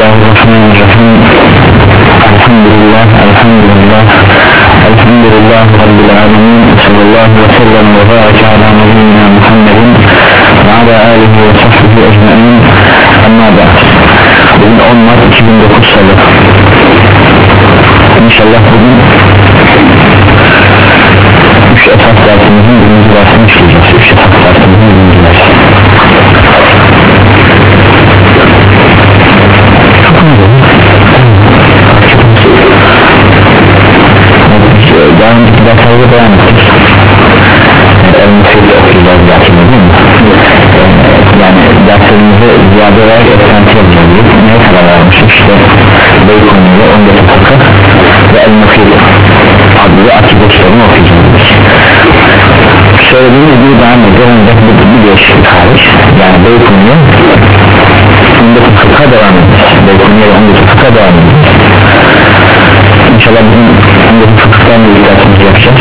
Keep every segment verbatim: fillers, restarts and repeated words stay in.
Bismillahirrahmanirrahim. Elhamdülillah, elhamdülillah, elhamdülillah Rabbil alemin. Sallallahu ve sellem ve baraka ala nebiyyina Muhammedin ve ala alihi ve sahbihi ecmaîn. Amma ba'd. Bugün on Mart iki bin dokuz salı. İnşallah bugün üç esas dersimizin birinci dersini işleyeceğiz. Üç esas dersimizin birinci dersi. Daha önceki derslerle devam ettik. El-Müfid'i okuyacağız dersini, değil mi? Yani derslerimizi ziyade olarak eklenti yapacağız. Neye karar vermiştik? İşte Beykon'uyla on dört fıkıh ve El-Müfid adlı akide kitabını okuyacağız. Söylediğimiz gibi devam ediyor. Ancak bu bir değişiklik hariç. Yani Beykon'uyla on dört fıkıha devam edeceğiz. Beykon'uyla on dört fıkıha devam edeceğiz. İnşallah bizim on dört fıkıhtan bir dersimizi yapacağız.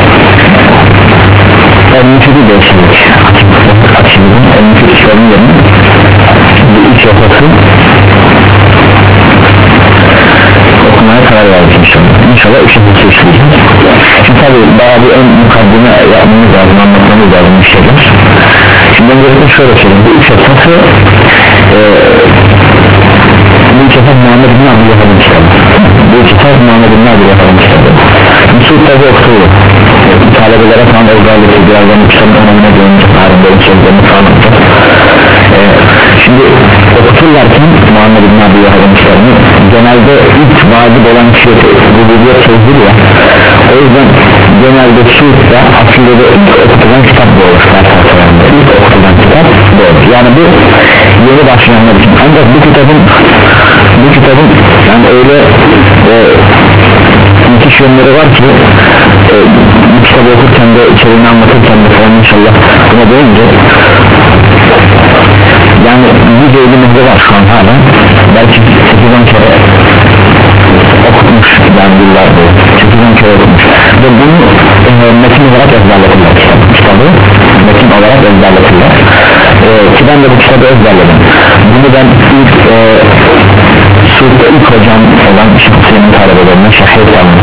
El-Müfid'i değiştirdik. Akşamızın El-Müfid kitabının yerine bu üç yapısı okumaya karar verdik inşallah. İnşallah üç yapısı işleyeceğiz. Şimdi tabi daha bir ön mukaddime yapmamız lazım, anlatmamız lazım bir şeyler. Şimdi öncelikle şöyle söyleyeyim, bu üç yapısı e, bu üç yapısı Muhammed bin Abdülhamid'in kitabı. Bu üç yapısı Muhammed bin Abdülhamid'in kitabı. Müslük tabi okutuyor. Talebelere falan ezberleti birazdan kitabın önemine görünce tarihlerin sözlerini falan okuyacak. Ee, şimdi okuturlarken Muhammed bin Abdülhamid'in kitabını genelde ilk vacip olan şey rububiyet sözleri ya, o yüzden genelde Suud'da akıllıda ilk okutulan kitap bu olur. İlk okutulan kitap bu olur. Yani bu yeni başlayanlar için. Ancak bu kitabın bu kitabın yani öyle e, müthiş yönleri var ki e, bu kitabı okurken de içeriğini anlatırken de falan inşallah buna boyunca yani yüz elli mehri var şu an hala, belki sekiz on kere okutmuş yani yıllar boyu sekiz on kere okutmuş ve bunu e, metin olarak ezberletirler kitabı metin olarak ezberletirler e, ki ben de bu kitabı ezberledim. Bunu ben ilk e, Suud'da ilk hocam olan Şıkı'nın talebelerine şahit aldım.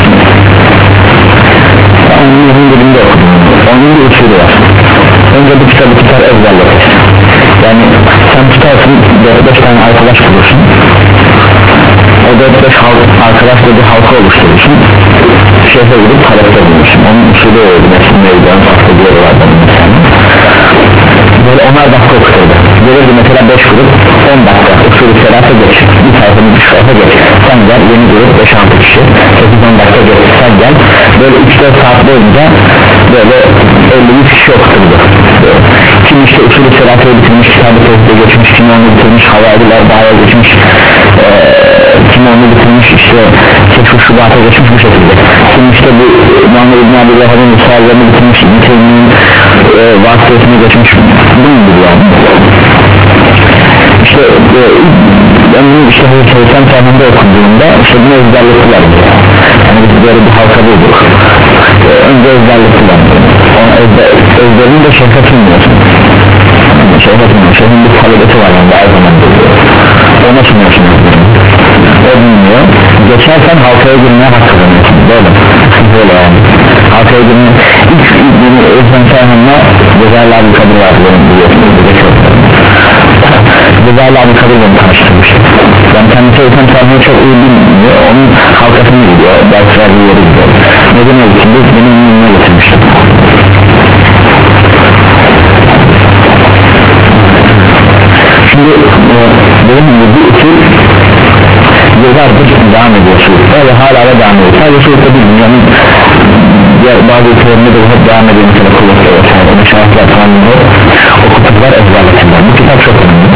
Onun yüzün dilinde okudum. Onun bir usulü var. Önce bu kitabı tutar ezberletir. Yani sen tutarsın dört beş tane arkadaş bulursun. O dört beş arkadaşla bir halka oluşturursun. Şehre gidip talepte bulursun. Onun usulü öyle. Mesela evden farklı diyorlardan mesela. Böyle onar dakika okuturdu. Gelirdi mesela beş grup on dakika usulü selafe geç. Bir sayfanın üç sayfa geç. Sen gel yeni grup beş altı kişi sekiz on dakika geç. Sen gel böyle üç dört saat boyunca böyle elli yüz kişi okuturdu. Kim işte usulü selafeyi bitirmiş, kitabı tezde geçmiş, kim onu bitirmiş, havaylılar daha geçmiş, ee, kim onu bitirmiş, işte keşf-i şubata geçmiş bu şekilde. Kim işte bu Muhammed bin Abdülhamid'in misallerini bitirmiş, niteliğinin e, vasıtasını geçmiş, bunun gibi yani. İşte e, ben bunu işte Hüseyin Tanrı'nda okuduğumda işte bunu ezberlettiler. Yani biz böyle bir halka bulduk. E, önce ezberlettiler. Onu ezber, ezberini de şehre sunmuyorsun. Şehre sunmuyor. Şehrin bir talebeti var yani her zaman buluyor. Ona sunuyorsun. O bilmiyor. Geçersen halkaya girmeye hak kazanıyorsun. Böyle. Böyle yani. Halkaya girmeye ilk beni Özlem Sayhan'la Cezayirli abi Kadir vardı benim biliyorsunuz. Cezayirli abi Kadir beni tanıştırmış. Yani kendisi Özlem Sayhan'ı çok iyi bilmiyor. Onun halkasını gidiyor. Ders verdiği yeri gidiyor. Neden öyle için de benim önüne getirmiştim. Şimdi e, benim gibi bu usul yıllardır devam ediyor Suud'da ve hala da devam ediyor. Sadece Suud'da değil, dünyanın diğer bazı ülkelerinde de hep devam ediyor. Mesela Kuvvet'te vesaire, meşahitler kanunu okutuklar ezberletirler. Bu kitap çok önemli.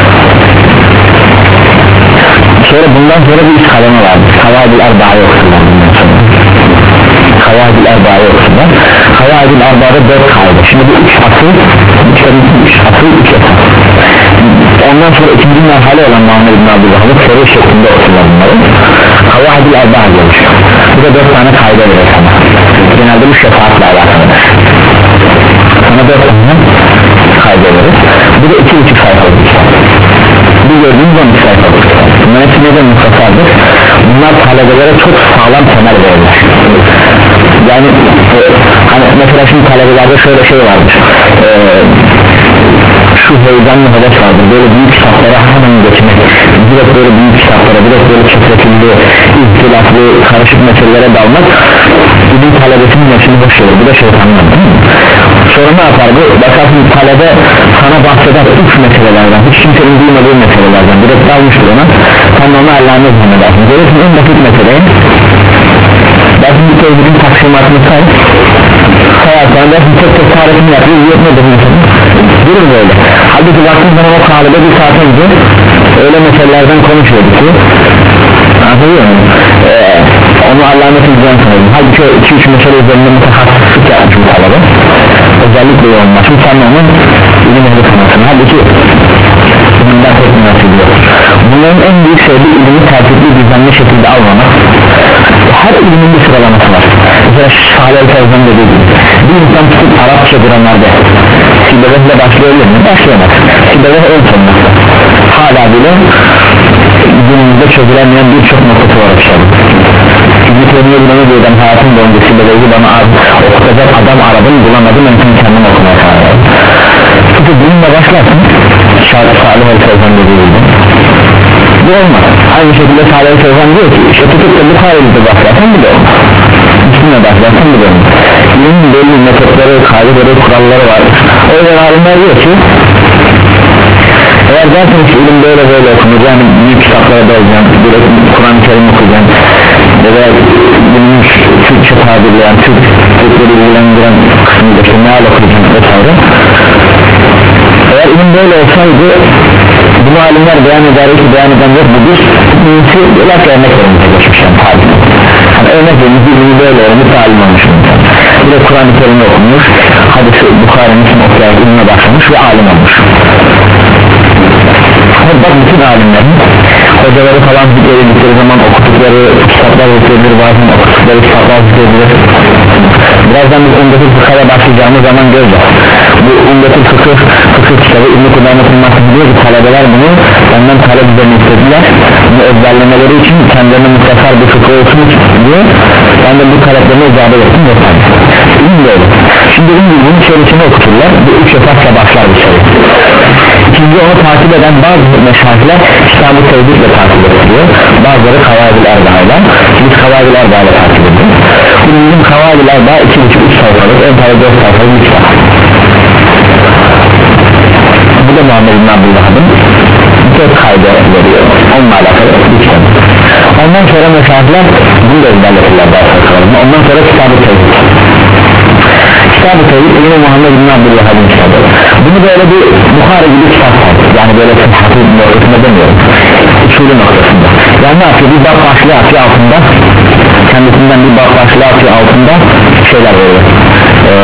Sonra bundan sonra bir üst kaleme vardı. Kavaid-ül Erba'yı okuturlar bundan sonra. Kavaid-ül Erba'yı okuturlar. Kavaid-ül Erba'da dört kaide. Şimdi bu üç asıl, bu kitabın üç asıl, üç esas. Ondan sonra ikinci merhale olan Muhammed bin Abdülhamid soru şeklinde okuturlar bunları. Kavaid-ül Erba diyormuş. Bu da dört tane kaide verir sana. Genelde bu şefaatle alakalı. Sana dört tane kaide verir. Bu da iki buçuk sayfalık. Bu gördüğünüz on iki sayfalık. de muhtasardır. Bunlar talebelere çok sağlam temel verirler. Yani e, hani mesela şimdi talebelerde şöyle şey vardır, e, şu heyecanlı heves vardır, böyle büyük kitaplara hemen geçmek, direkt böyle büyük kitaplara, direkt böyle çetrefilli, ihtilaflı, karışık meselelere dalmak ilim talebesinin nefsini boş verir. Bu da şeytanlar. Sonra ne yapar bu? Bakarsın talebe sana bahseder üç meselelerden, hiç kimsenin duymadığı meselelerden, direkt dalmıştır ona, sen onu Allah'ını zannedersin. Görüyorsun en basit meseleye dersin bir tevhidin taksimatını say, sayarsan dersin tek tek tarifini yapıyor, yetmedir mesela, durur böyle. Halbuki baktığın zaman o talebe bir saat önce öyle meselelerden konuşuyordu ki, anlatıyor muyum? Ee, onu Allah'ın etmeyeceğini sanırım. Halbuki o iki üç mesele üzerinde mutahassıslık yapmış bir talebe, özellikle yoğunlaşım, sen onun ilim ehli kanatsın. Halbuki bundan pek münasip yok. Bunların en büyük sebebi ilimi tertipli, düzenli şekilde almamak. Her ilimin bir sıralaması var. Mesela Salih el-Fevzan dediği gibi bir insan tutup Arapça Kur'anlarda Sibevetle başlayabilir mi? Başlayamaz. Sibeveh ön sonunda hala bile günümüzde çözülemeyen birçok noktası var aşağıda. İbn-i Teymiye buna diyor, ben hayatım boyunca Sibeveh'i bana okutacak adam aradım, bulamadım, ben kendim okumaya karar verdim. Tutup bununla başlarsın Salih el-Fevzan dediği gibi bu olmaz. Aynı şekilde Salih el-Fevzan diyor ki işte tutup da Bukhari'de başlarsan bu da olmaz, Müslüm'e başlarsan bu da olmaz. İlmin belli metotları, kaideleri, kuralları var. O yüzden alimler diyor ki eğer derseniz ki ilim böyle böyle okunur, yani büyük kitaplara dalacağım, direkt Kur'an-ı Kerim okuyacağım ya da bunun Türkçe tabirleyen, Türk Türkleri ilgilendiren kısmında işte meal okuyacağım vesaire. Eğer ilim böyle olsaydı bunu alimler beyan eder ki beyan eden yok, bu bir birisi ilak örnek önümüze geçmişler tabi. Hani örnek önümüzde ilimi böyle olmuş, alim olmuş insan. Bir de Kur'an-ı Kerim'i okumuş, hadisi Bukhari'nin kim okuyarak ilmine başlamış ve alim olmuş. Bak bütün alimlerin hocaları falan zikredildikleri zaman okudukları kitaplar zikredilir, bazen okudukları kitaplar zikredilir. Birazdan biz Umdet-ül Fıkha'ya başlayacağımız zaman göreceğiz. Bu Umdet-ül Fıkıh, Fıkıh kitabı İbn-i Kudaymet'in bahsediyor ki talebeler bunu benden talep üzerine istediler. Bunu ezberlemeleri için kendilerine mutlaka bir fıkıh olsun diye ben de bu taleplerine icabet ettim yeter. İlim böyle. Şimdi İngiliz'in içerisini okuturlar, bu üç esasla başlar bir şey. İkinci onu takip eden bazı meşayihler İslam-ı Tevhid'le takip ediliyor, bazıları Kavaid-ül Erba'yla, biz Kavaid-ül Erba'yla takip ediyoruz. Bunun Kavaid-ül Erba iki buçuk üç sayfalık, en fazla dört sayfalık bir kitap. Bu da Muhammed bin Abdullah'ın dört kaydı veriyor, onunla alakalı bir kitap. Ondan sonra meşayihler bunu da ezberletirler daha sayfalarında. Ondan sonra Kitab-ı Tevhid. Kitab-ı Tevhid yine Muhammed bin Abdullah'ın kitabı. Bunu böyle bir Bukhari gibi kitap var, yani böyle hafif bir öğretme demiyorum, usulü noktasında. Yani ne yapıyor, bir bab başlığı atıyor altında, kendisinden bir bab başlığı atıyor altında şeyler veriyor, ee,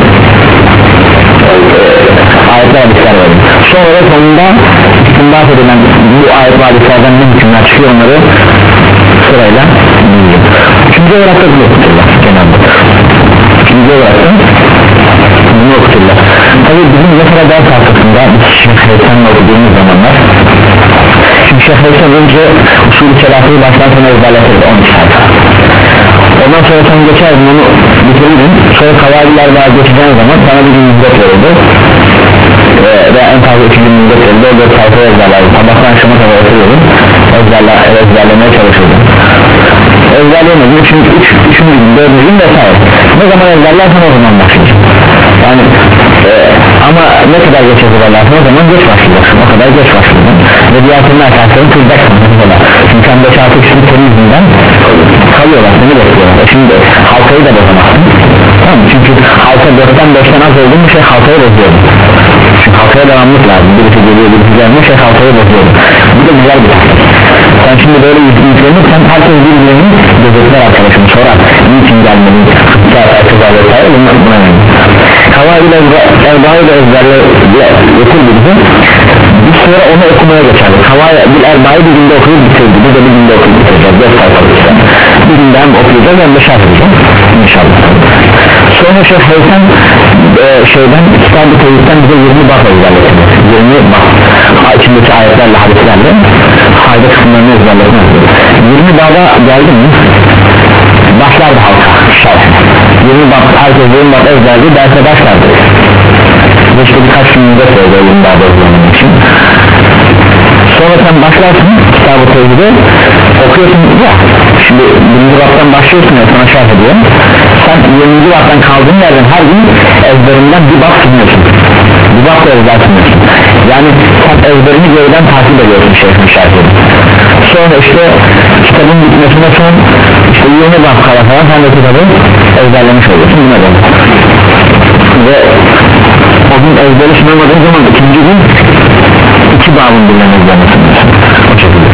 ayetler hadisler veriyor. Sonra da sonunda istinbat edilen bu ayetler hadislerden ne hükümler çıkıyor, onları sırayla dinliyor. Üçüncü olarak da bunu okuturlar genelde. Üçüncü olarak da bunu okuturlar. Tabii bizim mesela ders haftasında Şeyh Heysen'le okuduğumuz zamanlar, çünkü Şeyh Heysen önce usulü kelafayı baştan sona ezberletirdi on iki sayfa. Ondan sonra sen geçerdin, onu bitirirdin, sonra kavaidiler daha geçeceğin zaman sana bir gün müddet verildi ve, ve en fazla iki gün müddet verildi, o dört sayfayı ezberlerdi, sabahtan akşama kadar oturuyordun, ezberle, ezberlemeye çalışıyordun. Ezberleyemedim çünkü üç, üçüncü gün, dördüncü gün vesaire. Ne zaman ezberlersen o zaman başlayacaksın. Yani e, ama ne kadar geç ezberlersen o zaman geç başlayacaksın, o kadar geç başlayacaksın. Ve diğer türlü arkadaşlarını kıracaksın mesela. Çünkü sen beş altı kişinin senin yüzünden kalıyorlar, seni bekliyorlar. E şimdi halkayı da bozamazsın. Tamam, çünkü halka dörtten beşten az olduğun bir şey halkayı bozuyor. Çünkü halkaya devamlık lazım. Birisi geliyor, birisi gelmiyor, şey halkayı bozuyor. Bu da güzel bir taktik. Sen şimdi böyle yüklenirsen herkes birbirini gözetler arkadaşım, sorar niçin gelmedin, kısa açıklar vesaire, bunlar buna önemli. Kavaid-ül Erba'yı da ezberle getir bizi, biz sonra onu okumaya geçerdik. Kavaid-ül Erba'yı bir günde okuyup bitirdi, bu da bir günde okuyup bitireceğiz, dört sayfalık işte. Bir günde hem okuyacağız hem de şarj edeceğiz inşallah. Sonra Şeyh Heysen e, şeyden Kitab-ı Tevhid'den bize yirmi bab ezberletti, yirmi bab içindeki ayetlerle, hadislerle fayda kısımlarını ezberletmezdi. yirmi baba geldi mi başlardı halka şarkı. yirmi bab herkes yirmi bab ezberdi derse başlardı. İşte birkaç gün müddet oldu yirmi bab ezberlemek için. Sonra sen başlarsın kitabı tevhide okuyorsun ya, şimdi birinci babdan başlıyorsun ya, sana şarh ediyor. Sen yirminci babdan kaldığın yerden her gün ezberinden bir bab sunuyorsun, bir bab da ezber sunuyorsun. Yani sen ezberini geriden takip ediyorsun şeyhin şarhını. Sonra işte kitabın bitmesine son işte yirmi bab kala falan sen de kitabı ezberlemiş oluyorsun. Bu neden? Ve o gün ezberi sunamadığın zaman ikinci gün iki babın birlerini ezberlesin. O şekilde.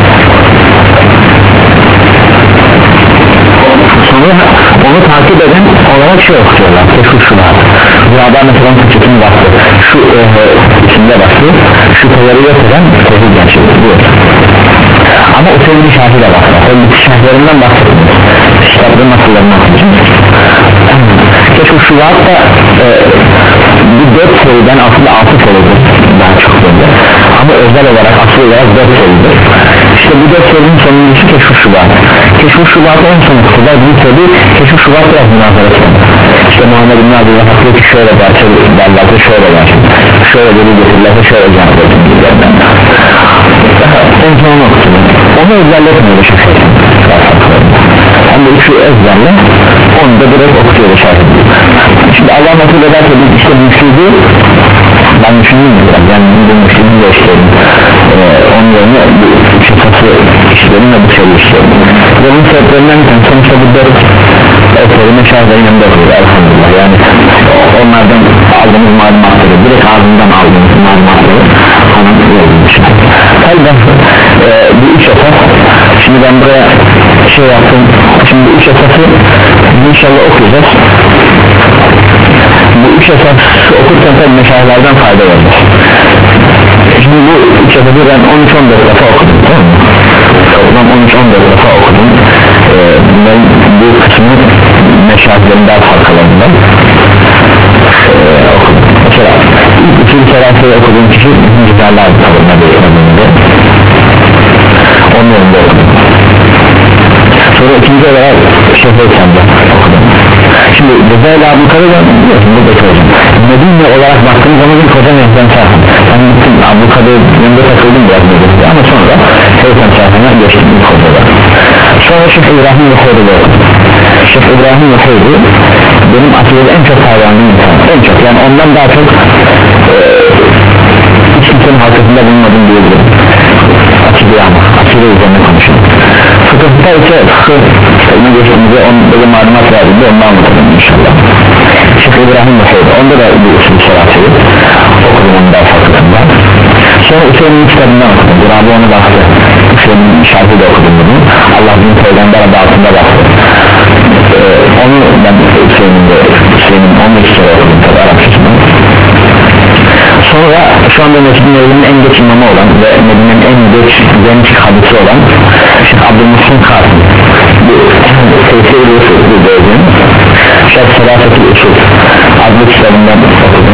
Sonra onu takip eden olarak şey okuyorlar, teşhur şular. Rüyada mesela küçükünü baktı, şu e, içinde baktı, şu teori yok eden tevhid gerçeği diyor. Ama o senin şahı da baktı, o bütün şahlarından bahsetmiyor. Kitapların nasıllarını anlatacağım. Teşhur şular da e, bir dört seriden aslında altı seridir daha çok böyle. Ama özel olarak asıl olarak dört seridir. İşte bu dört serinin sonuncusu Keşf-ı Şubat. Keşf-ı Şubat'ı en son okudular. Bir seri Keşf-ı Şubat biraz münazara sonra. İşte Muhammed bin Abdüllah hakkı ki şöyle derse derlerse şöyle dersin, şöyle dedi getirirlerse şöyle cevap versin gibilerinden. En son onu okudular. Onu ezberletmiyordu şahsen. Hem de üçü ezberle, onu da direkt okutuyordu şahsen. Şimdi Allah nasip ederse biz işte müşridi, ben düşündüm biraz, yani bu müşridi de işlerim, ee, onun yerine bu şifası işlerim ve bu şeyi işlerim. Ve bunun sebeplerinden bir sonuçta bu dört eserime şahsen yanında okuyor elhamdülillah. Yani onlardan aldığımız malumatları, direkt ağzından aldığımız malumatları anlatıyor olmuş. Elbette e, bu üç esas, şimdi ben buraya şey yaptım, şimdi bu üç esası inşallah okuyacağız. Bu üç esas okurken tabi meşahlardan fayda vermiş. Şimdi bu üç esası ben on üç on dört defa okudum, tamam mı? Toplam on üç on dört defa okudum. Ee, bunların bu kısmı meşahların daha farklarında ee, okudum. Mesela ilk üçüncü serafayı okuduğum kişi Cizerler kitabına değişmediğinde onun önünde okudum. Sonra ikinci olarak Şefir Sende okudum. Şimdi Cezayir'le Abdülkadir'den biliyorsun buradaki hocam Medine olarak baktığım zaman ilk hocam Ehsen Şahın. Ben gittim Abdülkadir'in yanında takıldım biraz Medine'de ama sonra Ehsen Şahın'a geçtim ilk hocada. Sonra Şeyh İbrahim Yuhay'da okudum. Şeyh İbrahim Yuhay'da benim akılda en çok hayranım insan, en çok, yani ondan daha çok e, hiç kimsenin halkasında bulunmadım diyebilirim. Akide ama, akide üzerine konuşalım. Fıkıhta ise fıkıh kitabına geçtiğimizde onun böyle malumat verdiğinde onu anlatalım inşallah. Şeyh İbrahim Yuhay'da, onda da bir usul selatayı okudum onun daha fıkıhında. Sonra Hüseyin'in kitabından okudum, Cenab-ı onu baktı. Hüseyin'in şarkı da okudum bunu. Allah'ın peygamber adı altında baktı. Ee, onu ben Hüseyin'in de Hüseyin'in on iki kere okudum tabi Arapçasından. Sonra şu anda Medine'nin en geç imamı olan ve Medine'nin en geç genç hadisi olan Şeyh Abdülmuhsin Kasım, bu Tevfik-i Usul bu bölgenin Şeyh Selaset-i Usul adlı kitabından okudum.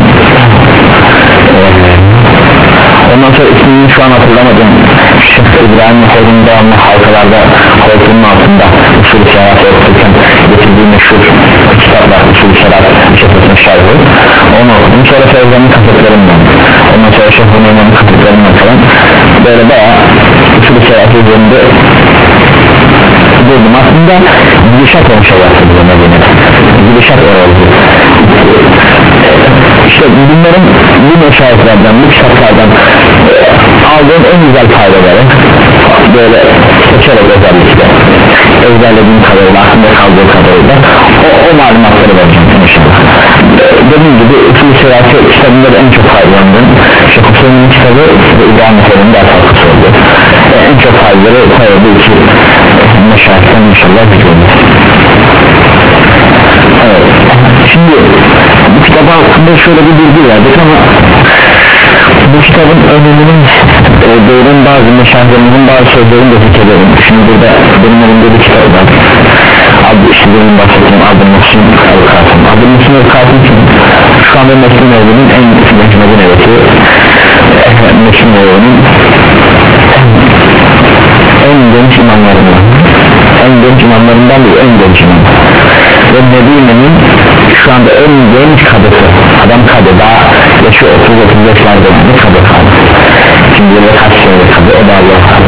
Ondan sonra ismini şu an hatırlamadım. Şeyh İbrahim Yuhay'ın devamlı halkalarda koltuğunun altında usul-i selat okurken getirdiği meşhur kitaplar usul-i selat şefesinin şerhi, onu okudum. Sonra Feyzan'ın kasetlerimden, ondan sonra Şeyh Hümayman'ın kasetlerimden falan böyle bayağı usul-i selat üzerinde durdum. Aslında gidişat olmuş olacaktı bu Medine, gidişat oldu. İşte bunların bu meşayihlerden, bu kitaplardan aldığım en güzel faydaları böyle seçerek özellikle ezberlediğim kadarıyla, aklımda kaldığı kadarıyla o, o malumatları vereceğim inşallah. Dediğim gibi usul-i selatı kitabında da en çok faydalandığım Şeyh Hüseyin'in kitabı ve İbrahim Efe'nin daha farklısı oldu. E, en çok faydaları tabi bu iki meşayihten inşallah güzel. Evet. Şimdi bu kitaba hakkında şöyle bir bilgi verdik ama bu kitabın öneminin e, doğrudan bazı meşahlarımızın bazı sözlerini de zikredelim. Şimdi burada benim elimde bir kitap var. Adı işte benim bahsettiğim Abdülmuhsin El-Kasım. Abdülmuhsin El-Kasım için şu anda Meslim Evi'nin en genç Medine eveti, Meslim Evi'nin kadınlardan bir en genç imam ve Medine'nin şu anda en genç kadısı, adam kadı, daha yaşı otuz otuz beşlerde bir kadı kaldı. Şimdi yine kaç senedir kadı, o da Allah'a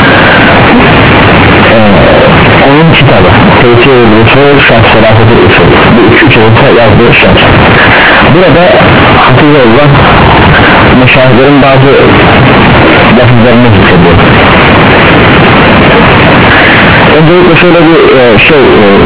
ee, onun kitabı Tevkir-i Usul Şah Selahatül Usul, bu üç üç yazdığı şart. Burada Hafizullah meşahitlerin bazı lafızlarını zikrediyor. Öncelikle şöyle bir e, şey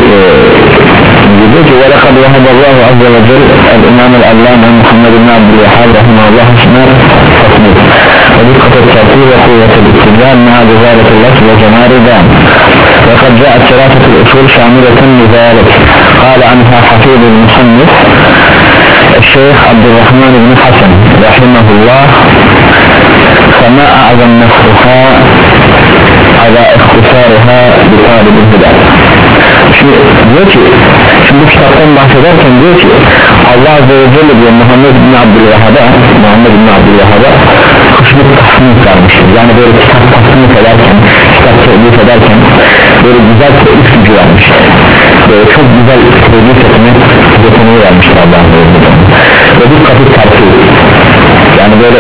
diyor ki وَلَقَدْ وَهَبَ اللّٰهُ عَزَّ وَجَلْ الْاِمَامِ الْعَلَّامِ محمد بن عبد الوهاب رحمه الله حسنًا تصنيف ودقة الترتيب وقوة الاتباع مع جزالة اللفظ وجمال الدام وقد جاءت ثلاثة الأصول شاملة لذلك قال عنها حفيظ المصنف الشيخ عبد الرحمن بن حسن رحمه الله فما أعظم نصرها على اختصارها بطالب الهدى. Şimdi diyor ki, şimdi bu kitaptan bahsederken diyor ki Allah Azze ve Celle diyor Muhammed bin Abdülvehhab'a Muhammed bin Abdülvehhab'a kuşluk tasnif vermiştir. Yani böyle kitap tasnif ederken, kitap tehlif ederken böyle güzel tehlif gücü vermiştir. Böyle çok güzel tehlif etme yeteneği vermiştir Allah Azze ve Celle. Ve bir kapı tersi. Yani böyle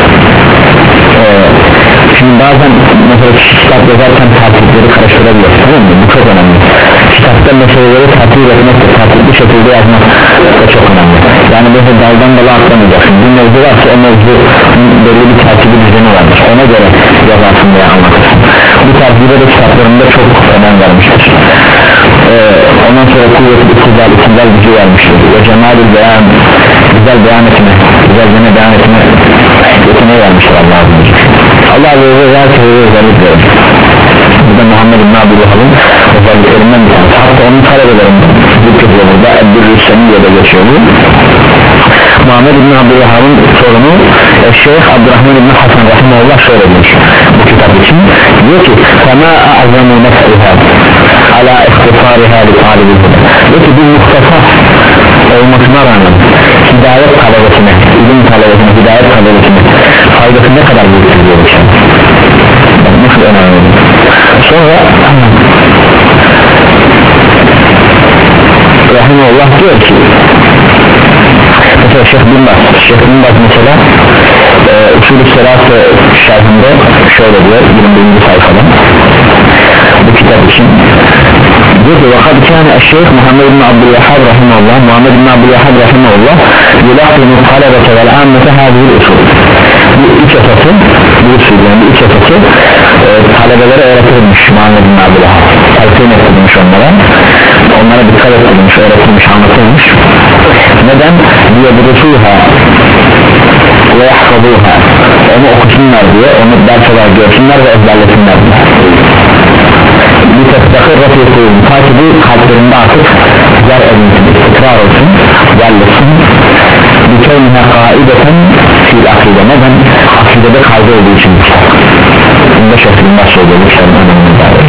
e, şimdi bazen mesela kitap yazarken tertipleri karıştırabilir, tamam mı? Bu çok önemli. Kitapta meseleleri tertip etmek de tertipli şekilde yazmak da çok önemli. Yani böyle daldan dala atlamayacaksın. Bir mevzu varsa o mevzunun belli bir tertibi düzeni vardır. Ona göre yazarsın veya anlatırsın. Bu tertibe de kitaplarında çok önem vermiştir. Ee, ondan sonra kuvvet-i iktidal, iktidal gücü vermiştir. Ve cemal-i beyan, güzel beyan etme, güzel gene beyan etme yeteneği vermiştir Allah Azze ve Celle. Allah Azze ve Celle herkese özellik verir. Burada Muhammed bin Abdülvehhab'ın özelliklerinden bir tanesi. Hatta onun talebelerinden zikrediliyor burada. Eddül-Hüseniye'de geçiyor bu. Muhammed bin Abdülvehhab'ın sorunu Şeyh Abdurrahman bin Hasan Rahimahullah şöyle demiş bu kitap için. Diyor ki فَمَا أَعْظَمُ نَفْسِهَا عَلَى اِخْتِفَارِهَا لِطَالِبِ الْهُدَى. Diyor ki bir muhtasar olmasına rağmen hidayet talebesine, ilim talebesine, hidayet talebesine faydası ne kadar büyük diyor bir şey. Nasıl önemli. Sonra Rahimahullah diyor ki mesela Şeyh Bin Baz Şeyh Bin Baz mesela e, Usul-i Selatı şerhinde şöyle diyor yirmi birinci sayfada bu kitap için diyor ki وَقَدْ كَانَ الشَّيْخ Muhammed bin Abdülvehhab Rahimahullah Muhammed bin Abdülvehhab Rahimahullah يُلَقِنُ الطَّلَبَةَ وَالْعَامَّةَ هَذِهِ الْاُسُولِ. Bu üç esası bu usul yani üç esası e, talebelere öğretilmiş Muhammed bin Abdülvehhab telkin ettirmiş onlara onlara dikkat ettirmiş, öğretilmiş, anlatılmış. Neden? لِيَدْرُسُوهَا وَيَحْفَظُوهَا. Onu okusunlar diye, onu ders olarak görsünler ve ezberlesinler diye. Bir testakir rafiyetiyim ta ki bu kalplerinde artık yer edilsin, istikrar olsun, yerlesin. Bir keyine kaideten fil akide. Neden? Akidede kaydı olduğu için. Bunda şefinin başlıyor bu şerhin önemli dair.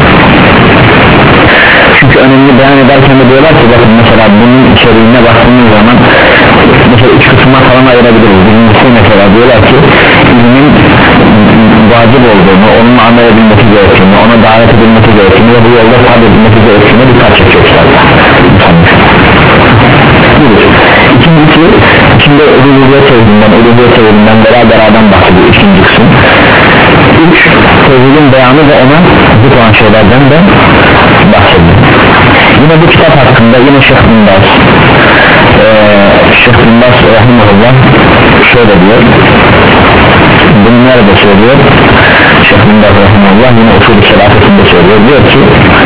Çünkü önemli beyan ederken de diyorlar ki bakın mesela bunun içeriğine baktığımız zaman mesela üç kısma falan ayırabiliriz. Birincisi mesela diyorlar ki ilmin vacip olduğunu, onun amel edilmesi gerektiğini, ona davet edilmesi gerektiğini ve bu yolda sabredilmesi gerektiğini dikkat çekiyor kitapta. İkincisi içinde uluhiyet tevhidinden, uluhiyet tevhidinden beraber adam bahsediyor ikinci kısım. Üç, tevhidin beyanı ve ona zıt olan şeylerden de bahsediyor. Yine bu kitap hakkında yine Şeyh Bin Baz ee, Şeyh Bin Baz Rahimahullah şöyle diyor, bunu nerede söylüyor? Şeyh Bin Baz Rahimahullah yine usul-i selafetinde söylüyor, diyor ki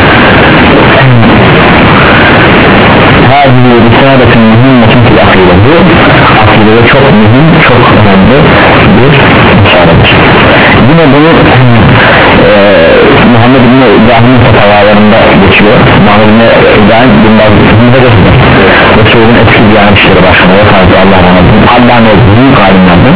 هذه رسالة مهمة في العقيدة. Bu akidede çok mühim, çok önemli bir risaledir. Yine bunu e, Muhammed bin İbrahim'in fetavalarında geçiyor. Muhammed bin İbrahim bin Bazı'nda geçiyor. Resul'ün eski diyanet işleri başkanı ve fazla Allah'ın anadını Allah'ın büyük alimlerden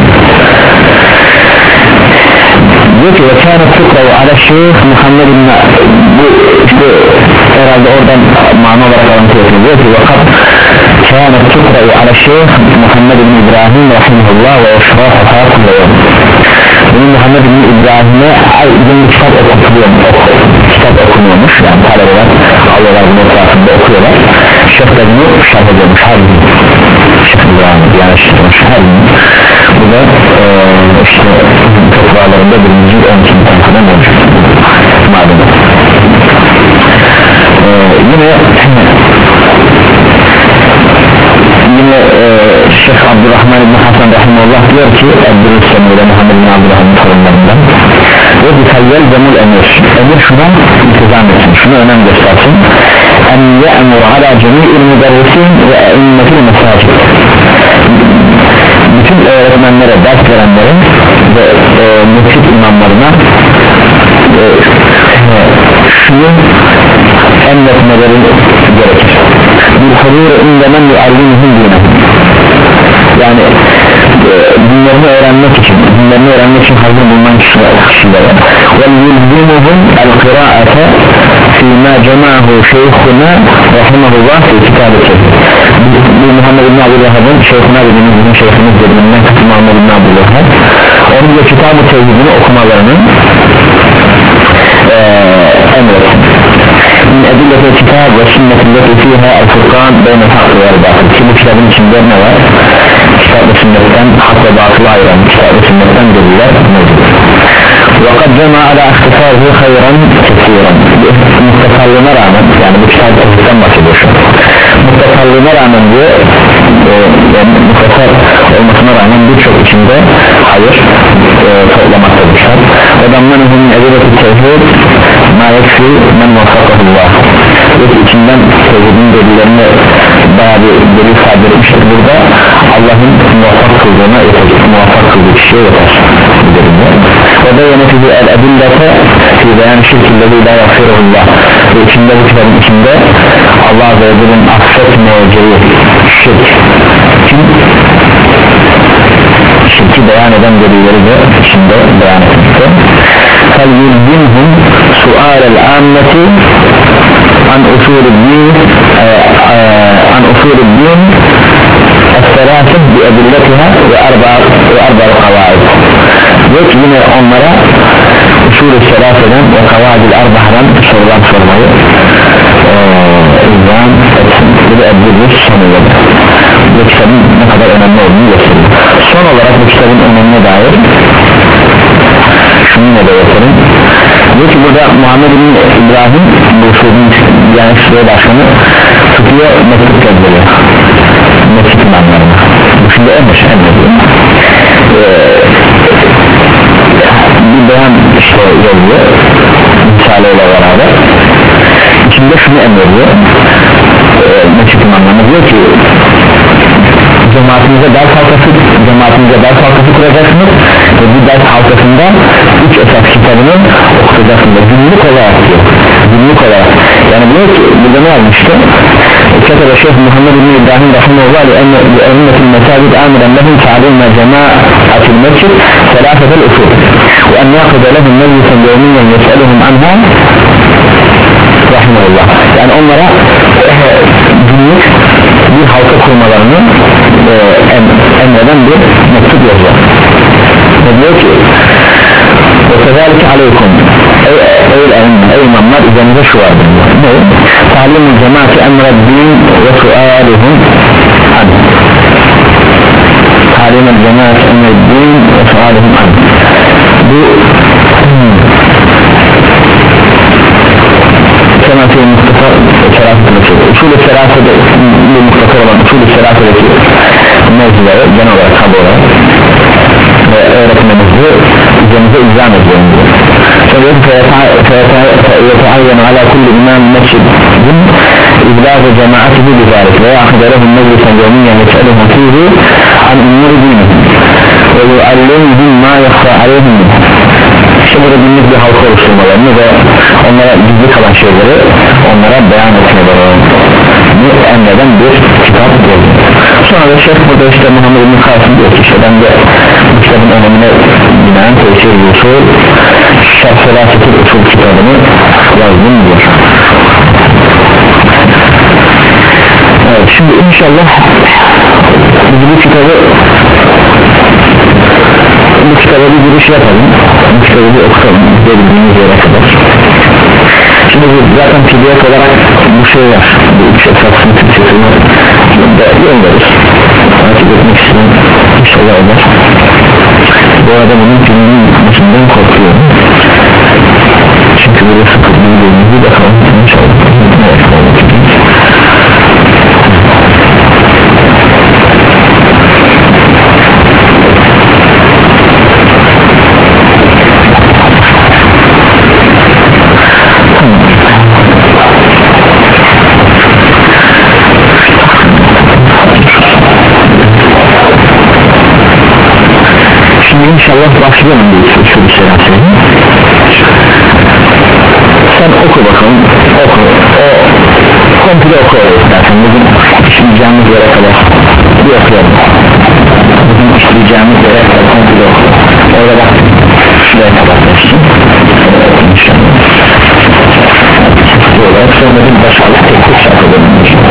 diyor ki وَكَانَتْ تُقْرَوْ عَلَى الشَّيْخِ Muhammed bin bu işte herhalde oradan mana olarak alıntı yapıyor. Diyor ki وَقَدْ كَانَتْ تُقْرَوْ عَلى الشَّيْخِ Muhammed bin İbrahim rahimahullah ve eşrafha kule yom. bunu Muhammed bin İbrahim'e her gün bir kitap okutuluyor, kitap okunuyormuş, yani talebeler alıyorlar bunun etrafında okuyorlar. Şeyh de bunu şerh ediyormuş her gün, Şeyh İbrahim yani işitmiş her gün. Bu da e, işte topralarında birinci on ikinci sayfada mevcut malum. E, yine yine e, Şeyh Abdurrahman İbni Hasan Rahimullah diyor ki Abdurrahman ile Muhammed bin Abdurrahman sorunlarından ve dikayyel zemul emir emir şuna intizam etsin, şuna önem göstersin en ye'mur ala cemi'il müderrisin ve e'immetil mesacid, bütün öğretmenlere, ders verenlere ve e, mescid imamlarına e, şunu emretmeleri gerekir. Bir huzur indemen yuallimuhum dinahum, yani e, dinlerini öğrenmek için dinlerini öğrenmek için hazır bulunan kişilere ve yulzimuhum el-kıraate fîmâ cemâhu şeyhuna rahimahullah fi kitabeti. Bu Muhammed bin Abdülvahhab'ın şeyhuna dediğimiz bizim şeyhimiz dediğinden kısmı Muhammed bin Abdülvahhab, onun da kitab-ı tevhidini okumalarını e, emretsin. min edilleti kitab ve sünnetilleti fiha el-furkan beynel hakkı ve el-batıl, ki bu kitabın içinde ne var? Kitap ve sünnetten hak ve batılı ayıran kitap ve sünnetten deliller mevcut. وَقَدْ جَمَعَ عَلَى اَخْتِفَارِهِ خَيْرًا كَثِيرًا, muhtasarlığına rağmen, yani bu kitap tevhidden bahsediyor şu, muhtasarlığına rağmen diyor, e, yani muhtasar olmasına rağmen birçok içinde hayır e, toplamaktadır. وَدَمَّنُهُ مِنْ اَدِلَةِ التَّوْحِيدِ مَا يَكْفِي مَنْ وَفَقَهُ اللّٰهِ, ve içinden tevhidin delillerini bayağı bir delil sadir etmiştir. Burada Allah'ın muvaffak kıldığına yeter, muvaffak kıldığı kişiye yeter ve de yönetici el-edillete fi beyan şirkillezi la yagfirullah, ve içinde bu kitabın içinde Allah Azze ve Celle'nin affetmeyeceği şirk için şirki beyan eden delilleri de içinde beyan etmiştir. فَلْيُلْزِمْهُمْ سُؤَالَ الْعَامَّةِ عن أصول الدين عن أصول الدين الثلاثة بأدلتها وأربع وأربع قواعد. Yok yine onlara usul-i selâseden ve kavaid-i arba'dan sorulan sormayı izan etsin. Bu da edilmiş sonunda bu kitabın ne kadar önemli olduğunu gösteriyor. Son olarak bu kitabın önemine dair şunu ne de yapalım. Diyor ki burada Muhammed bin İbrahim bu sözün yani şuraya başkanı tutuyor, mektup gönderiyor mektup imamlarına. Bu şimdi en başı en başı ee, bir beyan işte yazıyor misaleyle beraber, içinde şunu emrediyor ee, mektup imamlarına, diyor ki cemaatinize ders halkası cemaatinize ders halkası kuracaksınız ve bu ders halkasında üç esas kitabını okutacaksınız günlük olarak diyor, günlük olarak. Yani diyor ki burada ne almıştı? Ketebe Şeyh Muhammed bin İbrahim rahimahullah li emmetil mesacid amiren lehum ta'limel cemaatil mescid selâfetel usul ve en yakıda lehum meclisen yevmiyen yes'eluhum anha rahimahullah. Yani onlara günlük bir halka kurmalarını e, em, emreden bir mektup yazıyor ve diyor ki وَكَذَٰلِكَ عَلَيْكُمْ ey, ey, ey imamlar, üzerinize şu vardır ne? تَعْلِمُ الْجَمَاةِ اَمْرَ الدِّينِ وَسُؤَالُهُمْ عَنْهِ تَعْلِمُ الْجَمَاةِ اَمْرَ الدِّينِ وَسُؤَالُهُمْ عَنْهِ. Bu Senafi Mustafa Serafet'deki usulü Serafet'de muhtasar olan usulü Serafet'deki mevzuları genel olarak kabul olarak ve öğretmenimizi üzerimize izah ediyorum diyor. Sonra فَيَتَعَيَّنُ عَلَى كُلِّ اِمَامٍ مَسْجِدٍ اِبْلَاغُ جَمَاعَتِهِ بِذَٰلِكَ وَيَأْخُذَ لَهُمْ مَجْلِسًا يَوْمِيًّا يَسْأَلُهُمْ فِيهِ عَنْ اُمُورِ دِينِهِمْ وَيُعَلِّمُهُمْ مَا يَخْفَى عَلَيْهِمْ مِنْهُ. İşte burada günlük bir halka oluşturmalarını ve onlara gizli kalan şeyleri onlara beyan etmelerini emreden bir kitap oldu. Sonra da Şeyh burada işte Muhammed bin Kasım diyor ki işte ben de bu kitabın önemine binaen Teşhir-i Usul Şerh-i Usul kitabını yazdım diyor. Evet, şimdi inşallah biz bu kitabı bu kitaba bir bir şey yapalım, şöyle bir okutalım dediğimiz yere kadar. Şimdi zaten P D F olarak bu şey var, bu üç esasını Türkçesini gönderir, takip etmek istedim, inşallah olur. Bu arada bunun filminin başından korkuyorum, çünkü böyle sıkıntı bir bakalım inşallah. İnşallah başlayalım bir şu bir şey yapayım. Sen oku bakalım, oku, o komple oku istersen, bugün işleyeceğimiz yere kadar bir okuyalım. Bugün işleyeceğimiz yere kadar komple oku. Orada bak, şuraya kadar geçsin. İnşallah. Bu olarak sonra bir başarılı teknik şarkıda bulunmuşum.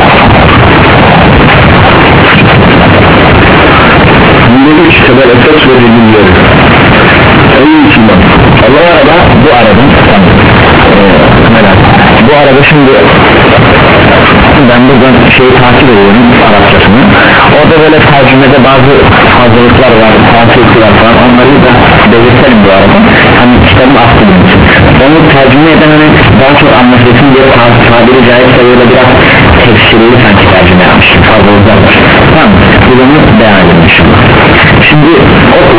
Bundaki üç temel esas ve delilleri. Ey Müslüman, Allah arada bu arada ee, bu arada şimdi ben buradan şeyi takip ediyorum Arapçasını, orada böyle tercümede bazı hazırlıklar var, tavsiyeler falan, onları da belirtelim bu arada, hani kitabın aklının için onu tercüme eden hani daha çok anlaşılsın diye tabiri caizse böyle biraz tefsirli sanki tercüme yapmışım, fazlalıklar var. Tamam, bunu beyan edilmişim. Şimdi oku,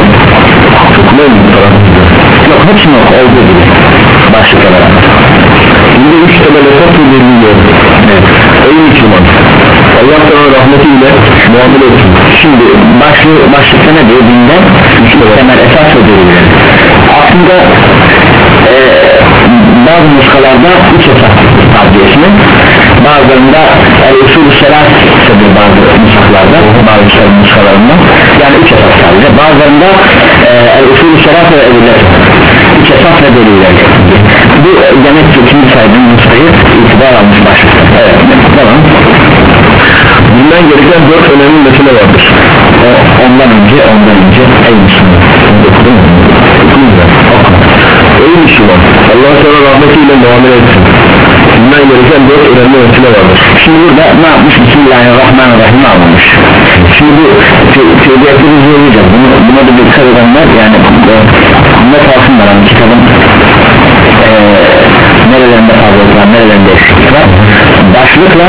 yok hepsini oku olduğu gibi başlık olarak. Şimdi üç temel esas ve delilleri. Ey Müslüman, Allah sana rahmetiyle muamele etsin. Şimdi başlı, başlıkta ne diyor dinden? Üç temel esas ve delilleri. Aslında e, bazı nuskalarda üç esas tabiyesini, bazılarında el-usul-u selasıdır bazı nuskalarda, bazı nuskalarında, yani üç esas tabiye. Bazılarında e, el-usul-u selas ve edilleri, üç esas ve delilleri. Bu demek ki ikinci saydığım nuskayı itibar almış başlıkta. Evet, tamam. Bundan gereken dört önemli mesele vardır. O, ondan önce, ondan önce ey Müslüman. Ey Müslüman, Allah sana rahmetiyle muamele etsin. Bundan gereken dört önemli mesele vardır. Şimdi burada ne yapmış? Bismillahirrahmanirrahim almış. Şimdi bu tevdiyatı biz yorulacağız. Bunu, buna da dikkat edenler yani not alsınlar. Yani kitabın ee, nerelerinde fazlalık var, nerelerinde eksiklik var. Başlıkla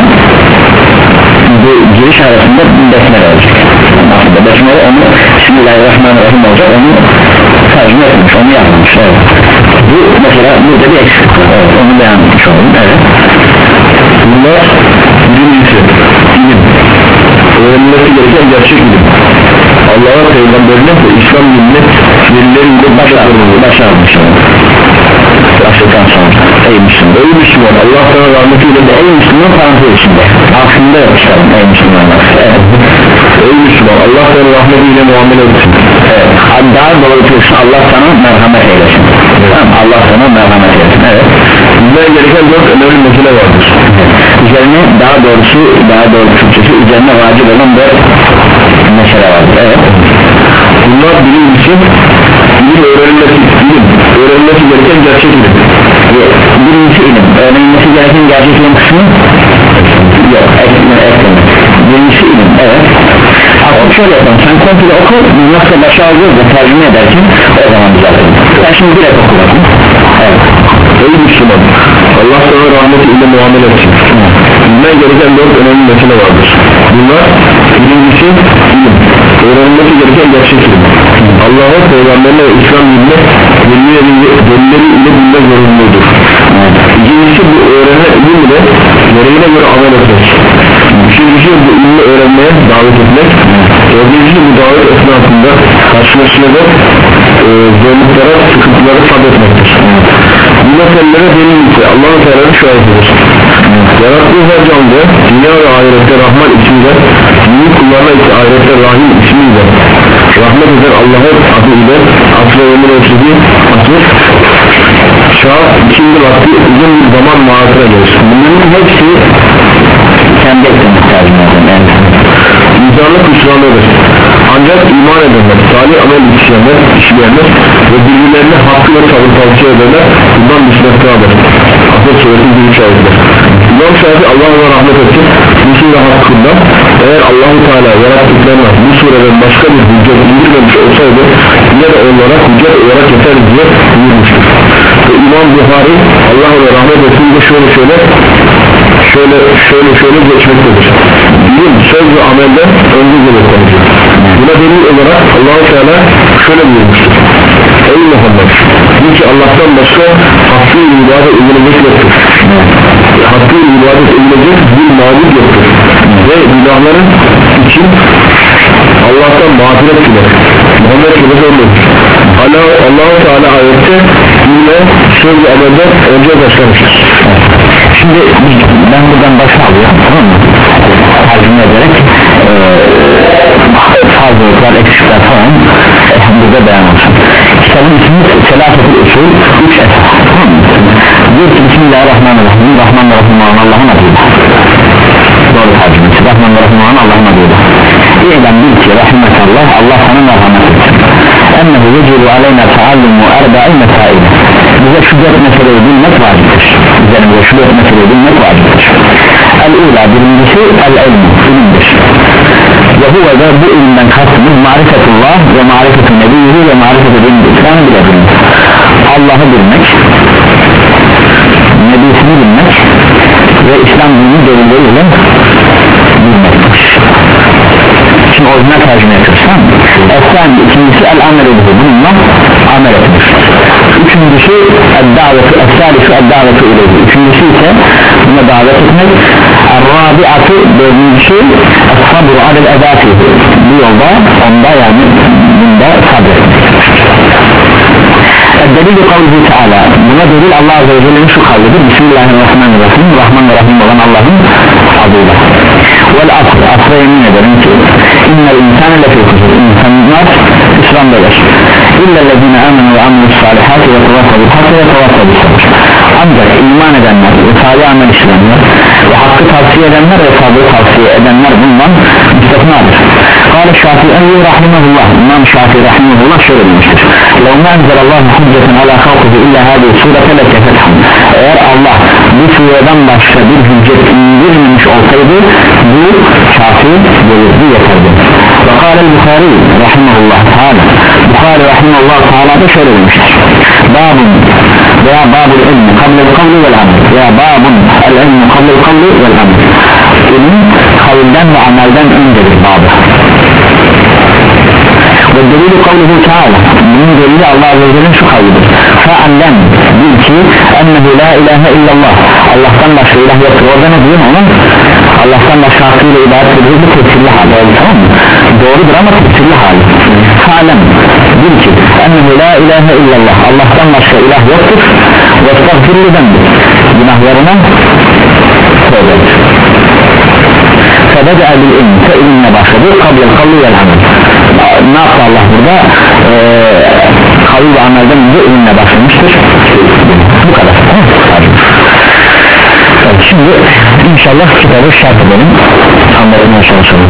bu giriş arasında bir besmele olacak. Aslında besmele onu Bismillahirrahmanirrahim olacak, onu tercüme etmiş, onu yazmış. Evet. Bu mesela burada bir eksiklik var. Evet, onu beğenmiş oldum. Evet. Bunlar birincisi ilim. Öğrenilmesi gereken gerçek ilim. Allah'a, Peygamberine ve İslam dinine delilleriyle başarmış. Başlıktan sonra ey Müslüman, ey Müslüman, Allah sana rahmetiyle de ey Müslüman parantez içinde aslında yapışlarım ey Müslümanlar. Evet. Ey Müslüman, Allah sana rahmetiyle muamele etsin. Evet. Daha doğrusu Allah sana merhamet eylesin. Evet. Tamam, Allah sana merhamet eylesin. Evet. Bunlara gereken dört önemli mesele vardır. Üzerine daha doğrusu daha doğru Türkçesi üzerine vacip olan dört mesele vardır. Evet. Bunlar birincisi ilim öğrenilmesi, ilim öğrenilmesi gereken gerçek ilim. Birincisi ilim öğrenilmesi gereken gerçek ilim kısmı yok, eklemek. Birincisi ilim, evet. Aslında şöyle yapalım, sen komple oku, nasıl başa alıyoruz da tercüme ederken o zaman düzeltelim. Sen şimdi direkt oku bakın. Evet. Ey Müslüman, Allah sana rahmetiyle muamele etsin. Bundan gereken dört önemli mesele vardır. Bunlar birincisi ilim öğrenilmesi gereken gerçek ilim. Allah'a, Peygamberine ve İslam dinine delilleri ile bunda zorunludur. İkincisi bu öğrenen ilim ile gereğine göre amel etmek. Üçüncüsü bu ilmi öğrenmeye davet etmek. Dördüncüsü bu davet esnasında karşılaşılacak e, zorluklara, sıkıntıları sabretmektir. Bu meselelere delilse Allah-u Teala'nın şahididir. Yarattığı her canlı dünya ve ahirette Rahman ismiyle, büyük kullarına ise ahirette Rahim ismiyle rahmet eden Allah'ın adı ile aslı ömür ölçüdü asıl şah ikindi vakti uzun bir zaman mağazına gelir. Bunların hepsi kendi eklemek lazım. İnsanlık hüsranıdır. Ancak iman edenler, salih amel işleyenler, işleyenler ve birbirlerine hakkıyla tavır tavsiye ederler, bundan müstesnadır. Asıl suresi birinci ayetler. İmam Şafii Allah ona rahmet etsin, bu sure hakkında eğer Allah-u Teala yarattıklarına bu sureden başka bir hüccet indirmemiş olsaydı yine de onlara hüccet olarak yeter diye buyurmuştur. Ve İmam Buhari Allah ona rahmet etsin de şöyle şöyle şöyle şöyle şöyle geçmektedir. Bilim, söz ve amelde önce gelir konuşur. Buna delil olarak Allah-u Teala şöyle buyurmuştur: ey Muhammed, bil ki Allah'tan başka hakkı ibadet edilecek yoktur. Hakkı ibadet edilecek bir mağdur yoktur. Ve günahların için Allah'tan mağfiret diler. Muhammed gibi söylemiş. Allah-u Teala ayette yine söz ve amelde önce başlamıştır. Şimdi ben buradan başa alıyorum, tamam mı? Tercüme ederek ee, fazlalıklar, eksikler falan burada beyan olsun. Kitabın ismi Selafetul Usul üç esas, tamam mı? Diyor ki Bismillahirrahmanirrahim, Rahmanirrahim olan Allah'ın adıyla. Doğru tercümesi, Rahmanirrahim olan Allah'ın adıyla. İ'len bil ki rahimekallah, Allah sana merhamet etsin. Ennehu yecilu aleyna taallumu erba'i mesail. Bize şu dört meseleyi bilmek vaciptir. Üzerinde şu dört meseleyi bilmek vaciptir. El-ula birincisi el-ilm, ilimdir. Ve huve de bu ilimden kastımız marifetullah ve marifetu nebiyyi ve marifetu dindir. İslam'ı bilebilmek, Allah'ı bilmek, nebisini bilmek ve İslam dinini delilleriyle bilmek. Şimdi orijinal tercüme yapıyoruz, tamam mı? Eslan ikincisi el-amel edilir, bununla amel edilir. Üçüncüsü el-davetu, el-salisu el-davetu ileyhi. Üçüncüsü ise buna davet etmek. El-rabi'atu dördüncüsü el-sabru adel-edati. Bu yolda, onda yani bunda sabretmek. El-delil kavluhu teala. Buna delil Allah Azze ve Celle'nin şu kavlidir: Bismillahirrahmanirrahim, Rahman ve Rahim olan Allah'ın adıyla. Vel-asr, asra yemin ederim ki innel insane lefî husr, insanlar İslam'dadır. İllellezine amenu ve amilus salihati ve tevassabil hakkı ve tevassabil sabr. Ancak iman edenler ve salih amel işleyenler ve hakkı tavsiye edenler ve sabrı tavsiye edenler bundan müstesnadır. Kâle Şafii rahimahullah, İmam Şafii rahimahullah şöyle demiştir: لَوْ مَا اَنْزَلَ اللّٰهُ حُجَّةً عَلَى خَلْقِهِ اِلَّا هَذِهِ سُورَةَ لَكَفَتْهُمْ. Eğer Allah bu sureden başka bir hüccet indirmemiş olsaydı bu kafi gelirdi, yeterdi. Ve kâle Bukhari rahimahullah teala, Bukhari rahimahullah teala da şöyle demiştir: babun veya babul ilmi kablel kavli vel amel veya babun el ilmi kablel kavli vel amel. İlim kavilden ve amelden öncedir babı. Ve delili kavluhu teala, bunun delili Allah Azze ve Celle'nin şu kavlidir: fe'allem, bil ki ennehu la ilahe illallah, Allah'tan başka ilah yoktur. Orada ne diyor ona? Allah'tan başka hakkıyla ibadet edilir, bu tefsirli hali, tamam mı? Doğrudur ama tefsirli hali. Fe'allem, bil ki ennehu la ilahe illallah, Allah'tan başka ilah yoktur. Ve estağfirli demdir, günahlarına tövbe et. Febedâ bil ilm, fe ilimle başladı, kablel kavli vel amel. Ne yaptı Allah burada? Ee, kavli ve amelden önce ilimle başlamıştır. Bu kadar. Evet, şimdi inşallah kitabı şart edelim, anlatmaya çalışalım.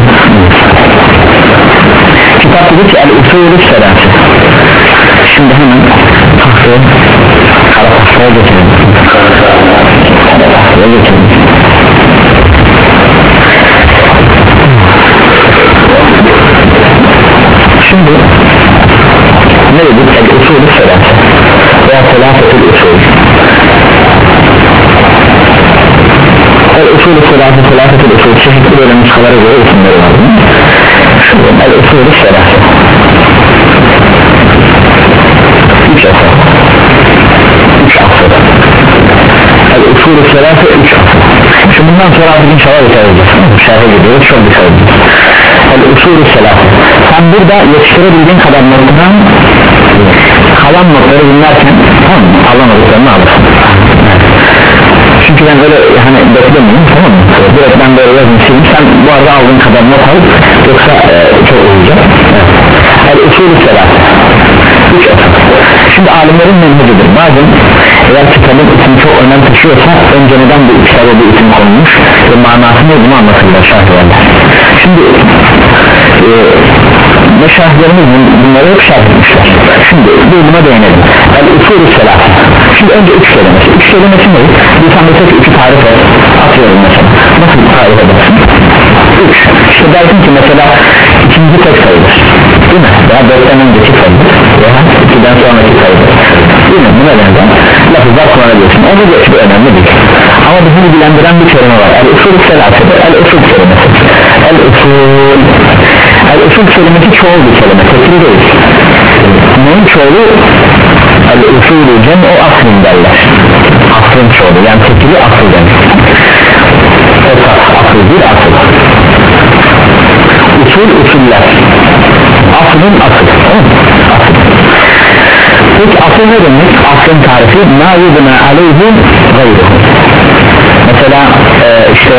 Kitap dedi ki el-usulü selâsi. Şimdi hemen tahtaya kara tahtaya geçelim. Kara tahtaya geçelim. Şimdi ne dedik? El-usulü selâsi veya selâfetül usul. El-usulü selâsi, selâfetül usul çeşitli böyle nuskalara göre isimleri var. Şurada el-usulü selâsi üç asır üç asır el-usulü selâsi üç asır. Şimdi bundan sonra artık inşallah dikkat edeceğiz. Şerhe gidiyoruz, çok dikkat edeceğiz. El-usulü selâsi, sen burada yetiştirebildiğin kadar noktadan kalan noktaları dinlerken tamam mı? Anlamadıklarını alırsın. Çünkü ben öyle hani beklemiyorum, tamam mı? Direkt ben böyle yazmışım, sen bu arada aldığın kadar not al, yoksa e, çok olacak. El-usulü selâsi üç asır. Şimdi alimlerin menhecidir. Bazen eğer kitabın ismi çok önem taşıyorsa önce neden bu kitaba bu isim konulmuş ve manasını bunu anlatırlar şahirler. Şimdi e, meşayihlerimiz bunları hep şerh etmişler. Şimdi bir buna değinelim. El-usulü selat. Şimdi önce üç kelimesi. Üç kelimesi ne? Bir tane tek iki tarif et. Atıyorum mesela. Nasıl bir tarif edersin? Üç. İşte dersin ki mesela ikinci tek sayıdır. Değil mi? Veya dörtten önceki sayıdır. Veya ikiden sonraki sayıdır. Değil mi? Buna benzer lafızlar kullanabiliyorsun. Onu geç, bu önemli değil. Ama bizi ilgilendiren bir kelime var. El-usulü selat'ıdır. El-usul kelimesi. El-usul El-usul kelimesi çoğul bir kelime. Tekli değil. Neyin çoğulu? El-usulü cem'u aslın derler. Aslın çoğulu. Yani tekli asıl demek. Esas asıl bir asıl. Usul usuller. Aslın asıl. Asıl. Peki asıl ne demek? Aslın tarifi ma yudna aleyhi gayruhu. Mesela e, işte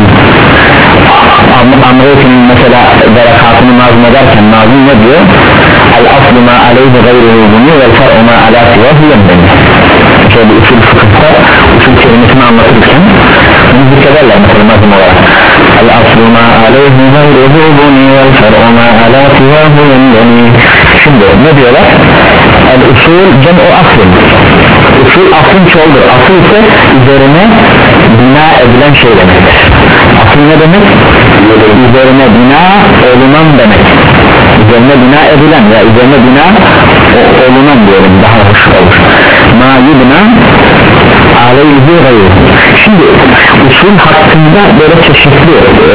Amr'ın mesela berekatını nazım ederken nazım ne diyor? El-aslu ma aleyhi gayruhu bunu vel far'u ma ala sivahu yemdeni. Şöyle usul fıkıhta usul kelimesini anlatırken bunu zikrederler mesela nazım olarak. El-aslu ma aleyhi gayruhu bunu vel far'u ma ala sivahu yemdeni. Şimdi ne diyorlar? El-usul cem'u aslın. Usul aslın çoğuldur. Asıl ise üzerine bina edilen şey demektir. Asıl ne demek? Üzerine bina olunan demek. Üzerine bina edilen ya üzerine bina olunan diyelim, daha hoş olur. Ma yubna aleyhi gayruhu. Şimdi usul hakkında böyle çeşitli e,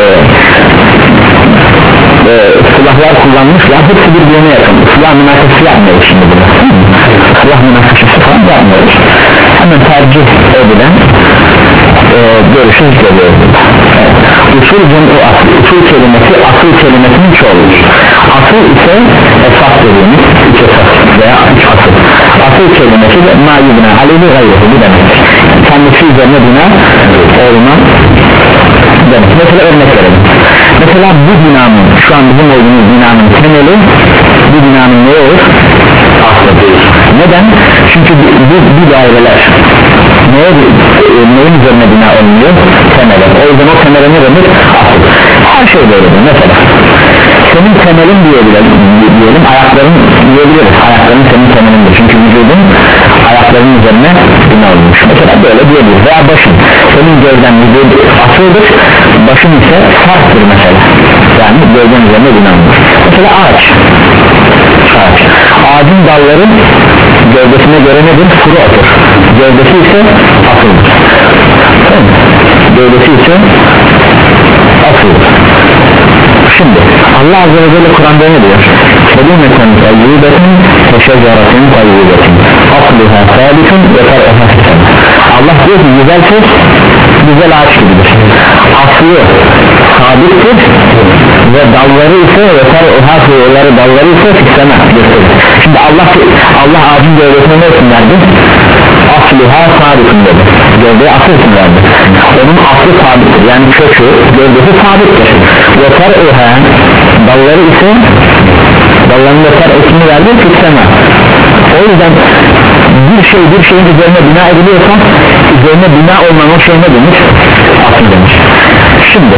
e, silahlar kullanmışlar. Hepsi birbirine yakın. Silah münakaşası yapmıyoruz şimdi bunu. Silah münakaşası falan yapmıyoruz. Hemen tercih edilen e, görüşü zikrediliyor. Evet. Usul cem'u asıl. Usul kelimesi asıl kelimesinin çoğuludur. Asıl ise esas dediğimiz üç esas veya üç asıl. Asıl kelimesi de ma yubna aleyhi gayruhu bu demektir. Kendisi üzerine bina olma demek. Mesela örnek verelim. Mesela bu binanın, şu an bizim olduğumuz binanın temeli bu binanın ne olur? Aslı değil. Neden? Çünkü bu, bu, bu daireler neye, neyin üzerine bina olmuyor? Temele. O yüzden o temele ne demek? Asıl. Her şey böyledir. Mesela senin temelin diyebilirim, diyelim ayakların diyebiliriz. Ayakların senin temelindir. Çünkü vücudun ayakların üzerine bina olmuş. Mesela böyle diyebiliriz. Veya başın. Senin gövden vücudun asıldır. Başın ise sarktır mesela. Yani gövden üzerine bina olmuş. Mesela ağaç. Ağaç. Ağacın dalları gövdesine göre nedir? Kuru otur. Gövdesi ise asıldır. Tamam. Gövdesi ise asıldır. Şimdi Allah Azze ve Celle Kur'an'da ne diyor? Kelimeten tayyibetin teşecceratin tayyibetin aslıha sabitun ve far'uha fiten. Allah diyor ki güzel söz güzel ağaç gibidir. Aslı sabittir ve dalları ise ve far'uha fiyolları dalları ise fitene gösterir. Şimdi Allah Allah ağacın gövdesine ne isim verdi? Aslıha sabitun dedi. Gövdeye asıl isim verdi. Onun aslı sabittir. Yani kökü gövdesi sabittir. Ve far'uha dalları ise dallarının yeter ismini verdi fitene. O yüzden bir şey bir şeyin üzerine bina ediliyorsa üzerine bina olman o şey ne demiş? Asıl demiş. Şimdi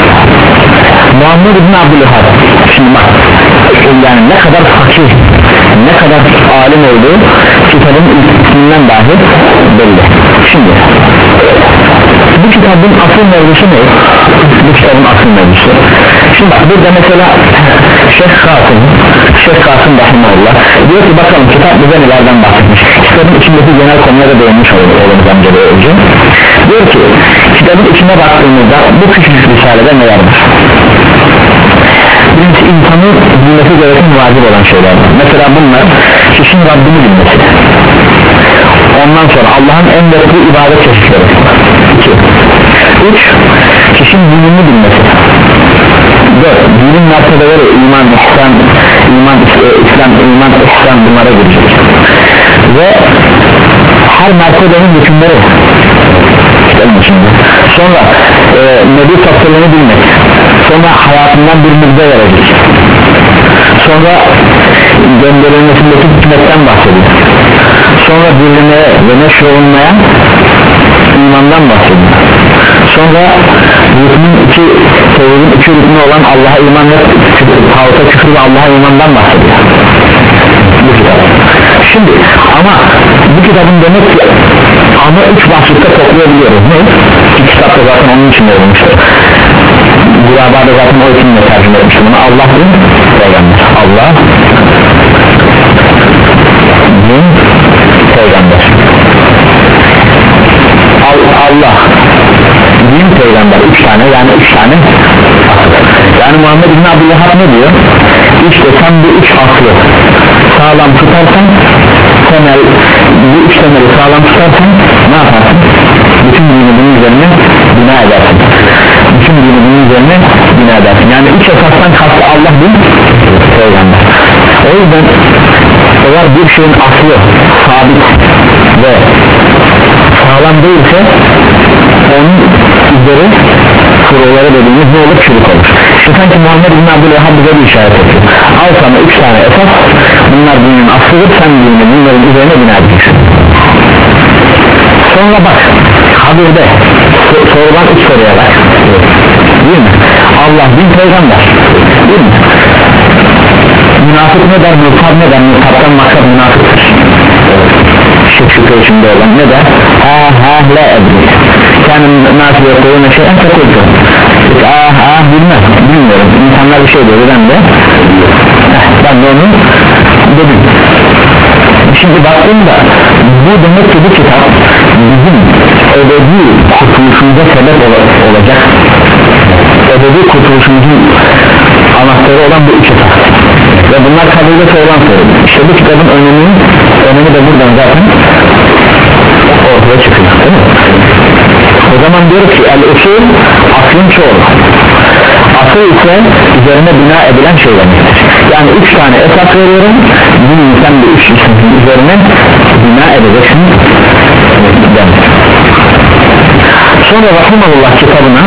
Muhammed İbn Abdülhab şimdi bak yani ne kadar fakir ne kadar alim olduğu kitabın isminden dahi belli. Şimdi bu kitabın asıl mevzusu ne? Bu kitabın asıl mevzusu. Şimdi bak burada mesela Şeyh Kasım Şeyh Kasım Rahimahullah diyor ki bakalım kitap bize nelerden bahsetmiş. Kitabın içindeki genel konulara değinmiş oğlumuz amcaları önce. Diyor ki kitabın içine baktığımızda bu küçük risalede neler var? Birincisi insanın bilmesi gereken vacip olan şeyler var. Mesela bunlar kişinin Rabbini bilmesi. Ondan sonra Allah'ın en büyük ibadet çeşitleri. İki. Üç. Kişinin dinini bilmesi. Dört. Dinin mertebeleri iman, ihsan, iman, İslam, iman, ihsan bunlara girecek. Ve her mertebenin hükümleri. Sonra e, Nebi Topsalını bilmek. Sonra hayatından bir müjde verecek. Sonra gönderilmesindeki hikmetten bahsediyor. Sonra birine ve neşrolunmaya imandan bahsediyor. Sonra rükmün iki tevhidin iki rükmü olan Allah'a iman ve tağuta küfür ve Allah'a imandan bahsediyor bu kitap. Şimdi ama bu kitabın demek ki ama üç başlıkta toplayabiliyoruz. Ne? Ki kitapta zaten onun için yazılmıştır. Gurabada zaten o isimle tercüme etmiştir bunu. Allah din peygamber. Allah din peygamber. Allah din peygamber üç tane yani üç tane asıl. Yani Muhammed bin Abdülvahhab ne diyor? İşte sen bu üç aslı sağlam tutarsan temel, bu üç temeli sağlam tutarsan ne yaparsın? Bütün dini bunun üzerine bina edersin. Bütün dini bunun üzerine bina edersin. Yani üç esasdan kastı Allah din peygamber. O yüzden eğer bir şeyin aslı sabit ve sağlam değilse onun üzeri furuları dediğimiz ne olur? Çürük olur. İşte sanki Muhammed bin Abdülvahhab bize bir işaret ediyor. Al sana üç tane esas, bunlar dinin aslıdır, sen dini bunların üzerine bina edeceksin. Sonra bak haberde sorulan üç soruya bak, değil mi? Allah din peygamber, değil mi? Münafık ne der, mürtab ne der? Mürtabdan maksat münafıktır. Şık şıkı içinde olan ne der? Ha ha la edri. Kendim nasıl yapıyorum ne şey en çok uydu. Ah ah bilmem, bilmiyorum. İnsanlar bir şey diyor, ben de ben de onu dedim. Şimdi baktığımda bu demek ki bu kitap bizim ebedi kurtuluşumuza sebep ol olacak ebedi kurtuluşumuzun anahtarı olan bu iki kitap ve bunlar kabulde olan soru. İşte bu kitabın öneminin önemi de buradan zaten ortaya çıkıyor, değil mi? O zaman diyoruz ki el-usul aslın çoğu, asıl ise üzerine bina edilen şey demektir. Yani üç tane esas veriyorum, bunu insan bir üç üzerine bina edeceksin demek. Sonra Rahimahullah kitabına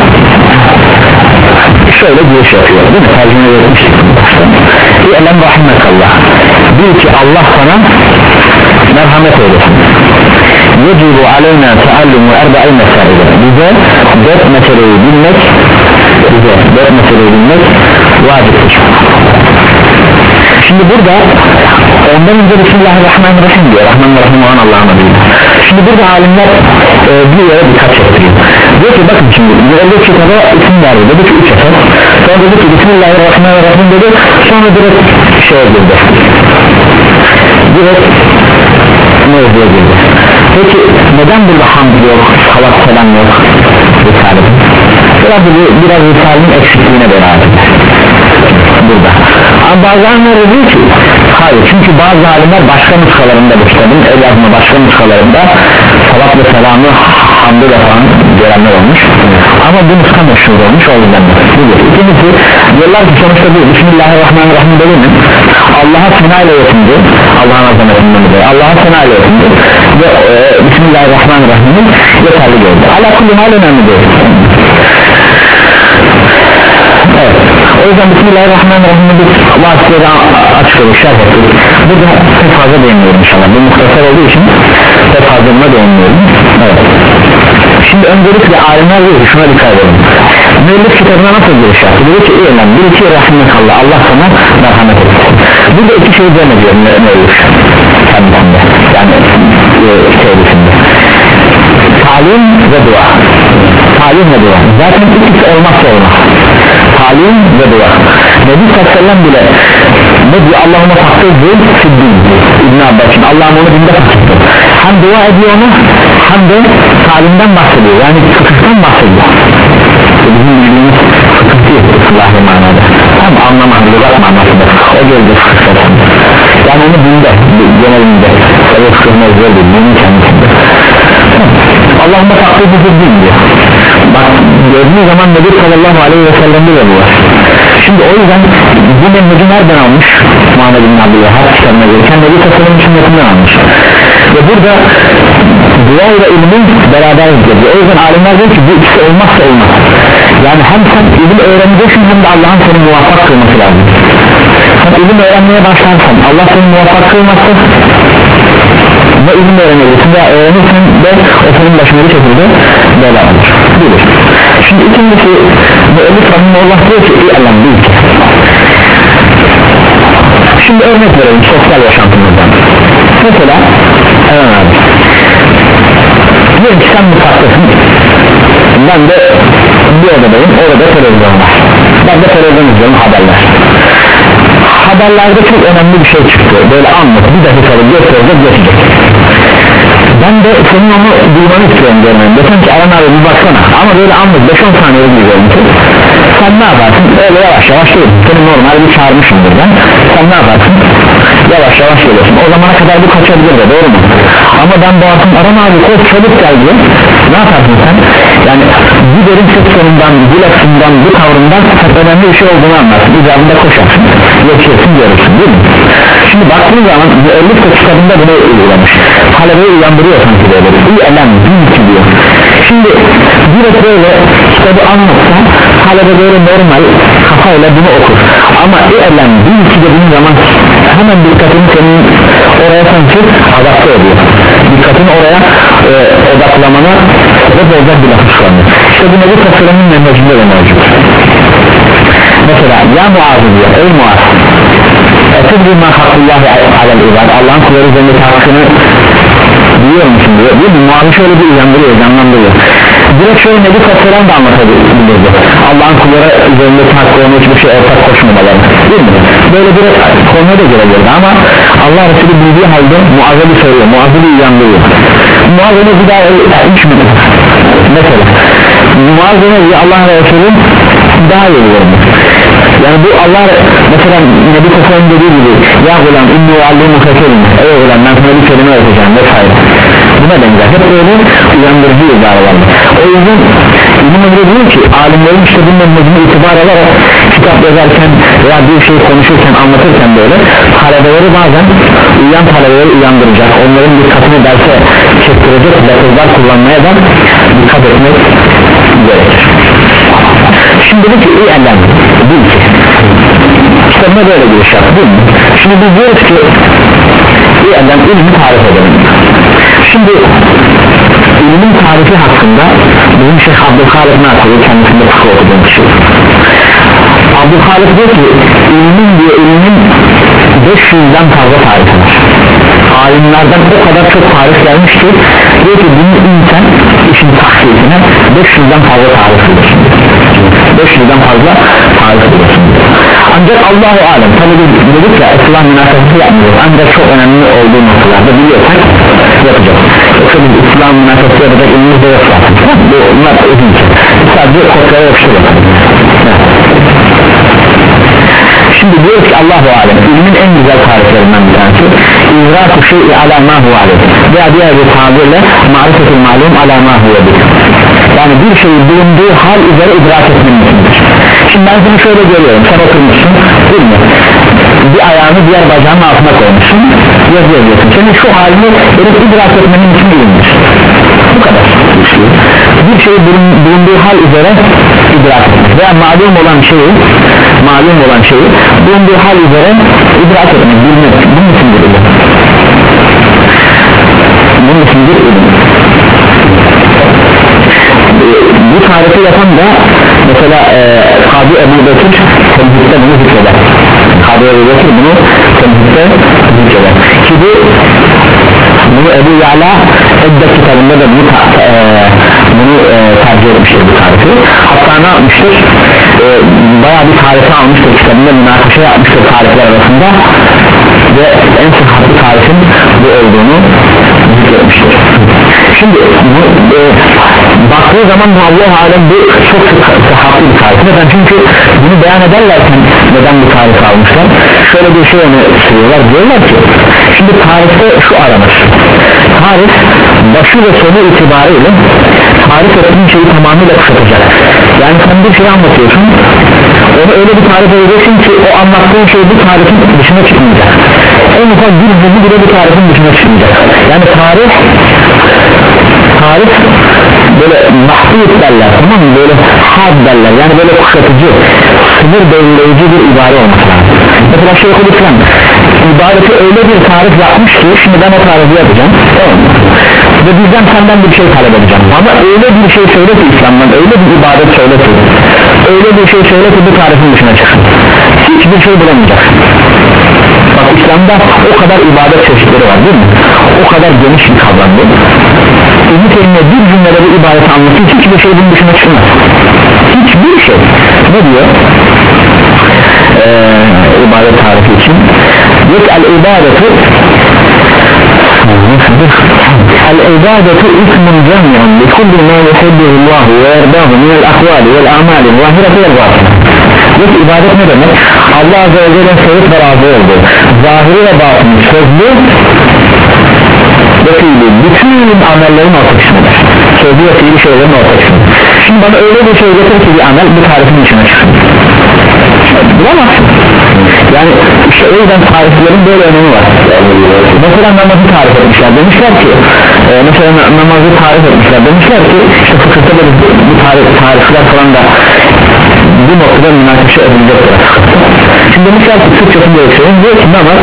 şöyle giriş yapıyor, değil mi? Tercüme etmiştik İ'lem rahimekallah, bil ki Allah sana merhamet eylesin. Yecibu aleyna teallumu erba'in mesaile, bize dört meseleyi bilmek bize dört meseleyi bilmek vaciptir. Şimdi burada ondan önce Bismillahirrahmanirrahim diyor. Rahmanirrahim olan Allah'ın adıyla. Şimdi burada alimler e, bir yere dikkat çektiriyor. Diyor ki bakın şimdi müellif kitaba isim verdi, dedi ki üç esas. Sonra dedi ki Bismillahirrahmanirrahim dedi, sonra direkt şeye girdi, direkt mevzuya girdi. Peki neden burada hamd yok, salat selam yok Risale'de? Biraz, biraz Risale'nin eksikliğine beraber burada. Ama bazı alimler diyor ki hayır, çünkü bazı alimler başka nuskalarında bu kitabın el yazma başka nuskalarında salat ve selamı hamdı yapan görenler olmuş, ama bu nuska meşhur olmuş, o yüzden budur. İkincisi diyorlar ki sonuçta bu Bismillahirrahmanirrahim dedi mi Allah'a sena ile yetindi, Allah'ın azametinden dolayı Allah'a sena ile yetindi ve e, Bismillahirrahmanirrahim'i yeterli gördü. Ala kulli hal önemli değil. Evet. O yüzden Bismillahirrahmanirrahim'i biz vasıtları açıkçası şerh ettik. Burada pek fazla değinmiyorum inşallah. Bu muhtasar olduğu için pek fazla buna değinmiyorum. Evet. Şimdi öncelikle alimler diyor ki şuna dikkat edelim. Müellif kitabına nasıl giriş yaptı? Diyor ki eylem, bir iki rahimekallah, Allah sana merhamet etsin. Burada iki şey demediyor müellif kendisinde, yani sevgisinde. Talim ve dua. Talim ve dua. Zaten ikisi olmazsa olmaz. Talim ve dua. Nebi sallallahu aleyhi ve sellem bile ne diyor? Allah'ıma fakir değil, siddin İbn-i Abbas'ın Allah'ım onu dinde fakirdir. Hem dua ediyor onu, hem de talimden bahsediyor, yani fıkıhtan bahsediyor. Bizim bildiğimiz fıkıh değil Allah'ı manada, tam anlama, lügat manasında o geldi fıkıhlar, yani onu dinde, genelinde öyle fıkıh mevzuya değil, bunun kendisinde Allah'ıma fakir değil diyor. Bak gördüğü zaman Nebi sallallahu aleyhi ve sellem'de de bu var. Şimdi o yüzden bu menheci nereden almış? Muhammed bin Abdülvahhab kitabına gelirken Nebi sallallahu aleyhi ve sellem'in sünnetinden almış. Ve burada dua ile ilmin beraber gidiyor. O yüzden alimler diyor ki bu ikisi olmazsa olmaz. Yani hem sen ilim öğreneceksin, hem de Allah'ın seni muvaffak kılması lazım. Sen ilim öğrenmeye başlarsan Allah seni muvaffak kılmazsa ne ilim öğreneceksin veya öğrenirsen de o senin başına bir şekilde bela olur. Şimdi ikincisi müellif rahimahullah diyor ki İ'lem bil ki. Şimdi örnek verelim sosyal yaşantımızdan. Mesela evet, diyelim ki sen mutfaktasın, ben de bir odadayım, orada televizyon var, ben de televizyon izliyorum, haberler. Haberlerde çok önemli bir şey çıktı, böyle anlık bir dakikalık gösterecek geçecek. Ben de senin onu duymanı istiyorum görmeni. Desem ki Alan abi bir baksana, ama böyle anlık beş on saniye bir görüntü. Sen ne yaparsın? Öyle yavaş yavaş değil, seni normal bir çağırmışımdır ben. Sen ne yaparsın? Yavaş yavaş geliyorsun, o zamana kadar bu kaçabilir de, doğru mu? Ama ben bu akım Alan abi koş çabuk gel diye, ne yaparsın sen? Yani bu derin ses sonundan, bu lafından, bu tavrından çok önemli bir şey olduğunu anlarsın, icabında koşarsın, geçiyorsun, görürsün, değil mi? Şimdi baktığın zaman müellif de kitabında bunu uygulamış, talebeyi uyandırıyor sanki böyle, İ'lem bil ki diyor. Şimdi direkt böyle kitabı anlatsa talebe böyle normal kafayla bunu okur, ama İ'lem bil ki dediğin zaman hemen dikkatini senin oraya sanki adapte ediyor, dikkatini oraya e, odaklamana sebep olacak bir lafı şu anda. İşte bu nevi tasarımın menhecinde de mevcut. Mesela ya Muaz diyor, ey Muaz etibri ma hakkullahi alel ibad, Allah'ın kulları üzerindeki hakkını biliyor musun diyor, değil mi? Muaz'ı şöyle bir uyandırıyor, canlandırıyor. Direkt şöyle nebi tasarım da anlatabilirdi, Allah'ın kulları üzerindeki hakkı ona hiçbir şey ortak koşmamaları, değil mi? Böyle direkt konuya da girebilirdi, ama Allah Resulü bildiği halde Muaz'a bir soruyor, Muaz'ı bir uyandırıyor. Muaz onu bir daha içmedi mesela. Muaz ona Allah Resulü daha iyi olur. Yani bu Allah mesela Nebi Tasarım dediği gibi ya gulam inni allimu fekerim, ey gulam ben sana bir kelime öğreteceğim vesaire, buna benzer hep öyle uyandırıcı ibareler. O yüzden İbn Ömer diyor ki alimlerin işte bunun mecmu itibar alarak kitap yazarken veya bir şey konuşurken anlatırken böyle talebeleri bazen uyan talebeleri uyandıracak, onların dikkatini derse çektirecek lafızlar kullanmaya da dikkat etmek gerekir. Şimdi bu ki İ'lem bil ki kitabına böyle bir şart değil mi? Şimdi biz diyoruz ki İ'lem ilmi tarif edelim. Şimdi ilmin tarifi hakkında bizim Şeyh Abdülhalik Nasır'ı kendisinde fıkıh okuduğum kişi Abdülhalik diyor ki ilmin diyor ilmin beş yüzden fazla tarifi var. Alimlerden o kadar çok tarif gelmiş ki diyor ki bunu insan işin tahkikine beş yüzden fazla tarif edilir, beş yüzden fazla tarif edilir. Ancak Allahu alem tabi dedik ya İslam münasebeti yapmıyoruz, ancak çok önemli olduğu noktalarda biliyorsak yapacağız. Yoksa biz İslam münasebeti yapacak ilimiz de yok zaten. Bunlar ödünce sadece kopyaya yapıştırıyor. Şimdi diyoruz ki Allahu alem ilmin en güzel tariflerinden bir tanesi İzrâku şey'i alâ mâ huve veya diğer bir tabirle marifetul malum alâ mâ huve, yani bir şeyi bulunduğu hal üzere idrak etmelisindir. Şimdi ben seni şöyle görüyorum, sen oturmuşsun değil mi? Bir ayağını diğer bacağının altına koymuşsun, yazı yazıyorsun, senin şu halini benim idrak etmenin için bilindir, bu kadar. Bir şeyi bulunduğu hal üzere idrak etmek veya malum olan şeyi malum olan şeyi bulunduğu hal üzere idrak etmek, bilmek, bunun içindir ilim, bunun içindir ilim. Bu tarifi yapan da mesela e, Kadı Ebu Bekir temizlikte bunu zikreder. Kadı Ebu Bekir bunu temizlikte zikreder ki bu bunu Ebu Ya'la Edde kitabında da bunu, e, bunu e, tercih etmiştir bu tarifi. Hatta ne yapmıştır? E, bayağı bir tarifi almıştır kitabında, münakaşa yapmıştır tarifler arasında ve en sıhhatli tarifin bu olduğunu zikretmiştir. Şimdi bu, e, baktığı zaman bu Allah alem bu çok sıhhatli bir tarif. Neden? Çünkü bunu beyan ederlerken neden bu tarifi almışlar? Şöyle bir şey onu sürüyorlar, diyorlar ki şimdi tarifte şu aranır, tarif başı ve sonu itibariyle tarif ettiğin şeyi tamamıyla kısaltacak. Yani sen bir şey anlatıyorsun, onu öyle bir tarif edeceksin ki o anlattığın şey bu tarifin dışına çıkmayacak, en ufak bir cümle bile bu tarifin dışına çıkmayacak. Yani tarif tarif böyle mahfuz derler, tamam mı? Böyle had derler, yani böyle kuşatıcı, sınır belirleyici bir ibare olması lazım. Mesela Şeyhülislam ibareti öyle bir tarif yapmış ki şimdi ben o tarifi yapacağım, tamam mı? ve bizden senden bir şey talep edeceğim ama öyle bir şey söyle ki İslam'dan, öyle bir ibadet söyle ki, öyle bir şey söyle ki bu tarifin dışına çıksın, hiçbir şey bulamayacaksın. Bak İslam'da o kadar ibadet çeşitleri var değil mi? O kadar geniş bir kavram bu. İbn-i Teymiye bir cümlede bu ibadeti anlatıyor, hiçbir şey bunun dışına çıkmaz, hiçbir şey. Ne diyor? Ee, ibadet tarifi için yok, el-ibadetu el-ibadetu ismun cami'un li kulli ma yuhibbullahu ve yerdahu min el-ahvali vel-amali zahireti vel-batini. Yok, ibadet ne demek? Allah Azze ve Celle'nin sevip ve razı olduğu zahiri ve batini, sözlü ve fiili bütün amellerin orta kısmıdır. Sözlü ve fiili şeylerin orta kısmıdır. Şimdi bana öyle bir şey getir ki bir amel bu tarifin içine çıksın, bulamazsın. Yani işte o yüzden tariflerin böyle önemi var. Mesela namazı tarif etmişler, demişler ki e, mesela namazı tarif etmişler, demişler ki işte fıkıhta da bu tarif, tarifler falan da bu noktada münakaşa edilecektir. Şimdi demişler ki Türkçesinde yaşayın, diyor ki namaz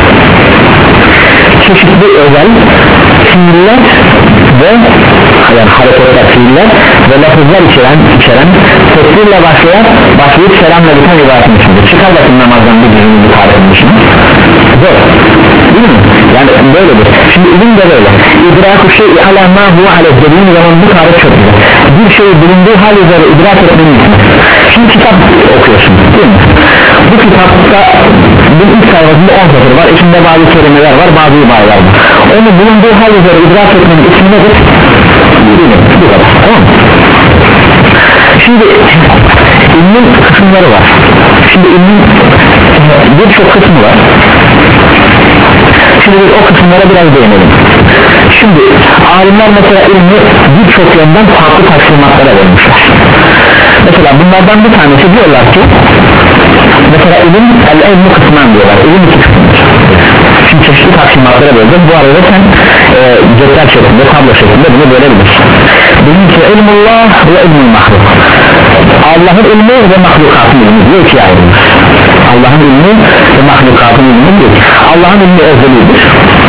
çeşitli özel fiiller ve yani hareketler, fiiller ve lafızlar içeren, içeren tekbirle başlayan, başlayıp selamla biten ibadetin içindir. Çıkar bakın namazdan bir cümle bir tarifin dışına. Zor değil mi? Yani böyledir. Şimdi ilim de böyle. İdrak-ı şey'i ala ma huve aleyh dediğin zaman bu tarif çok güzel. Bir şeyi bulunduğu hal üzere idrak etmenin için. Şimdi kitap okuyorsun değil mi? Bu kitapta bu ilk sayfasında on satır var, içinde bazı kelimeler var, bazı ibareler var. Onu bulunduğu hal üzere idrak etmenin için nedir? Bu kadar, tamam mı? Şimdi ilmin kısımları var. Şimdi ilmin birçok kısmı var. Şimdi biz o kısımlara biraz değinelim. Şimdi alimler mesela ilmi birçok yönden farklı taksimatlara vermişler. Mesela bunlardan bir tanesi diyorlar ki mesela ilim el-ilmu kısmından diyorlar, ilim iki kısımdır. Şimdi çeşitli taksimatlara böleceğiz. Bu arada sen e, cetvel şeklinde, tablo şeklinde bunu bölebilirsin. Birincisi ilmullah ve ilmul mahluk. Allah'ın ilmi ve mahlukatın ilmi diyor ki ayrılır. Allah'ın ilmi ve mahlukatın ilmi diyor ki Allah'ın ilmi ezelidir.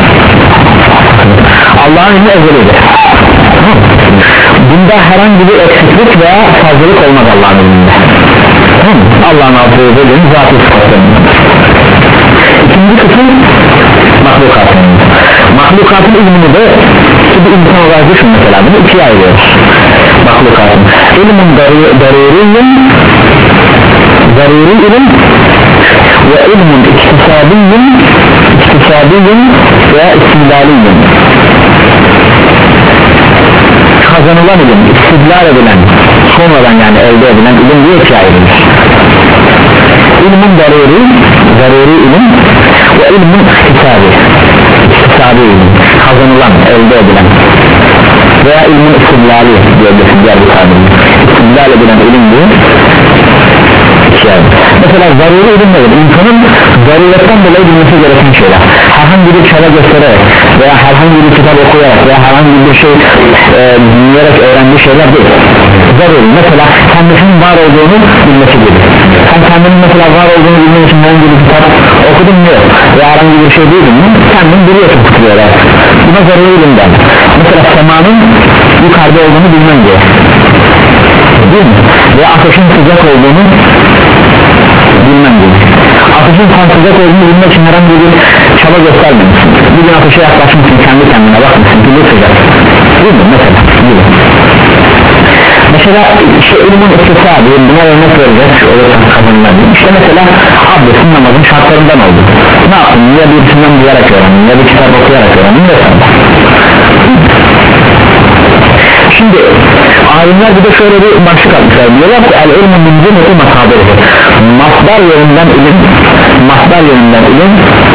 Allah'ın ilmi ezelidir. Bunda herhangi bir eksiklik veya fazlalık olmaz Allah'ın ilminde. Allah'ın Azze ve Celle'nin zatı sıfatlarında. İkinci kısım mahlukatın ilmi. Mahlukatın ilmini de bir insan olarak düşün mesela, bunu ikiye ayırıyoruz. Mahlukatın ilmin daruriyin daruri ilim ve ilmin iktisadiyin iktisadiyin veya istidlaliyin. Kazanılan ilim, istidlal edilen, sonradan yani elde edilen ilim diye ikiye ayrılır. İlmin daruri daruri ilim ve ilmin iktisadi iktisadi ilim, kazanılan, elde edilen veya ilmin istidlali diyebilirsin diğer bir tabirle. İstidlal edilen ilim diye mesela zaruri ilim nedir? İnsanın zaruretten dolayı bilmesi gereken şeyler, herhangi bir çaba göstererek veya herhangi bir kitap okuyarak veya herhangi bir şey e, dinleyerek öğrendiği şeyler değil. Zaruri, mesela kendisinin var olduğunu bilmesi gibi. Sen kendinin mesela var olduğunu bilmek için herhangi bir kitap okudun mu yok veya herhangi bir şey duydun mu, kendin biliyorsun tutuyorlar. Buna zaruri ilim der. Mesela semanın yukarıda olduğunu bilmen diyor, değil mi? Veya ateşin sıcak olduğunu bilmem diyor. Ateşin tam sıcak olduğunu bilmek için herhangi bir çaba göstermemişsin. Bir gün ateşe yaklaşmışsın, kendi kendine bakmışsın ki bu sıcak, değil mi? Mesela gibi. Mesela işte ilmin iktisadi, buna örnek vereceğiz olursan kazanılan. İşte mesela abdestin namazın şartlarından oldu. Ne yaptın? Ya birisinden duyarak öğrendin, ya bir kitap okuyarak öğrendin vesaire. Şimdi alimler bir de şöyle bir başlık atmışlar, diyorlar ki el-ilmu min cümleti masabirihi. Masdar yönünden ilim, masdar yönünden ilim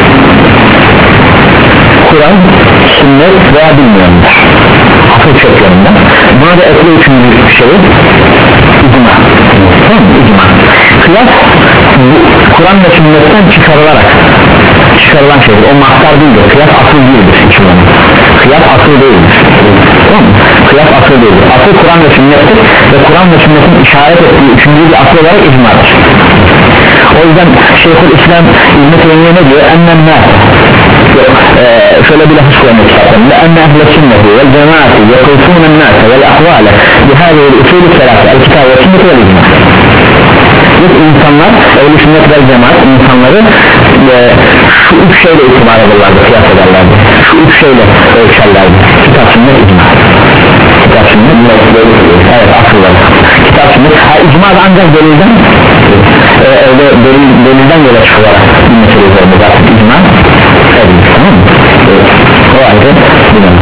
Kur'an, sünnet veya bilmiyorlar, akıl çöplerinden. Buna da ekle üçüncü şey icma. Tamam mı? İcma. Kıyas Kur'an ve sünnetten çıkarılarak çıkarılan şeydir, o masdar değildir, kıyas asıl değildir. Kıyas asıl değildir, tamam mı? Kıyas asıl değildir, asıl Kur'an ve sünnettir ve Kur'an ve sünnetin işaret ettiği üçüncü bir asıl olarak icmadır. O yüzden Şeyhülislam İbn-i Teymiye ne diyor? Ennen nâs yok ee, şöyle bir lafız koymak istedim لأن أهل السنة والجماعة يقيسون الناس والأقوال بهذه الأصول الثلاثة الكتاب والسنة والإجماع. Yok insanlar ehl-i sünnet vel cemaat insanları e, şu üç şeyle itibar ederlerdi, kıyas ederlerdi, şu üç şeyle ölçerlerdi: kitap, sünnet, icma. Kitap, sünnet, evet asılları kitap, sünnet, ha, icma da ancak delilden e, öyle delil, delilden yola çıkılarak bir mesele üzerinde zaten icma edildi, tamam mı? Evet. O halde bilmiyorum.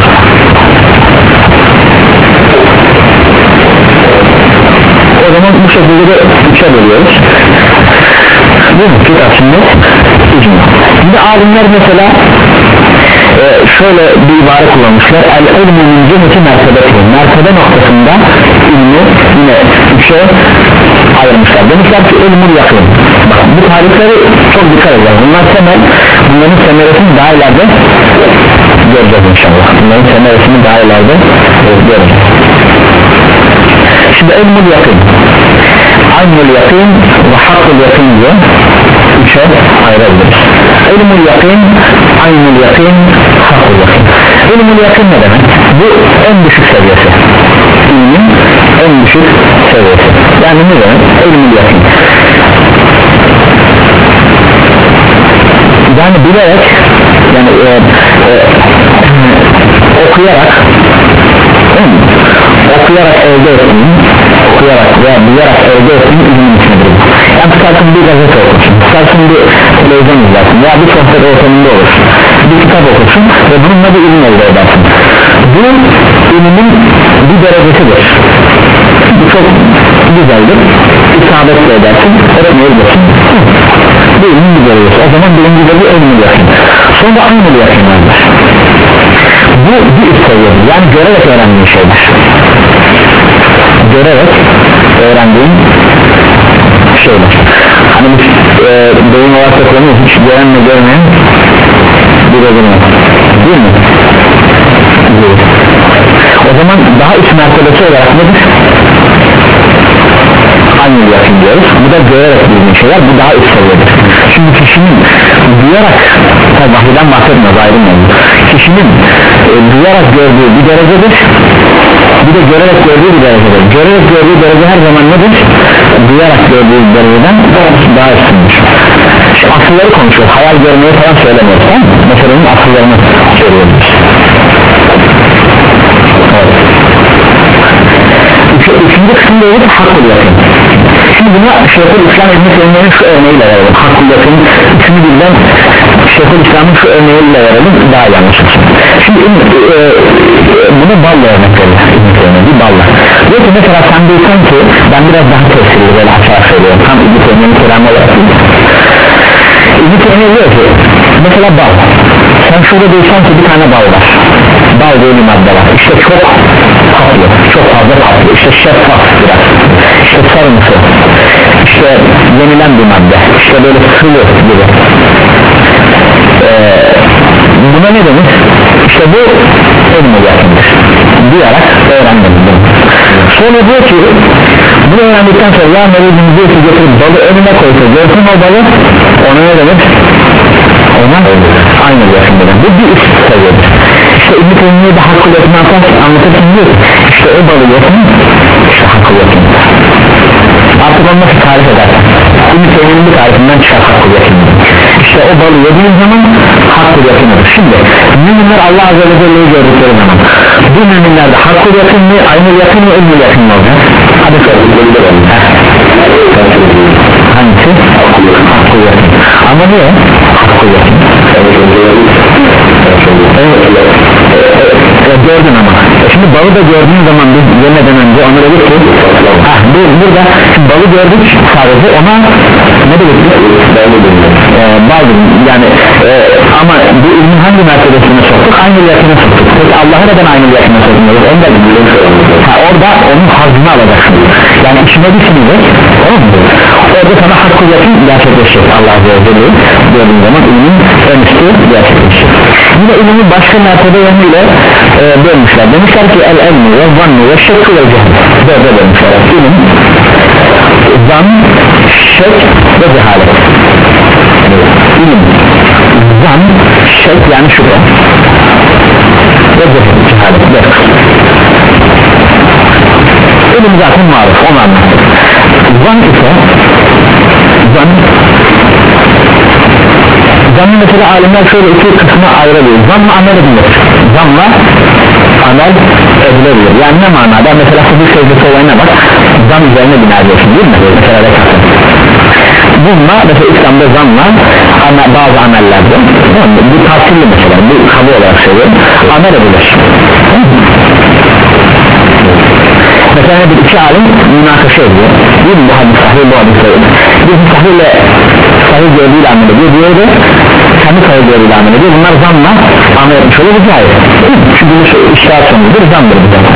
O zaman bu şekilde de üçe bölüyoruz. Bu kitap, sünnet, icma. Şimdi alimler mesela e, şöyle bir ibare kullanmışlar: el ilmu min ciheti mertebeti, mertebe noktasında ilmi yine üçe ayırmışlar. Demişler ki ilmul yakın. Bakın bu tarifleri çok dikkat edin. Bunlar temel, bunların semeresini daha ileride göreceğiz inşallah. Bunların semeresini daha ileride göreceğiz. Şimdi ilmul yakın, aynul yakın ve hakkul yakın diye üçe ayırabiliriz. İlmul yakın, aynul yakın, hakkul yakın. İlmul yakın ne demek? Bu en düşük seviyesi, ilmin en düşük seviyesi. Yani ne demek? İlmul yakın, yani bilerek, yani e, e, okuyarak okuyarak elde ettiğin, okuyarak veya bilerek elde ettiğin ilmin içindedir. Yani tutarsın bir gazete okursun, tutarsın bir televizyon izlersin veya bir sohbet ortamında olursun, bir kitap okursun ve bununla bir ilim elde edersin. Bu ilmin bir derecesidir. Bu çok güzeldir, isabetle edersin, öğrenmeyebilirsin. Bu ilmin bir derecesi. O zaman birinci de bu ilmin yakın. Sonra aynı yakın vardır. Bu bir üst seviyedir, yani görerek öğrendiğin şeyler, görerek öğrendiğin şeyler. Hani biz e, beyin olarak da kullanıyoruz, hiç görenle görmeyen bir ödül yok, değil mi? Değil. O zaman daha üst mertebesi olarak nedir? Aynı yakın diyoruz. Bu da görerek bildiğin şeyler, bu daha üst seviyedir. Şimdi kişinin duyarak, tabi vahiden bahsetmiyoruz, ayrılmıyoruz. Kişinin e, duyarak gördüğü bir derecedir, bir de görerek gördüğü bir derecedir. Görerek gördüğü derece her zaman nedir? Duyarak gördüğü dereceden daha üstündür. İşte asılları konuşuyor, hayal görmeyi falan söylemiyoruz, tamam mı? Meselenin asıllarını söylüyoruz. Evet. Üç, üçüncü kısımda olur hakkul yakın. Şimdi buna Şeyhülislam İbn Teymiye'nin şu örneğiyle verelim. Hakkul yakın, üçünü birden Şeyhülislam'ın şu örneğiyle verelim, daha yanlış olsun. Şimdi e, e, bunu balla örnek verir İbn Teymiye, bir balla. Diyor ki mesela sen diyorsan ki, ben biraz daha tefsirli böyle aşağı söylüyorum, tam İbn Teymiye'nin kelamı olarak değil. İbn Teymiye diyor ki mesela bal, sen şurada diyorsan ki bir tane bal var, bal diye bir madde var, işte çok tatlı, çok fazla tatlı, işte şeffaf biraz, işte sarımsı, işte yenilen bir madde, işte böyle sıvı gibi. ee, buna ne denir? İşte bu ilmi yakındır, duyarak öğrenmemiz. Sonra diyor ki bunu öğrendikten sonra ya Mevlid'in diyor ki getirip balı önüne koysa görsün o balı, ona ne denir? Ona aynı yakındır. Bu bir üst seviyedir. İşte İbn-i Teymiye'de hakkı yakın anlatırken diyor ki işte o balı yakın, işte hakkı yakın. Artık onu nasıl tarif edersen İbn-i Teymiye'nin bir tarifinden çıkar hakkı yakın. İşte o balı yediğin zaman hakkı yakındır. Şimdi müminler Allah Azze ve Celle'yi gördükleri zaman bu müminlerde hakkı yakın mı, aynı yakın mı, ilmi yakın mı olacak? Hadi sorun. Hangisi? Hakkı yakın. Ama niye? Hakkı yakın. Evet. E, gördün ama şimdi balı da gördüğün zaman biz yemeden önce ona dedik ki ah, bu, burada şimdi balı gördük sadece ona ne dedik biz? E, bal dedim yani e, ama bu ilmin hangi mertebesine soktuk? Aynı yakına soktuk. Peki Allah'a neden aynı yakına sokmuyoruz? Onu da ha, orada onun hazzını alacaksın, yani içine düşünecek, tamam mı? Orada sana hakkı yakın gerçekleşecek. Allah Azze ve Celle'yi gördüğün zaman ilmin en üstü gerçekleşecek. Yine ilmin başka mertebe yönüyle e, bölmüşler. Demişler ki el elmi ve zannu ve şekku ve cehl. Böyle bölmüşler. İlim, zan, şek ve cehalet. İlim, zan, şek yani şüphe ve cehalet. Ölüm zaten maruf, onu anlattık. Zan ise zan Zanlı mesela alimler şöyle iki kısma ayrılıyor. Zanla amel edilir. Zanla amel edilir. Yani ne manada? Mesela huzur secdesi olayına bak. Zan üzerine bina ediyorsun değil mi? Mesela rekatın. Bununla mesela İslam'da zanla ama bazı amellerde bu tavsiyeli mesela bu kabul olarak söylüyorum. Amel edilir. Mesela bir iki alim münakaşa ediyor. Değil mi? Bu hadis sahih, bu hadis sahih. Bir sahihle sahih gördüğüyle amel ediyor. Diğeri kendi sahih gördüğüyle amel ediyor. Bunlar zanla amel etmiş olur. Bu caiz. Çünkü bu iştahat sonucudur. Zandır bu zan.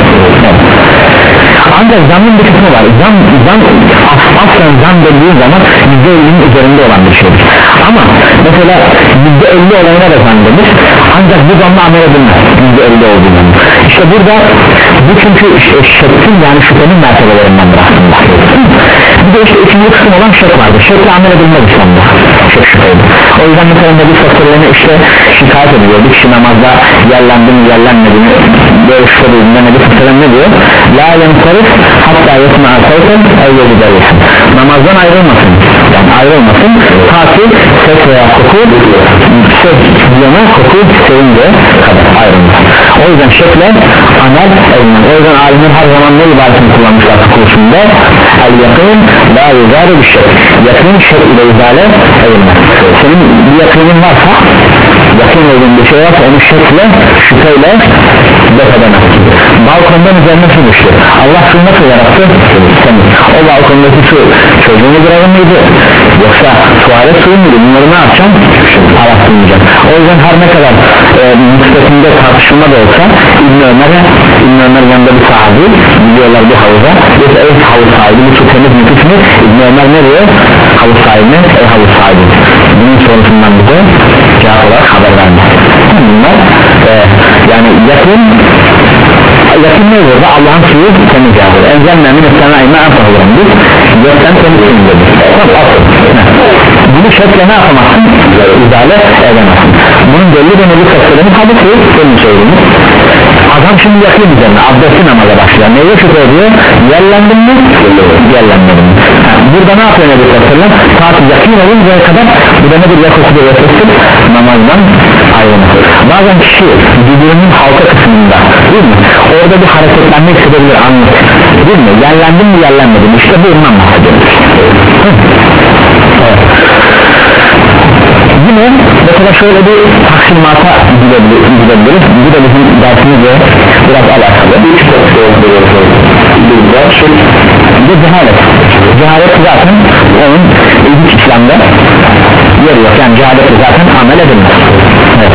Ancak zanın bir kısmı var. Zan, zan aslen zan dediği zaman yüzde ellinin üzerinde olan bir şeydir. Ama mesela yüzde elli olayına da zan denir. Ancak bu zanla amel edilmez. yüzde elli olduğu zaman. İşte burada bu çünkü şekkin yani şüphenin mertebelerindendir aslında. Bir de işte ikinci kısım olan şek vardır. Şekle amel edilmez İslam'da. Şek şüpheydi. O yüzden mesela Nebi Sallallahu işte şikayet ediyor. Bir kişi namazda yerlendi mi yerlenmedi mi böyle şüphe duyduğunda Nebi Sallallahu ne diyor? La yensarif hatta yetma'a sayfen eyyedi derlesin. Namazdan ayrılmasın. Yani ayrılmasın. Ta ki ses veya koku ses yana koku sevince kadar ayrılmasın. O yüzden şekle amel edilmez. O yüzden alimler her zaman ne ibaretini kullanmışlar konusunda? El yakın la yüzare bir şey. Yakın şek ile izale edilmez. Senin bir yakının varsa, yakın olduğun bir şey varsa onu şekle, şüpheyle def edemezsin. Balkondan üzerine su düştü. Allah su nasıl yarattı? Seni. O balkondaki su çocuğunu bırakır mıydı? Yoksa tuvalet suyu muydu? Bunları ne yapacağım? Araştırmayacağım. O yüzden her ne kadar e, müstakimde tartışılma da olsa İbn Ömer'e, İbn Ömer'in yanında bir sahibi gidiyorlar bir havuza. Yoksa ey havuz sahibi bu su temiz mi tut mu? İbn Ömer ne diyor? Havuz sahibine ey havuz sahibi. Bunun sorusundan bize cevap olarak haber vermiş. Bunlar e, yani yakın yakın ne olur da Allah'ın suyu temiz yapıyor. Enzelna min es-semâi mâ'en tahûran. Biz gökten temiz suyun dedik. Bunu şekle ne yapamazsın? İzale edemezsin. Bunun belli de Nebi Sallallahu hadisi senin söylediğiniz. Adam şimdi yakın üzerine abdesti namaza başlıyor. Neye şüphe ediyor? Yerlendim mi? Yerlenmedim mi? Yani burada ne yapıyor Nebi Sallallahu? Saat yakın oluncaya kadar bu da nedir? Yakısı ve yakısı namazdan ayrılır. Bazen kişi birbirinin halka kısmında değil mi? Orada bir hareketlenmek isteyebilir anlık değil mi? Yerlendim mi yerlenmedim işte bu ondan bahsediyoruz. Evet. Yine mesela şöyle bir taksimata gidebiliriz. Bu da bizim dersimizle biraz alakalı. Bir cehalet. Cehalet zaten onun ilk İslam'da yeri yok. Yani cehalet zaten amel edilmez. Evet.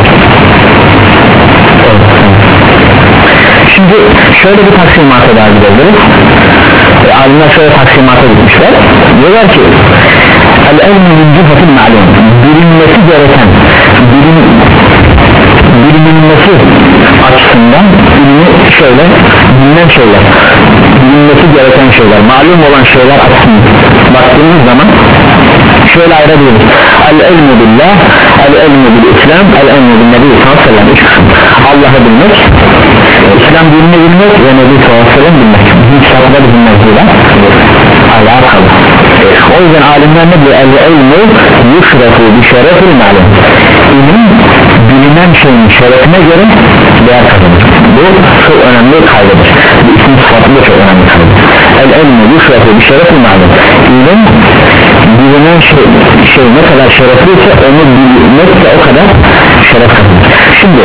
Şimdi şöyle bir taksimata daha gidebiliriz. E, alimler şöyle taksimata gitmişler. Diyorlar ki el-ilmi min cihetil ma'lum, bilinmesi gereken bilin, bilinmesi açısından ilmi şöyle bilinen şeyler, bilinmesi gereken şeyler, malum olan şeyler açısından baktığımız zaman şöyle ayırabiliriz. El-ilmu billah, el-ilmu bil-islam, el-ilmu bil-nebi sallallahu aleyhi ve sellem. Üç kısım. Allah'ı bilmek, İslam dinini bilmek ve Nebi sallallahu aleyhi ve sellem bilmek. Bizim kitapta bizim mevzular alakalı. O yüzden alimler ne diyor? El-ilmu yuşrefu bi şerefil ma'lum. İlim bilinen şeyin şerefine göre değer kazanır. Bu çok önemli kaydedir. Bu isim sıfatında çok önemli kaydedir. El-ilmu yuşrefu bi şerefil ma'lum. İlim bilinen şey, şey ne kadar şerefliyse onu bilmek de o kadar şeref kazanır. Şimdi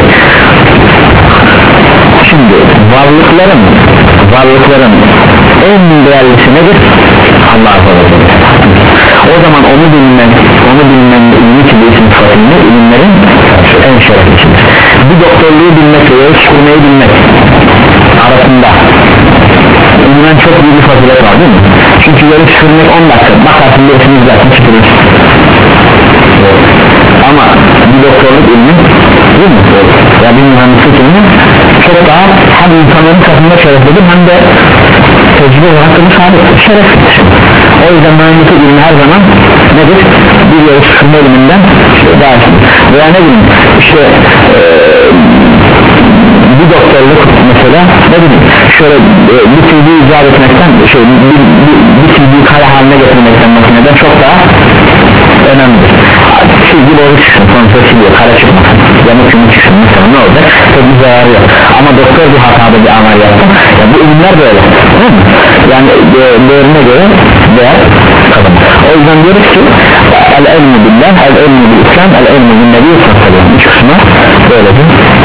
Şimdi varlıkların varlıkların en değerlisi nedir? Allah'a emanet. O zaman onu bilmen, onu bilmen ilmi ki bir isim sıfatında ilimlerin en şereflisidir. Bir doktorluğu bilmek ve ölçümleyi bilmek arasında bundan çok büyük bir fazilet var değil mi? Çünkü yarı süpürmek on dakika bakarsın bir isminiz zaten süpürür. Ama bir doktorluk ilmi değil mi? Ya bir mühendislik ilmi çok daha hem insanların katında şereflidir hem de tecrübe olarak da sabit şereflidir. O yüzden mühendislik ilmi her zaman nedir? Bir yolu sıkılma ilminden daha veya ne bileyim işte ee, bir doktorluk mesela ne bileyim şöyle e, bir T V'yi icat etmekten şey, bir, bir, bir T V'yi kare haline getirmekten makineden çok daha önemlidir. Çizgi doğru çıksın, sonuçta çizgi kare çıkmasın, yamuk yumuk çıksın mesela ne olacak? Çok bir zararı yok. Ama doktor bir hatada bir amel yaptı. Yani bu ürünler böyle, yani e, değerine göre değer kazanır. O yüzden diyoruz ki el-ilmu billah, el-ilmu bil-islam, el-ilmu bil-nebi sallallahu. Üç kısma böylece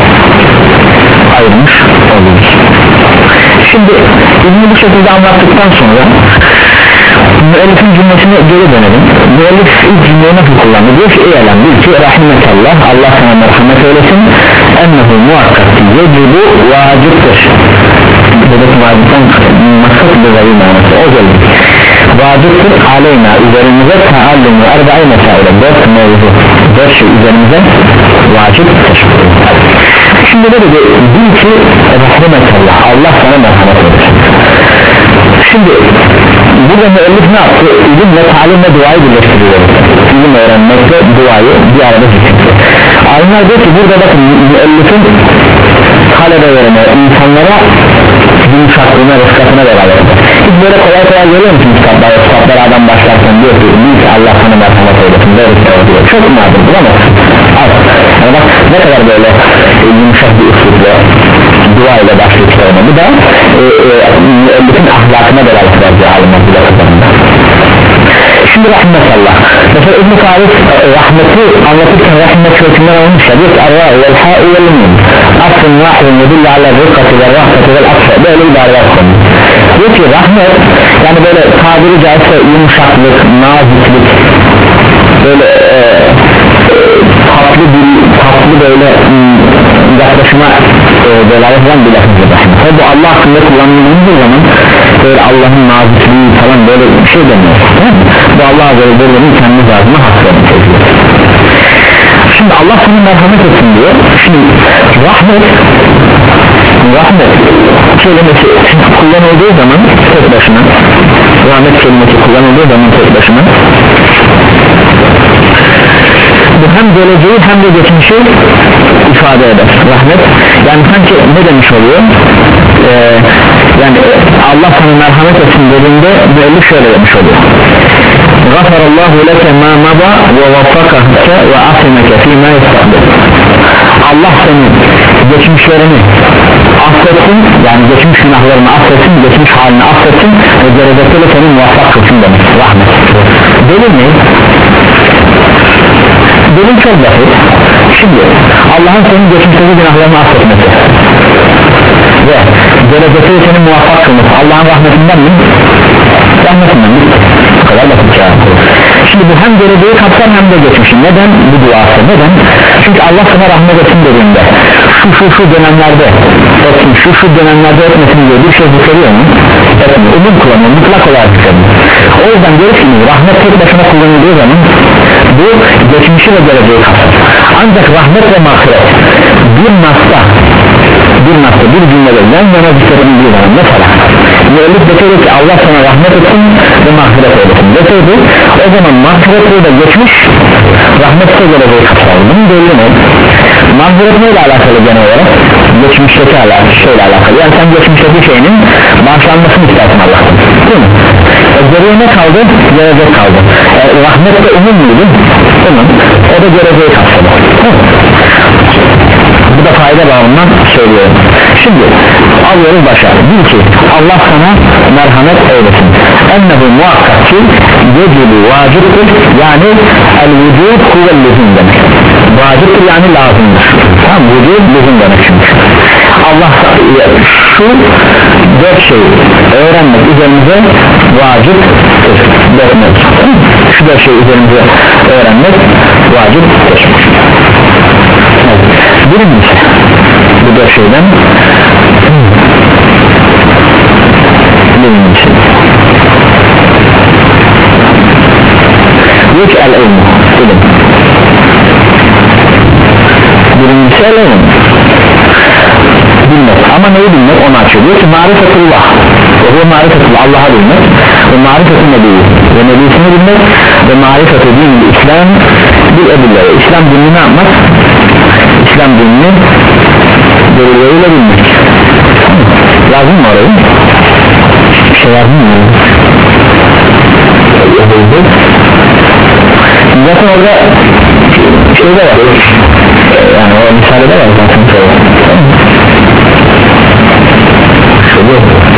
ayrılmış oluyoruz. Şimdi ilmi bu şekilde anlattıktan sonra müellifin cümlesine geri dönelim. Müellif ilk cümleyi nasıl kullandı? Diyor ki ey elem bil ki rahimekallah, Allah sana merhamet eylesin, ennehu muhakkak yecibu vaciptir. Buradaki vacipten maksat bir vacip manası o geldi. Vaciptir aleyna üzerimize taallümü erba'i mesaile dört mevzu dört şey üzerimize vaciptir. Şimdi de dedi bil ki rahimekallah, Allah sana merhamet eylesin. Şimdi burada müellif ne yaptı? İlim ve talim ve duayı birleştiriyor. İlim öğrenmekle duayı bir arada zikrediyor. Alimler diyor ki burada bakın müellifin talebelerine, insanlara yumuşaklığına, rıfkatına beraber. Hiç böyle kolay kolay görüyor musunuz kitaplar? Kitaplar adam başlarken diyor ki bil ki Allah sana merhamet eylesin. Böyle diyor. Çok nadir bulamazsın. Az. Yani bak ne kadar böyle e, yumuşak bir üslupla dua ile başlıyor kitabına. Bu da e, e, müellifin ahlakına beraber verdiği alimler bu lafızlarında. Şimdi rahmetallah. Mesela İbn-i Tarif rahmeti anlatırken rahmet kökünden olmuş ya. Diyor ki Ar-Râ'u vel-Hâ'u vel-Mîm Asrın vâhidun yedille ala rıkkati ve rahmeti vel-Aksa. Böyle ibareler konuyor. Diyor ki rahmet yani böyle tabiri caizse yumuşaklık, naziklik, böyle e, e, tatlı bir tatlı böyle m, yaklaşıma e, delalet eden bir lafızdır rahmet. Bu Allah hakkında kullanıldığımız zaman böyle Allah'ın nazikliği falan böyle bir şey demiyor. Bu Allah Azze ve Celle'nin kendi zatına hasretini seviyor. Şimdi Allah sana merhamet etsin diyor. Şimdi rahmet rahmet kelimesi kullanıldığı zaman tek başına, rahmet kelimesi kullanıldığı zaman tek başına bu hem geleceği hem de geçmişi ifade eder. Rahmet yani sanki ne demiş oluyor? Ee, yani Allah sana merhamet etsin dediğinde müellif şöyle demiş oluyor: Gafarallahu leke ma mada ve vaffakake ve asimeke fîmâ yestâbir. Allah senin geçmişlerini affetsin, yani geçmiş günahlarını affetsin, geçmiş halini affetsin ve gelecekte senin muvaffak kılsın demek. Rahmet. Delil ne? Delil çok basit. Şimdi Allah'ın senin geçmişteki günahlarını affetmesi ve gelecekte senin muvaffak kılması Allah'ın rahmetinden mi? Rahmetinden mi? Bu kadar basit ya. Şimdi bu hem geleceği kapsar hem de geçmişi. Neden bu duası? Neden? Çünkü Allah sana rahmet etsin dediğinde şu şu şu dönemlerde etsin, şu şu dönemlerde etmesin diye bir şey zikrediyor mu? Etmiyor. Umum kullanıyor, mutlak olarak zikrediyor. O yüzden görürsünüz rahmet tek başına kullanıldığı zaman bu geçmişi ve geleceği kapsar. Ancak rahmet ve mağfiret bir nasta bir nasta bir cümlede yan yana zikredildiği zaman mesela müellif deseydi ki Allah sana rahmet etsin ve mağfiret eylesin deseydi o zaman mağfiretle de geçmiş rahmetle geleceği kapsar. Bunun delili ne? Mağfiret neyle alakalı genel olarak? Geçmişteki alakalı, şeyle alakalı. Yani sen geçmişteki şeyinin bağışlanmasını istersin Allah'tan, değil mi? E, geriye ne kaldı? Gelecek kaldı. E, rahmet de umum muydu? Umum. O da geleceği kapsadı. Bu da fayda bağımından söylüyorum. Şimdi alıyoruz başa. Bil ki Allah sana merhamet eylesin. Ennehu muhakkak ki yecibu vaciptir. Yani el vücud kuvvel lüzum demek. Vaciptir yani lazımdır. Tamam, vücud lüzum demek çünkü. Allah şu dört şeyi öğrenmek üzerimize vaciptir. Dört şu dört şeyi üzerimize öğrenmek vaciptir. Birincisi bu dört şeyden birincisi diyor ki el-ilm ilim birincisi el-ilm bilmek ama neyi bilmek onu açıyor diyor ki marifetullah o marifetullah Allah'a bilmek ve marifeti nebi ve nebisini bilmek ve marifeti din-i İslam bil edille. İslam dinini ne yapmak? İslam dinini delilleriyle bilmek. Lazım mı orayı? Bir şey lazım mı? Zaten orada şey de var, yani o misali de var zaten. Şöyle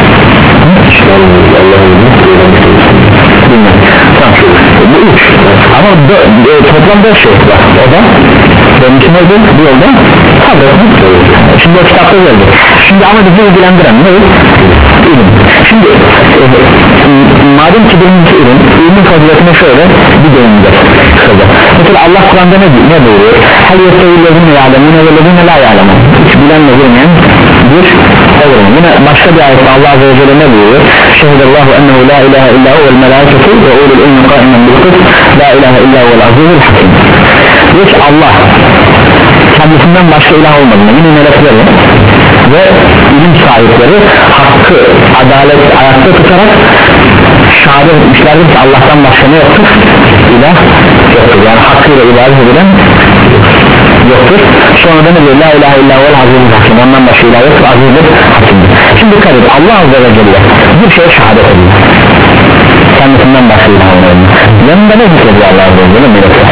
bu üç ama dö, e, toplam dört şey var. O da benim için oldu bu yolda sabretmek. Şimdi o kitapta geldi. Şimdi ama bizi ilgilendiren ne? İlim. Şimdi e, madem ki birincisi ilim, ilmin faziletine şöyle bir değineceğiz kısaca. Mesela Allah Kur'an'da ne, ne buyuruyor? Hel yestevillezine ya'lemune ve lezine la ya'lemun. Hiç bilenle bilmeyen bir olur. Yine başka bir ayette Allah Azze ve Celle ne buyuruyor? Şehidallahu ennehu la ilahe illa huvel melâketu ve ulul ilmi qaimen bil kıst la ilahe illa huvel azizul hakim. Diyor ki Allah kendisinden başka ilah olmadığını, yine melekleri ve ilim sahipleri hakkı, adalet ayakta tutarak şehadet etmişlerdir ki Allah'tan başka ne yoktur? İlah yoktur. Yani hakkıyla ibadet edilen yoktur. Sonra da ne diyor? La ilahe illa huvel azizul hakim. Ondan başka ilah yoktur. Azizdir, hakimdir. Şimdi dikkat edin. Allah Azze ve Celle bir şeye şehadet ediyor. Kendisinden başka ilah olmadığını. Yanında ne zikrediyor Allah Azze ve Celle? Melekler.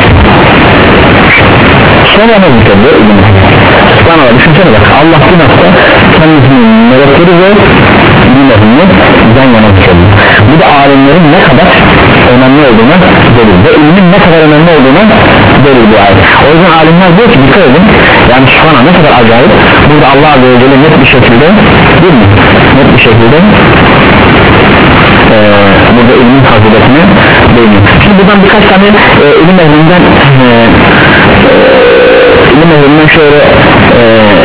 Sonra ne zikrediyor? Bana düşünsene bak, Allah bir nokta kendisinin melekleri ve dinlerini bizden yana zikrediyor. Bu da alimlerin ne kadar önemli olduğuna delil ve ilmin ne kadar önemli olduğuna delil bu ayet. O yüzden alimler diyor ki dikkat edin, yani şuna ne kadar acayip, burada Allah Azze ve Celle net bir şekilde, değil mi? Net bir şekilde Ee, burada ilmin faziletini değiniyor. Şimdi buradan birkaç tane e, ilim ehlinden e, e, ilim ehlinden şöyle e,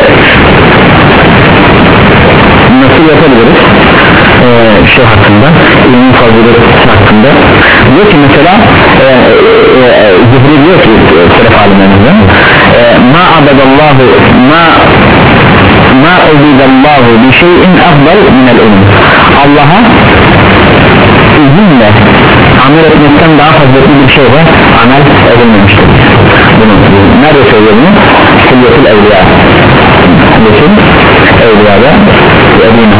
nasıl yapabiliriz e, şey hakkında, ilmin fazileti hakkında diyor ki mesela e, e, e, Zühri diyor ki selef alimlerimizden ma abedallahu ma ma ubidallahu bi şeyin afdal minel ilim. Allah'a izinle amel etmekten daha faziletli bir şey var, amel edilmemiştir. Bunu nerede söylüyor bunu? Hülyetül Evliya. Hülyetül Evliya'da Ebu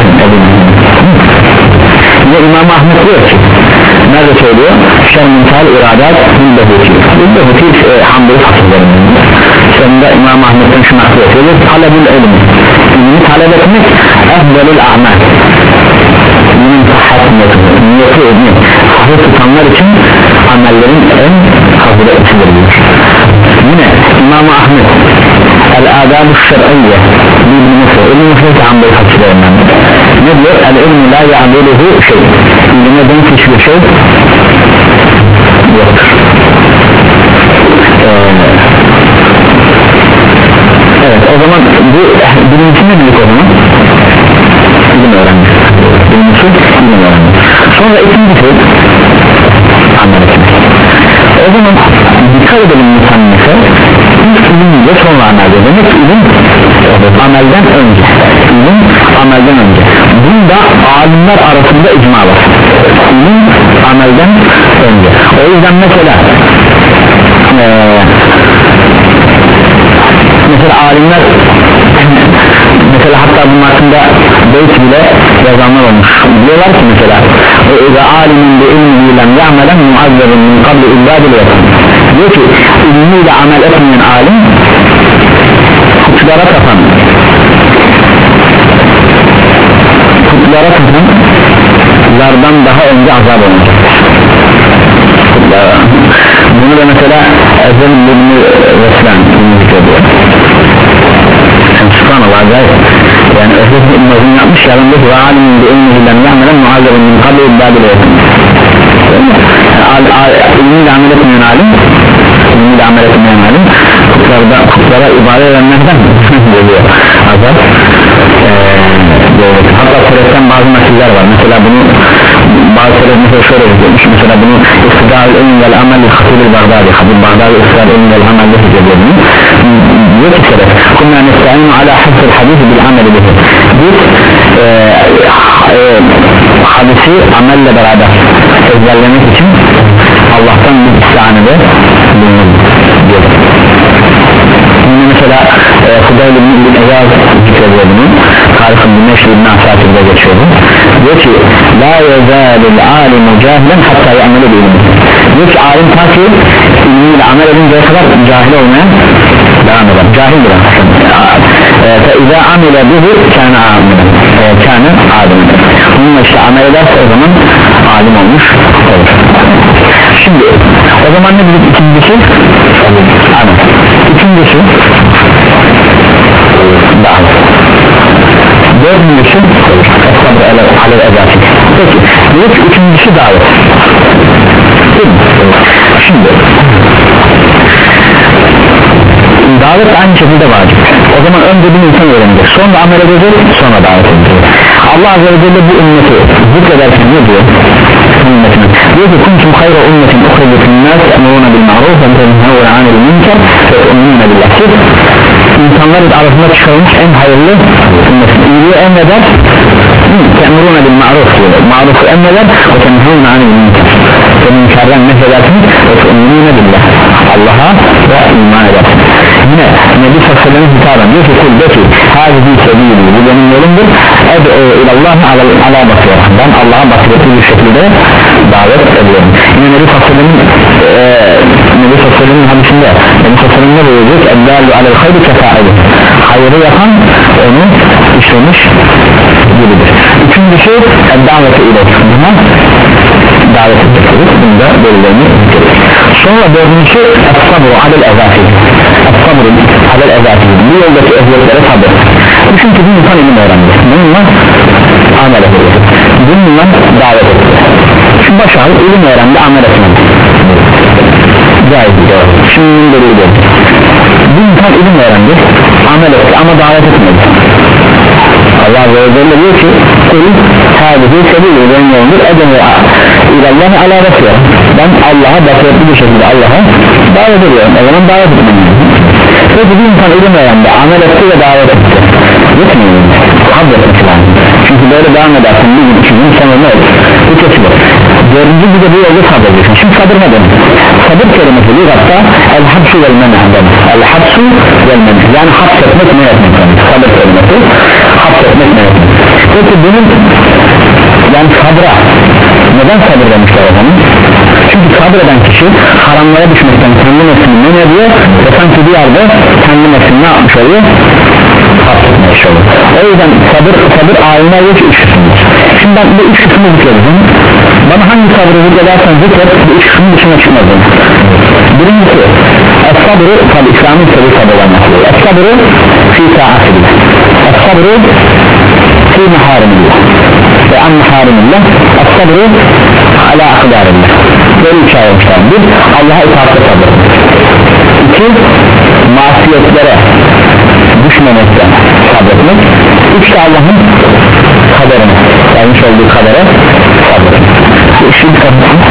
Yine İmam Ahmet diyor ki nerede söylüyor? Şermintal iradat Hülbehuti. Hülbehuti e, Hamdül Fasıllarının sonunda İmam Ahmet'ten şunu akıl ediyor. Talebül ilmi, ilmi talep etmek efdelül a'mal, ilmin sıhhatiyeti, niyeti ilmi sahih tutanlar için amellerin en faziletlisidir diyor. Yine İmam Ahmet El-Adab-ı Şer'iyye İbn-i Mısır İbn-i Mısır Hamdül Fasıllarından ne diyor? El-ilmi la ya'diluhu şey, ilme denk hiçbir şey yoktur. Ee, evet, o zaman bu birincisi ne dedik o zaman? İlim öğrenmek. Birincisi ilim öğrenmek. Sonra ikincisi amel etmek. O zaman dikkat edelim müsannif'e, ilk ilimle sonra amel edelim. Demek ilim amelden önce, ilim amelden önce. Bunda alimler arasında icma var. İlim amelden önce. O yüzden mesela ee, mesela alimler mesela hatta bunun hakkında beyt bile yazanlar olmuş. Diyorlar ki mesela اِذَا عَالِمٍ بِاِلْمِهِ لَمْ يَعْمَلًا مُعَذَّبٍ مِنْ قَبْلِ اِلْبَادِ الْيَقِينَ. Diyor ki ilmiyle amel etmeyen alim kutlara tapan kutlara tapan zardan daha önce azap olacak. Bunu da mesela Ezel İbn-i Veslan zikrediyor. Subhanallah acayip. Yani Ezel İbn-i Veslan yapmış ya, ben de ve alimin de ilmihinden ya'melen muazzabın min kabli ibadil yakın. İlmiyle amel etmeyen alim ilmiyle amel etmeyen alim kutlarda, kutlara ibadet edenlerden geliyor azap. Ee, hatta Kur'an'dan bazı meseleler var. Mesela bunu bazı şeyler mesela şöyle yazılmış. Mesela bunu İstidâ'l ilmi vel amel Hatib-ül Bagdadi Hatib Bagdadi İstidâ'l ilmi vel amel diyor diyor ki sebep kunna nesta'inu ala hafzul hadisi bil amel bihi. Biz e, e, hadisi kişi amelle beraber ezberlemek için Allah'tan bir istihanede bulunur diyor. Şimdi mesela e, Hudayl ibn Eyaz zikrediyor bunu. Tarık'ın bir meşhur ibn Asakir'de geçiyordu. Diyor ki la yezâlil alimu cahilen hatta ya'mele bi'ilmi. Diyor ki alim ta ki ilmiyle amel edinceye kadar cahil olmaya devam eder. Cahildir aslında. فَاِذَا عَمِلَ بِهِ كَانَ عَامِلًا كَانَ عَالِمًا. Bununla işte amel ederse o zaman alim olmuş olur. Şimdi o zaman ne dedik ikincisi? Amel. İkincisi davet. Dördüncüsü sabır alel ezâsi. Peki dedik ki üçüncüsü davet. Şimdi davet aynı şekilde vacip. O zaman önce bir insan öğrenecek, sonra amel edecek, sonra davet edecek. Allah Azze ve Celle bu ümmeti zikrederken ne diyor? Ümmetine diyor ki kuntum hayra ümmetin ukhrijat lin-nas emruna bil ma'ruf ve tenhevne anil münker ve tu'minuna billah. Siz insanların arasında çıkarılmış en hayırlı ümmetin. İyiliği emreder, emruna bil ma'ruf diyor. Ma'rufu emreder ve tenhevne anil münker ve münkerden nehyedersiniz ve tu'minuna billah. Allah'a ve iman edersiniz. Yine Nebi sallallahu aleyhi ve sellem'in hitaben diyor ki kul de ki hâzihi sebîli, bu benim yolumdur, ed'u ilallâhi alâ basîra, ben Allah'a basiretli bir şekilde davet ediyorum. Yine Nebi sallallahu aleyhi ve sellem'in e, Nebi sallallahu aleyhi ve sellem'in hadisinde Nebi sallallahu aleyhi ve sellem'in ne buyuruyor? eddâlu alel hayri kefâidir, hayrı yapan onu işlemiş gibidir. Üçüncüsü eddâvete ile buna davet ediyoruz. Bunda belirlerini getiriyoruz. Sonra dördüncüsü es-sabru alel ezâfi, es-sabru alel ezâfi, bu yoldaki eziyetlere sabır. Çünkü bir insan ilim öğrendi, bununla amel ediyor, bununla davet ediyor. Şu başarı ilim öğrendi, amel etmedi. Caiz diyor. Şimdi belirli. Bir insan ilim öğrendi, amel etti ama davet etmedi. Allah Azze ve Celle diyor ki kul hâzihi sebîli, benim yolumdur, ed'u ilallâhi alâ basîra, ben Allah'a basiretli bir şekilde Allah'a davet ediyorum. O zaman davet etmem. Peki bir insan ilim öğrendi, amel etti ve davet etti, yetmiyor mu? Hazretmesi lazım. Çünkü böyle devam edersin bir gün, iki gün, sonra ne olur? Bu kesilir. Dördüncü bir de bu yolda sabredeceksin. Şimdi sabır ne demek? Sabır kelimesi bir hatta el-habsu vel-menah demek. El-habsu vel-menah, yani hapsetmek ne yapmak demek? Sabır kelimesi hapsetmek ne yapmak? Peki bunun yani sabra neden sabır demişler o zaman? Çünkü sabreden kişi haramlara düşmekten kendi nefsini ne ediyor ve sanki bir yerde kendi nefsini ne yapmış oluyor? Hapsetmiş oluyor. O yüzden sabır, sabır ayına yok üç kısımdır. Şimdi ben bu üç kısmı zikredeceğim. Bana hangi sabrı zikredersen zikret, bu üç kısmın dışına çıkmazım. Birincisi es-sabrı, tabi İslam'ın tabi sabır olması. Es-sabrı fi ta'atillah, es-sabrı fi meharimillah ve an meharimillah, es-sabrı ala akdarillah. Böyle üç ayırmışlar. Bir, Allah'a itaatte sabır. İki, masiyetlere düşmemekten sabretmek. Üç de Allah'ın kaderine, yanlış olduğu kadere sabretmek. Bu işi dikkat edin.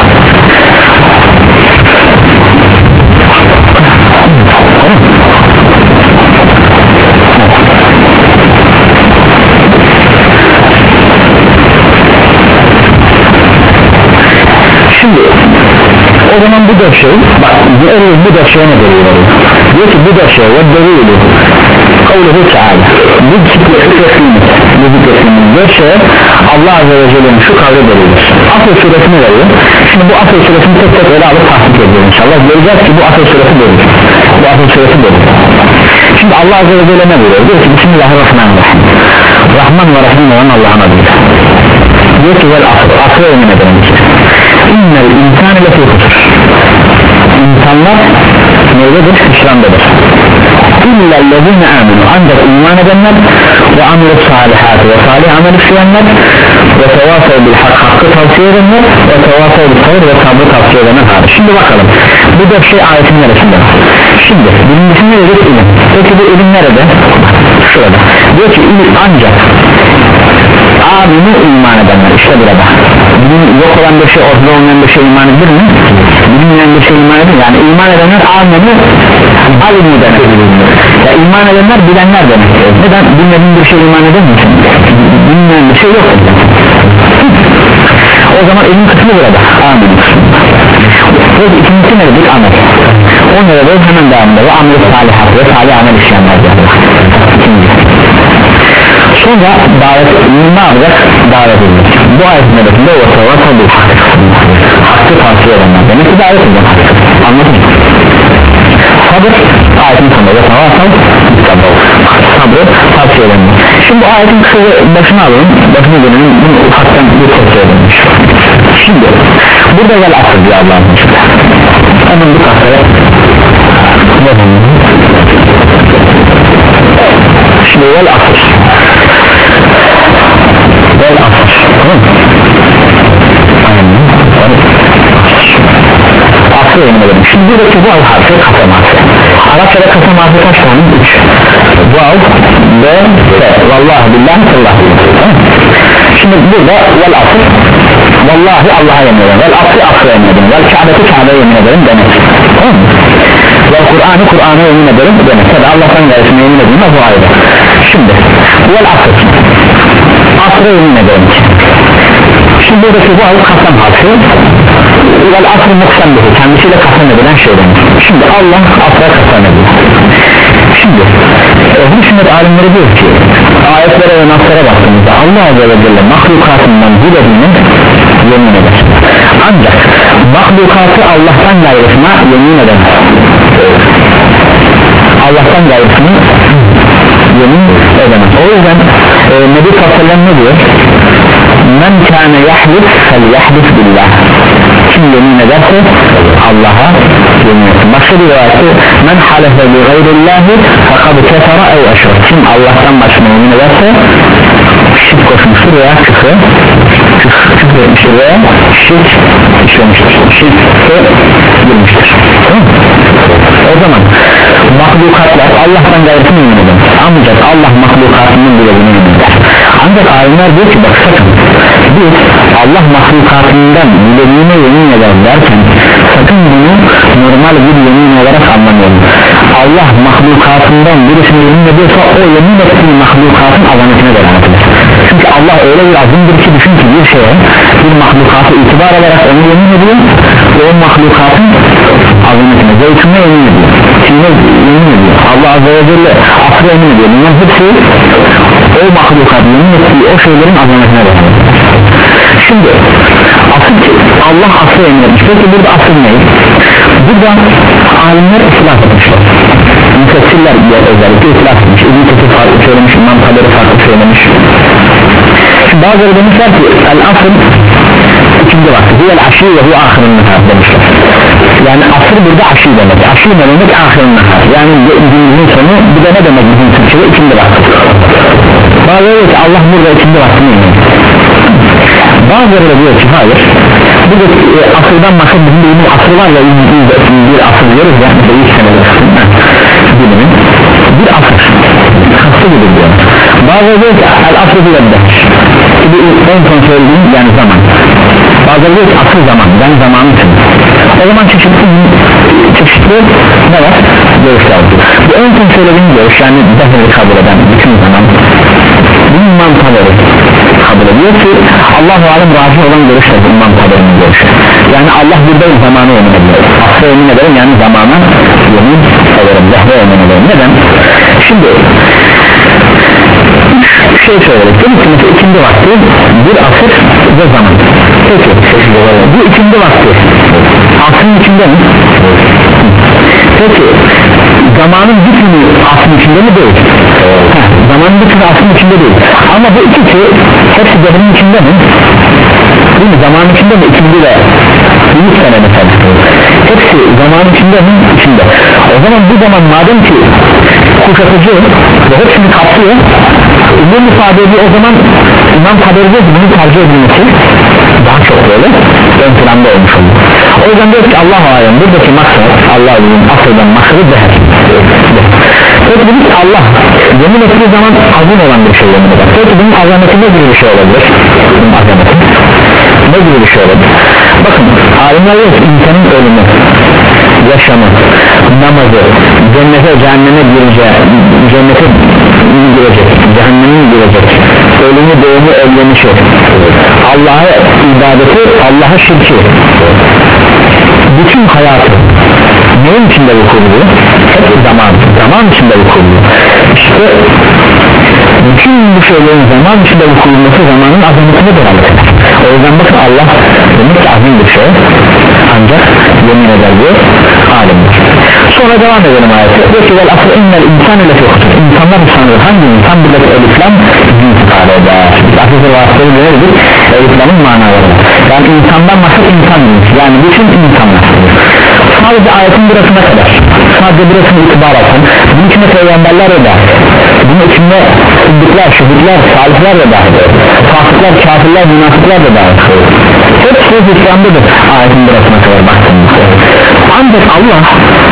Şimdi o zaman bu dört şey, bak bu dört şeye ne deliyor? Diyor ki bu dört şey ve deliyor kavluhu Teala, bu zikrettiğimiz bu zikrettiğimiz dört şey Allah Azze ve Celle'nin şu kavli deliyor. Asıl suresini veriyor. Şimdi bu asıl suresini tek tek ele alıp tahkik ediyor inşallah. Göreceğiz ki bu asıl suresi deliyor. Bu asıl suresi deliyor. Şimdi Allah Azze ve Celle ne buyuruyor? Diyor ki Bismillahirrahmanirrahim, Rahman ve Rahim olan Allah'ın adıyla. Diyor ki vel asıl, asıl emin ederim ki İnnel insâne lefî husr, İnsanlar neydedir? İslam'dadır. İllellezîne âminu, ancak iman edenler ve amilet salihatı ve salih amel işleyenler ve tevâsav bil hak, hakkı tavsiye edenler ve tevâsav bil sabır ve sabrı tavsiye edenler hariç. Şimdi bakalım bu dört şey ayetin neresinde? Şimdi birincisi ne dedik? İlim. Peki bu ilim nerede? Şurada. Diyor ki ilim ancak aminu iman edenler, işte burada. Bilim yok olan bir şey, ortada olmayan bir şey iman edilir mi? Bilinmeyen bir şey iman edilir. Yani iman edenler aminu alimu demek. Ya iman edenler bilenler demek. Neden? Bilmediğin bir şey iman eder misin? Bilmeyen bir şey yok. O zaman ilim kısmı burada amel kısmı. Peki ikincisi ne dedik? Amel. O ne dedik? Hemen devamında ve amel salihat ve salih amel işleyenler diyor. İkinci. Sonra davet ne yapacak? Davet edilir. Bu ayetin hedefinde ortaya tabi hakkı tavsiye edenler demek ki davet edilir. Anladın mı? Sabır ayetin sonunda tavasal sabrı tavsiye edenler. Şimdi bu ayetin kısa başına alalım. Başına dönelim. Bunu ufaktan bir tavsiye edilmiş. Şimdi burada gel asıl diyor Allah'ın içinde. Hemen bu kasaya şimdi gel asıl gel asıl asıl yemin ederim. Şimdi buradaki bu al harfi kasam harfi. Arapçada kasam harfi kaç tane? üç. Vav ve fe. Vallahi billahi sallahu. Şimdi burada vel asıl vallahi Allah'a yemin ederim. Vel asıl asıl yemin ederim. Vel Kabe'ti Kabe'ye yemin ederim demek. Tamam mı? Vel Kur'an'ı Kur'an'a yemin ederim demek. Tabi Allah'tan gerisine yemin ederim bu ayrı. Şimdi vel asıl asıra yemin ederim. Şimdi buradaki bu al kasam harfi vel asıl muksam dedi. Kendisiyle kasam edilen şeyden. Şimdi Allah asıra kasam ediyor. Şimdi ehl-i sünnet alimleri diyor ki ayetlere ve naslara baktığımızda Allah Azze ve Celle mahlukatından dilediğini yemin eder. Ancak mahlukatı Allah'tan gayrısına yemin eder. Allah'tan gayrısını yemin edemez. O yüzden e, Nebi Sallallahu ne diyor? Men kâne yahlif fel yahlif billah. Kim yemin ederse Allah'a yemin etsin. Başka bir rivayette men halefe li gayrillahi fakad kefara ev eşrek. Kim Allah'tan başına yemin ederse şirk koşmuştur veya küfre küfre etmiştir veya şirk işlemiştir. Şirk'e girmiştir. O zaman mahlukatlar Allah'tan gayrısını yemin eder. Ancak Allah mahlukatının bile yemin eder. Ancak alimler diyor ki bak sakın biz Allah mahlukatından dilediğine yemin eder derken sakın bunu normal bir yemin olarak anlamayalım. Allah mahlukatından birisine yemin ediyorsa o yemin ettiği mahlukatın azametine delalet eder. Çünkü Allah öyle bir azimdir ki düşün ki bir şeye bir mahlukatı itibar ederek onu yemin ediyor ve o mahlukatın azametine zevkine yemin ediyor. Kime yemin ediyor? Allah Azze ve Celle asra yemin ediyor. Bunlar hepsi o mahlukat yemin ettiği o şeylerin azametine delalet eder. Şimdi asıl Allah asıl yemin etmiş. Peki burada asıl ne? Burada alimler ıslah etmişler. Müfessirler özellikle ıslah etmiş. İbn-i Kesir farklı söylemiş, İmam Taberi farklı söylemiş. Şimdi bazıları demişler ki el asıl ikinci vakti. Hiyel aşî ve hu ahirun nehar demişler. Yani asır burada aşî demek. Aşî ne demek? Ahirun nehar. Yani günümüzün sonu bir de ne demek bizim Türkçe'de? İkinci vakti. Bazıları diyor ki Allah burada ikinci vakti mi? Bazıları da diyor ki hayır. Bu da e, asırdan maksat bizim de asır var ya bir asır diyoruz ya mesela ilk senede bilimin bir asır hasta gibi diyor. Bazıları diyor ki el asır bile de en son söylediğim yani zaman. Bazıları diyor ki asır zaman yani zamanı için. O zaman çeşitli çeşitli ne var? Görüşler var. Bu en son söylediğim görüş yani dehri kabul eden bütün zaman bu imam taberi kabul ediyor ki Allah-u Alem razı olan görüşler bu imam taberinin görüşü. Yani Allah burada zamanı yemin ediyor. Asla yemin ederim yani zamana yemin ederim. Zahre yemin ederim. Neden? Şimdi üç şey söyledik. Demek ki mesela ikindi vakti bir asır ve zaman. Peki bu ikindi vakti asrın içinde mi? Peki zamanın bütünü asrın içinde mi değil? Heh, zamanın bütünü asrın içinde değil. Ama bu ikisi hepsi devrin içinde mi? Değil mi? Zamanın içinde mi? İkindi de yüz sene mesela. Hepsi zamanın içinde mi? İçinde. O zaman bu zaman madem ki kuşatıcı ve hepsini kapsıyor bu ifade ediyor o zaman İmam Taberi diyor ki bunu tercih edilmesi daha çok böyle ön planda olmuş olur. O yüzden diyor ki Allah-u Alem buradaki maksat Allah'ın asıldan maksadı değer. Peki dedik ki Allah yemin ettiği zaman azim olan bir şey yemin eder. Peki bunun azameti ne gibi bir şey olabilir? Bunun azameti ne gibi bir şey olabilir? Bakın alimler diyor ki insanın ölümü, yaşamı, namazı, cennete cehenneme gireceği, cennete mi girecek, cehenneme mi girecek, ölümü doğumu evlenişi, Allah'a ibadeti, Allah'a şirki, bütün hayatı neyin içinde bu kurulu? Hep zaman, zaman içinde bu kurulu. İşte bütün bu şeylerin zaman içinde bu kurulması zamanın azametine delalet eder. O yüzden bakın Allah demek ki azim bir şey, ancak yemin eder diyor alimdir. Sonra devam edelim ayeti. Diyor ki vel asıl innel insan ile yoktur. İnsanlar sanıyor. Hangi insan? Buradaki eliflam din ifade eder. Biz asıl vasıtayı verirdik, eliflamın manaları. Yani insandan maksat insan değil. Yani bütün insanlar. Sadece ayetin burasına kadar, sadece burasını itibar alsan, bunun içinde peygamberler de dahil, bunun içinde sıddıklar, şehitler, salihler de dahil, fasıklar, kafirler, münafıklar da dahil. Hepsi İslam'dadır ayetin burasına kadar baktığımızda. Ancak Allah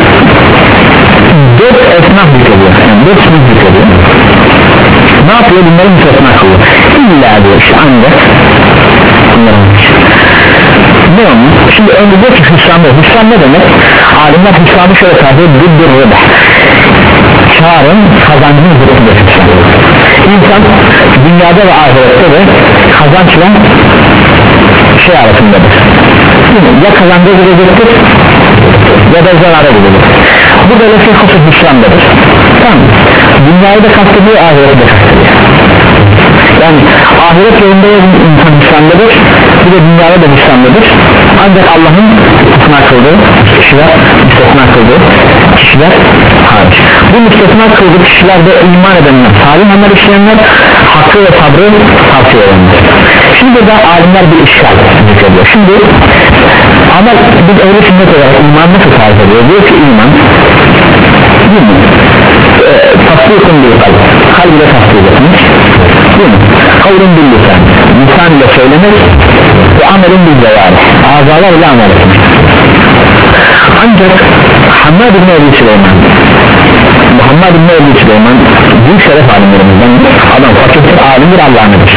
dört esnaf zikrediyor, yani dört sınıf zikrediyor. Ne yapıyor? Bunların müstesna kılıyor. İlla diyor işte, ancak bunların ne olmuş? Şimdi önce diyor ki hüsran ne? Hüsran ne demek? Alimler hüsranı şöyle tarif ediyor, bir rıbah, karın, kazancın zıttı hüsran. İnsan dünyada ve ahirette de kazançla şey arasındadır, ya kazanca girecektir ya da zarara girecektir. Bu böyle şey husus hüsrandadır. Tamam, dünyayı da kastediyor, ahireti de kastediyor. Yani ahiret yolunda insan hüsrandadır, bir de dünyada da hüsrandadır. Ancak Allah'ın müstesna kıldığı kişiler, müstesna kıldığı kişiler hariç. Bu müstesna kıldığı kişilerde iman edenler, salih amel işleyenler, hakkı ve sabrı tavsiye edenler. Şimdi de alimler bir işgal zikrediyor. Şimdi amel, biz öyle sünnet olarak iman nasıl tarif ediyor? Diyor ki iman değil mi? E, tasdikun bir kalp, kalb ile tasdik etmiş, değil mi? Kavlun bil lisan, lisan ile söylemek ve amelin bil cevari, azalar ile amel etmek. Ancak Hammad ibn Ebi Süleyman, Muhammed ibn Ebi Süleyman büyük şeref alimlerimizden, adam fakirdir, alimdir, Allah'ındır.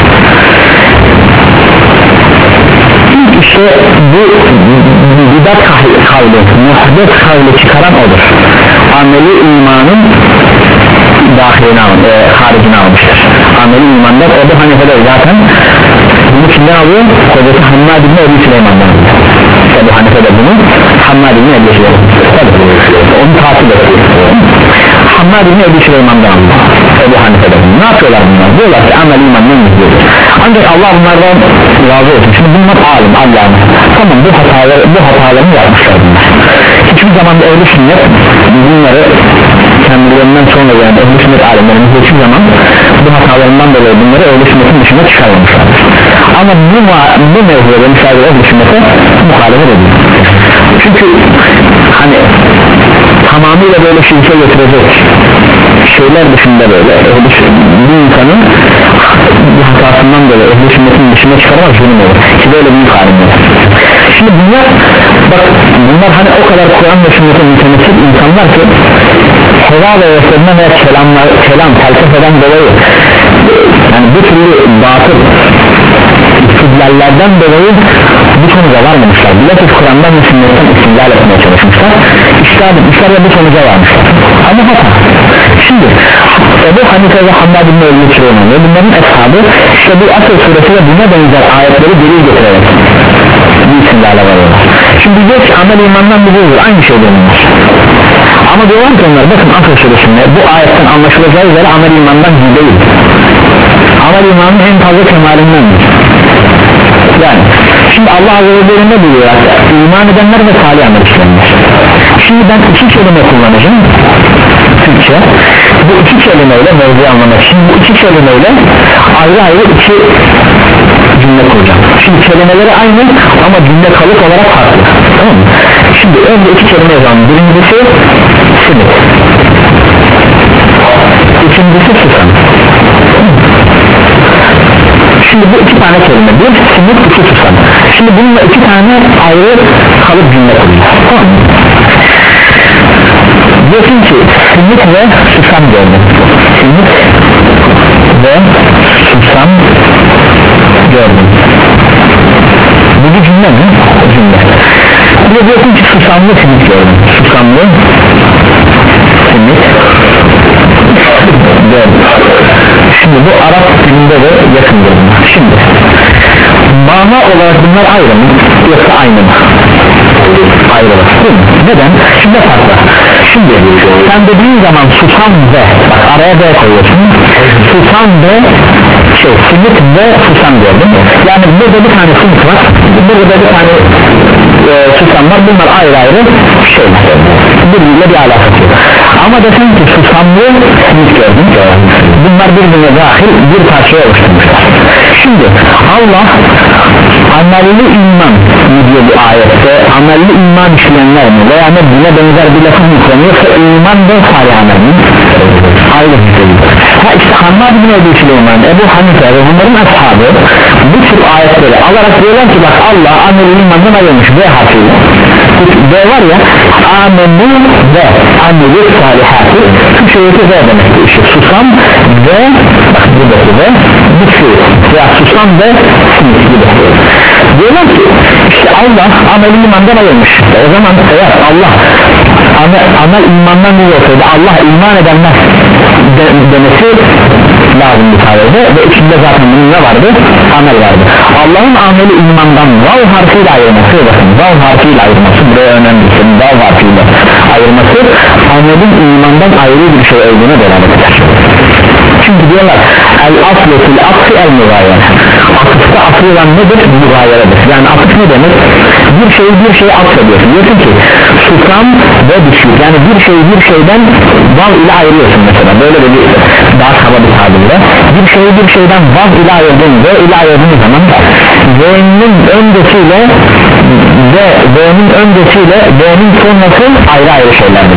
İşte bu bidat kavli, muhdet kavli çıkaran odur. Ameli imanın dahiline alın, e, haricine almıştır. Ameli imandan o da Hanife'de zaten bunu kimden alıyor? Kocası Hammad ibn Ebi Süleyman'dan. Ebu Hanife'de bunu Hammad ibn Ebi Süleyman, onu takip ediyor. Hammad ibn Ebi Süleyman'dan alıyor Ebu Hanife'de bunu. Ne yapıyorlar bunlar? Diyorlar ki amel imandan yüzüyor. Ancak Allah bunlardan razı olsun. Şimdi bunlar alim, Allah'ım. Tamam, bu hataları, bu hatalarını yapmışlar bunlar. Hiçbir zaman da ehl-i sünnet bunları kendilerinden sonra yani ehl-i sünnet alimlerimiz hiçbir zaman bu hatalarından dolayı bunları ehl-i sünnetin dışına çıkarmamışlar. Ama bu, bu mevzuda müsaade ehl-i sünnete muhalefet ediyor. Çünkü hani tamamıyla böyle şirke getirecek şeyler dışında böyle bir insanın bu hatasından dolayı ehl-i sünnetin dışına çıkarmak zulüm olur ki böyle büyük alimler. Şimdi bunlar bak, bunlar hani o kadar Kur'an ve sünnetin mütemessik insanlar ki heva ve veslerine veya kelamlar, kelam, felsefeden dolayı yani bu türlü batıl istidlallerden dolayı bu sonuca varmamışlar. Bilakis Kur'an'dan ve sünnetten istidlal etmeye çalışmışlar, İstihad etmişler ve bu sonuca varmışlar. Ama hata. Şimdi Ebu Hanife ve Hammad ibn Ebi Süleyman ve bunların eshabı işte bu Asr suresi ve buna benzer ayetleri delil getirerek bir istidlale varıyorlar. Şimdi diyor ki amel imandan bir değildir, aynı şey bunlar. Ama diyorlar ki onlar bakın Asr suresinde bu ayetten anlaşılacağı üzere amel imandan değil. Amel imanın en fazla kemalindendir. Yani şimdi Allah Azze ve Celle ne buyuruyor? İman edenler ve salih amel işleyenler. Şimdi ben iki kelime kullanacağım Türkçe. Bu iki kelimeyle mevzuyu anlamak için bu iki kelimeyle ayrı ayrı iki cümle kuracağım. Şimdi kelimeleri aynı ama cümle kalıp olarak farklı. Tamam mı? Şimdi önce iki kelime yazalım. Birincisi simit, ikincisi susam. Şimdi bu iki tane kelime, bir simit, iki susam. Şimdi bununla iki tane ayrı kalıp cümle kuracağız. Tamam mı? Diyorsun ki simit ve susam gördüm. Simit ve susam gördüm. Bu bir cümle mi? Cümle. Bir de diyorsun ki susamlı simit gördüm. Susamlı simit gördüm. Şimdi bu Arap dilinde de yakındır bunlar. Şimdi mana olarak bunlar ayrı mı yoksa aynı mı? Ayrı var değil mi? Neden? Şimdi farklı. Şimdi sen dediğin zaman susam ve bak araya B koyuyorsun, susam ve şey simit ve susam gördün. Yani burada bir tane simit var, burada bir tane e, susam var, bunlar ayrı ayrı şeyler, birbiriyle bir alakası yok. Ama desen ki susamlı simit gördün, bunlar birbirine dahil bir parçaya oluşturmuşlar. Şimdi Allah amelli iman diyor bu ayette, amelli iman işleyenler mi veya ne buna benzer bir lafı mı kullanıyorsa iman ve salih amel mi? Ayrı bir şey. Ha işte Hammad bin Ebu Süleyman, Ebu Hanife ve onların ashabı bu tür ayetleri alarak diyorlar ki bak Allah amelli imandan ayırmış V harfiyle. V var ya, amelu ve amelu salihatı Türkçe'deki V demektir. İşte susam ve bak buradaki ve bitki veya susam ve simit gibi. Diyorlar ki işte Allah amel imandan ayırmış. O zaman eğer Allah amel, amel imandan değil olsaydı Allah iman edenler de, demesi lazım bir tarihte ve içinde zaten bunun ne vardı? Amel vardı. Allah'ın ameli imandan vav harfiyle ayırması, bakın vav harfiyle ayırması buraya önemli. Vav harfiyle ayırması amelin imandan ayrı bir şey olduğuna delalet eder. Çünkü diyorlar el aslı fil aksi el mügayere, atıfta asıl olan nedir? Mügayeredir. Yani atıf ne demek? Bir şeyi bir şeye atfediyorsun, diyorsun ki susam ve düşük, yani bir şeyi bir şeyden vav ile ayırıyorsun mesela, böyle de bir daha kaba bir tabirle bir şeyi bir şeyden vav ile ayırdığın ve ile ayırdığın zaman V'nin öncesiyle ve V'nin öncesiyle V'nin sonrası ayrı ayrı şeylerdir.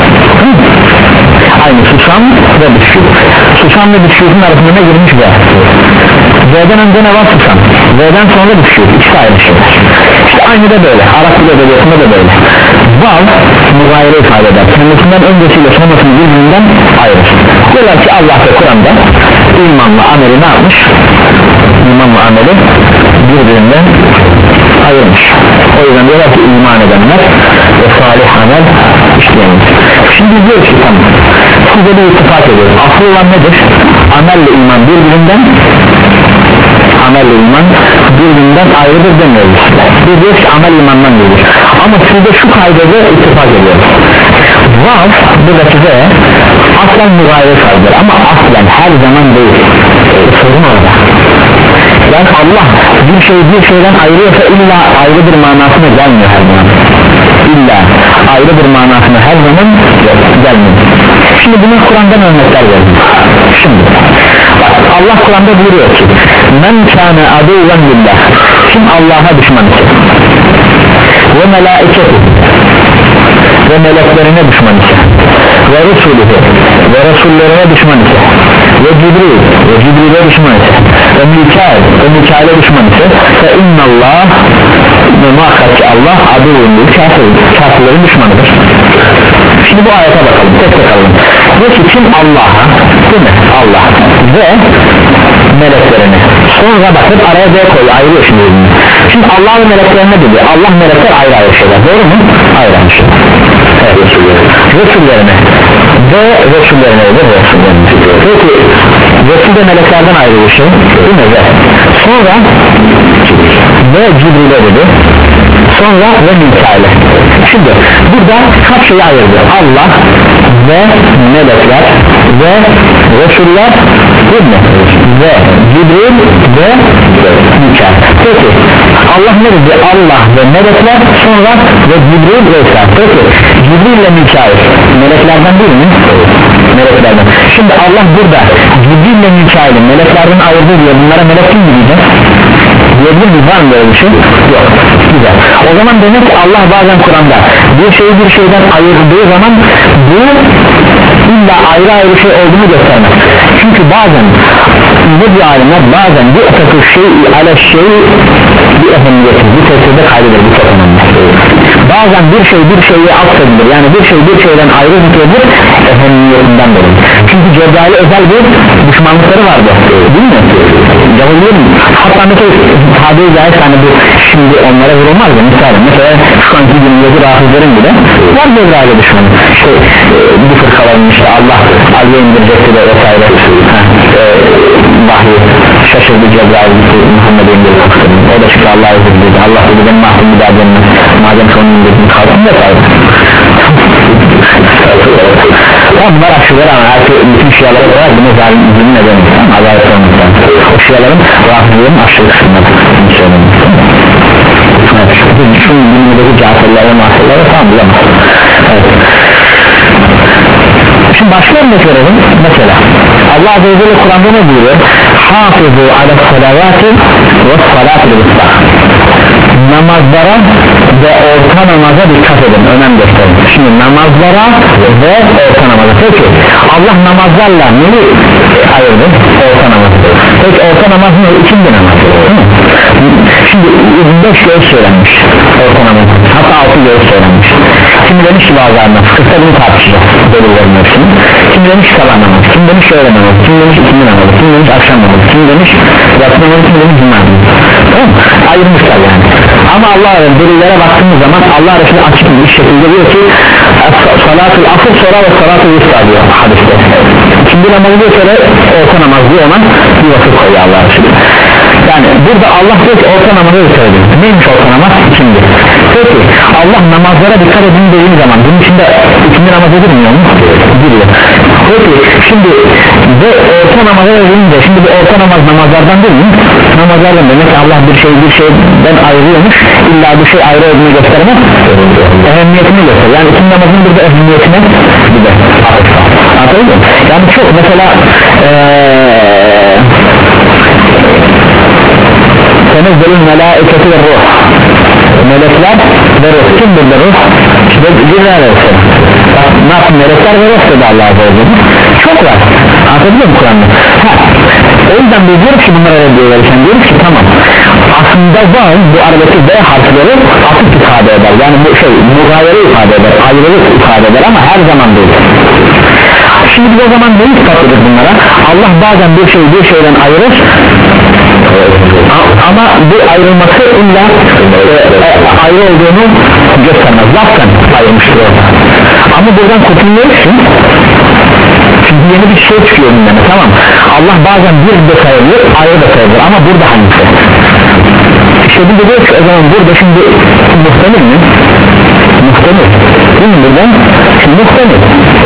Aynı susam ve düşük, susam ve düşükün arasında ne girmiş V? V'den önce ne var? Susam, V'den sonra düşük, ikisi ayrı şeyler. İşte aynı da böyle, Arap dil edebiyatında da böyle. Vav mugayere ifade eder, kendisinden öncesiyle sonrasını birbirinden ayırır. Diyorlar ki Allah ve Kur'an'da imanla ameli ne yapmış? İmanla ameli birbirinden ayırmış. O yüzden diyorlar ki iman edenler ve salih amel işleyenler. Şimdi diyor ki tamam, size bir ittifak ediyoruz. Asıl olan nedir? Amelle iman birbirinden amelle iman birbirinden ayrıdır demiyoruz. Biz diyoruz ki amel imandan gelir. Ama sizde şu kaydede ittifak ediyoruz. Vav buradaki ve aslen mugayre sayılır ama aslen her zaman değil. Sorun orada. Yani Allah bir şeyi bir şeyden ayırıyorsa illa ayrı bir manasına gelmiyor her zaman. İlla ayrı bir manasına her zaman gelmiyor. Şimdi bunun Kur'an'dan örnekler verelim. Şimdi Allah Kur'an'da buyuruyor ki men kâne adûven lillah, kim Allah'a düşman ise ve melâiketi ve meleklerine düşman ise ve Resulühü ve Resullerine düşman ise ve Cibril ve Cibril'e düşman ise ve Mikail ve Mikail'e düşman ise ve innallah ve muhakkak ki Allah adûvunlu kafir, kafirlerin düşmanıdır. Şimdi bu ayete bakalım, tek bakalım. Diyor ki kim Allah'a, değil mi? Allah ve meleklerine, sonra bakıp araya D koyuyor, ayırıyor şimdi. Şimdi Allah ve meleklerine dedi, Allah melekler ayrı ayrı şeyler, doğru mu? Ayrı ayrı şeyler. Evet, Resullerine ve Resullerine de Resullerine. Peki Resul de meleklerden ayrı bir şey, değil mi? Ve sonra ve Cibril'e dedi, sonra ve Mikail'e. Şimdi burada kaç şeyi ayırdı? Allah ve melekler ve Resuller, değil mi? Ve Cibril ve Mikail. Peki Allah ne dedi? Allah ve melekler, sonra ve Cibril ve Mikail. Peki Cibril ile Mikail meleklerden değil mi? Meleklerden. Şimdi Allah burada Cibril ile Mikail'i meleklerden ayırdı diyor, bunlara melek kim diyecek? Diyebilir mi? Var mı böyle bir şey? Yok. Güzel. O zaman demek ki Allah bazen Kur'an'da bir şeyi bir şeyden ayırdığı zaman bu illa ayrı ayrı şey olduğunu göstermez. Çünkü bazen ne diyor alimler, bazen bir öteki şey ala şey bir efendiyeti, bir tefsirde kaydedilir, bu çok önemli. bazen bir şey bir şeyi atfedilir, yani bir şey bir şeyden ayrı zikredir, ehemmiyetinden dolayı. Çünkü Cebrail'e özel bir düşmanlıkları vardı, değil mi? Yavruların hatta mesela tabi-i caizse hani bu şimdi onlara vurulmaz ya, mesela mesela şu anki günümüzdeki rahizlerin bile var Cebrail'e düşmanı, işte e, bu fırkaların işte Allah Ali'ye indirecekti de vesaire, e, vahiy şaşırdı Cebrail Muhammed'e indirecekti, o da çünkü Allah'a özür Allah dedi ben mahrum bir daha dönmez madem sonun indirdiğini kaldım vesaire. Tamam, bunlar aşırılar ama her bütün şialara olarak bunu zalim izinin nedeni adalet olmaktan, o şiaların rahizlerin aşırı kısımları evet, şu dünyadaki caferlere mahsullara tam bulamaz. Evet. Şimdi başka örnek verelim. Mesela Allah Azze ve Celle Kur'an'da ne diyor? Hafızu ala salavati ve salati l-usta. Namazlara ve orta namaza dikkat edin, önem gösterin. Şimdi namazlara ve orta namaza. Peki Allah namazlarla neyi ayırdı? Orta namazı. Peki orta namaz ne? İkindi namaz. Şimdi beş göz söylenmiş orta namaz, hatta altı göz söylenmiş. Şimdi demiş ki bazılarına fıkıhta bunu tartışacağız, delillerin hepsini. Kim demiş sabah namaz, kim demiş öğle namaz, kim demiş ikindi namaz, kim demiş akşam namaz, kim demiş yatsı namaz, kim demiş cuma namaz. Tamam, ayırmışlar yani. Ama Allah'ın delillere baktığımız zaman Allah Resulü açık bir şekilde diyor ki salatul asr sonra ve salatul usta diyor hadiste. Şimdi namazı diyor sonra orta namaz diyor, ona bir vakit koyuyor Allah Resulü. Yani burada Allah diyor ki orta namazı söyledim. Neymiş orta namaz? İkindi. Peki Allah namazlara dikkat edin dediği zaman bunun içinde ikindi namazı girmiyor mu? Giriyor. Peki şimdi ve orta namaza dediğinde şimdi bu orta namaz namazlardan değil mi? Namazlardan demek Allah bir şey bir şeyden ayırıyormuş, illa bir şey ayrı olduğunu göstermez, ehemmiyetini gösterir. Yani ikindi namazın burada ehemmiyetine bir de anladın mı? Yani çok mesela eee tenezzelül melâiketi ve ruh, melekler ve ruh. Kim burada ruh? İşte Cibril olsun. Ne yapın melekler ve ruh dedi Allah Azze ve Celle. Çok var, anlatabiliyor mu Kur'an'da? O yüzden biz diyoruz ki bunlara reddiye verirken diyoruz ki tamam, aslında var bu aradaki V harfleri atıp ifade eder, yani bu şey mugayere ifade eder, ayrılık ifade eder ama her zaman değil. Şimdi biz o zaman neyi ispatladık bunlara? Allah bazen bir şeyi bir şeyden ayırır ama bu ayrılması illa e, e, ayrı olduğunu göstermez, laftan ayrılmıştır orada. Ama buradan kurtuluyorsun çünkü yeni bir şey çıkıyor bundan, tamam. Allah bazen bir de sayılır, ayrı da sayılır ama burada hangisi? İşte bir de diyor ki o zaman burada şimdi muhtemel mi? Muhtemel değil mi buradan? Şimdi muhtemel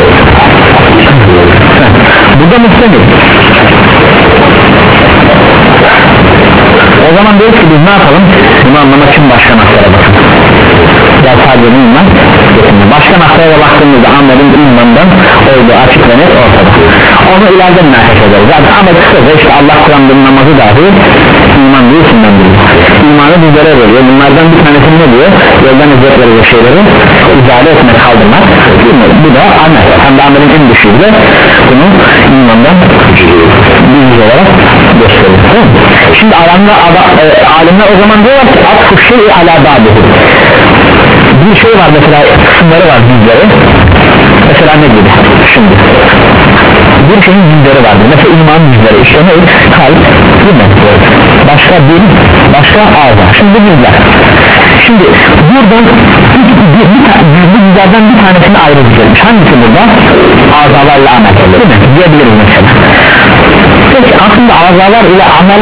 burada muhtemel. O zaman diyoruz ki biz ne yapalım? Bunu anlamak için başka naklara bakın. Ya sadece iman başka naklara baktığımızda anladığım imandan olduğu açık ve net ortada. Onu ileride münakaş ederiz. Zaten ama kısaca işte Allah Kur'an'ın namazı dahi iman değilsinden diyor. İmanı bizlere veriyor. Bunlardan bir tanesi ne diyor? Yoldan izlet veriyor şeyleri izale etmek, kaldırmak. Bu da amel. Hem de amelin en düşüğü de bunu imandan bilgi olarak gösteriyor. Şimdi aramda e, alimler o zaman diyorlar ki atfu şey'i ala ba'dihi. Bir şey var mesela, kısımları var, yüzleri. Mesela ne gibi? Şimdi bir şeyin yüzleri vardır. Mesela imanın yüzleri, işte ne? Kalp, değil mi? Başka dil, başka ağza. Şimdi bu yüzler. Şimdi buradan bir, bir, bir, bir yüzlerden bir tanesini ayrı düzelmiş. Hangisi burada? Ağzalarla amel, değil mi? Diyebiliriz mesela. Peki aslında ağzalar ile amel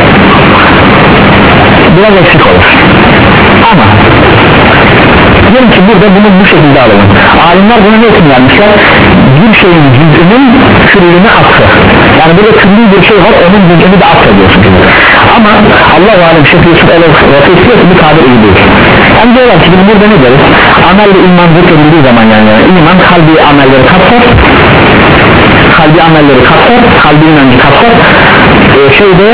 biraz eksik olur. Ama diyelim ki burada bunu bu şekilde alalım. Alimler buna ne için vermişler? Bir şeyin cüzünün küllüğüne atfı. Yani burada küllü bir şey var, onun cüzünü de atfediyorsun. Ama Allah-u Alem Şeyh Yusuf el-Vakit diyor ki bu tabir iyi değil. Yani diyorlar ki burada ne deriz? Amelle iman zikredildiği zaman yani, yani iman kalbi amelleri kapsar, kalbi amelleri kapsar, kalbi inancı kapsar. Ee, şeyde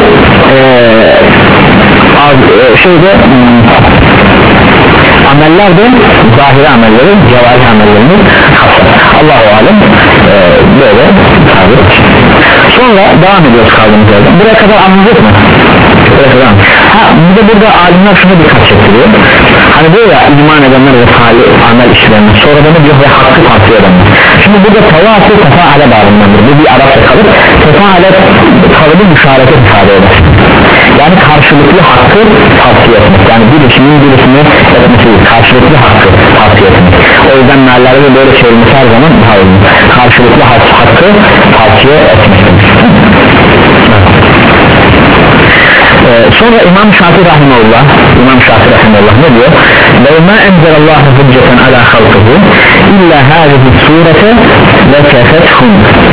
ee, şeyde hmm, ameller de zahiri amelleri, cevahir amellerini kapsar. Allah-u Alem e, böyle tabir. Sonra devam ediyoruz kaldığımız yerden. Buraya kadar anlayacak mı? Buraya kadar. Ha, bir de burada alimler şuna dikkat çektiriyor. Hani diyor ya iman edenler ve salih amel işleyenler, sonra da ne diyor ve hakkı tavsiye edenler. Şimdi burada tevafı tefaale bağımlandır, bu bir Arapça kalıp, tefaale kalıbı müşareket ifade eder, yani karşılıklı hakkı tavsiye etmek, yani birisinin birisini etmesi, karşılıklı hakkı tavsiye etmek. O yüzden meallerde böyle çevirmesi her zaman daha uygun, karşılıklı hakkı tavsiye etmek. Ee, sonra İmam Şafii rahimahullah İmam Şafii rahimahullah ne diyor? لَوْ مَا اَنْزَلَ اللّٰهُ حُجَّةً عَلَى خَلْقِهِ اِلَّا هَذِهِ السُّورَةَ لَكَفَتْهُمْ.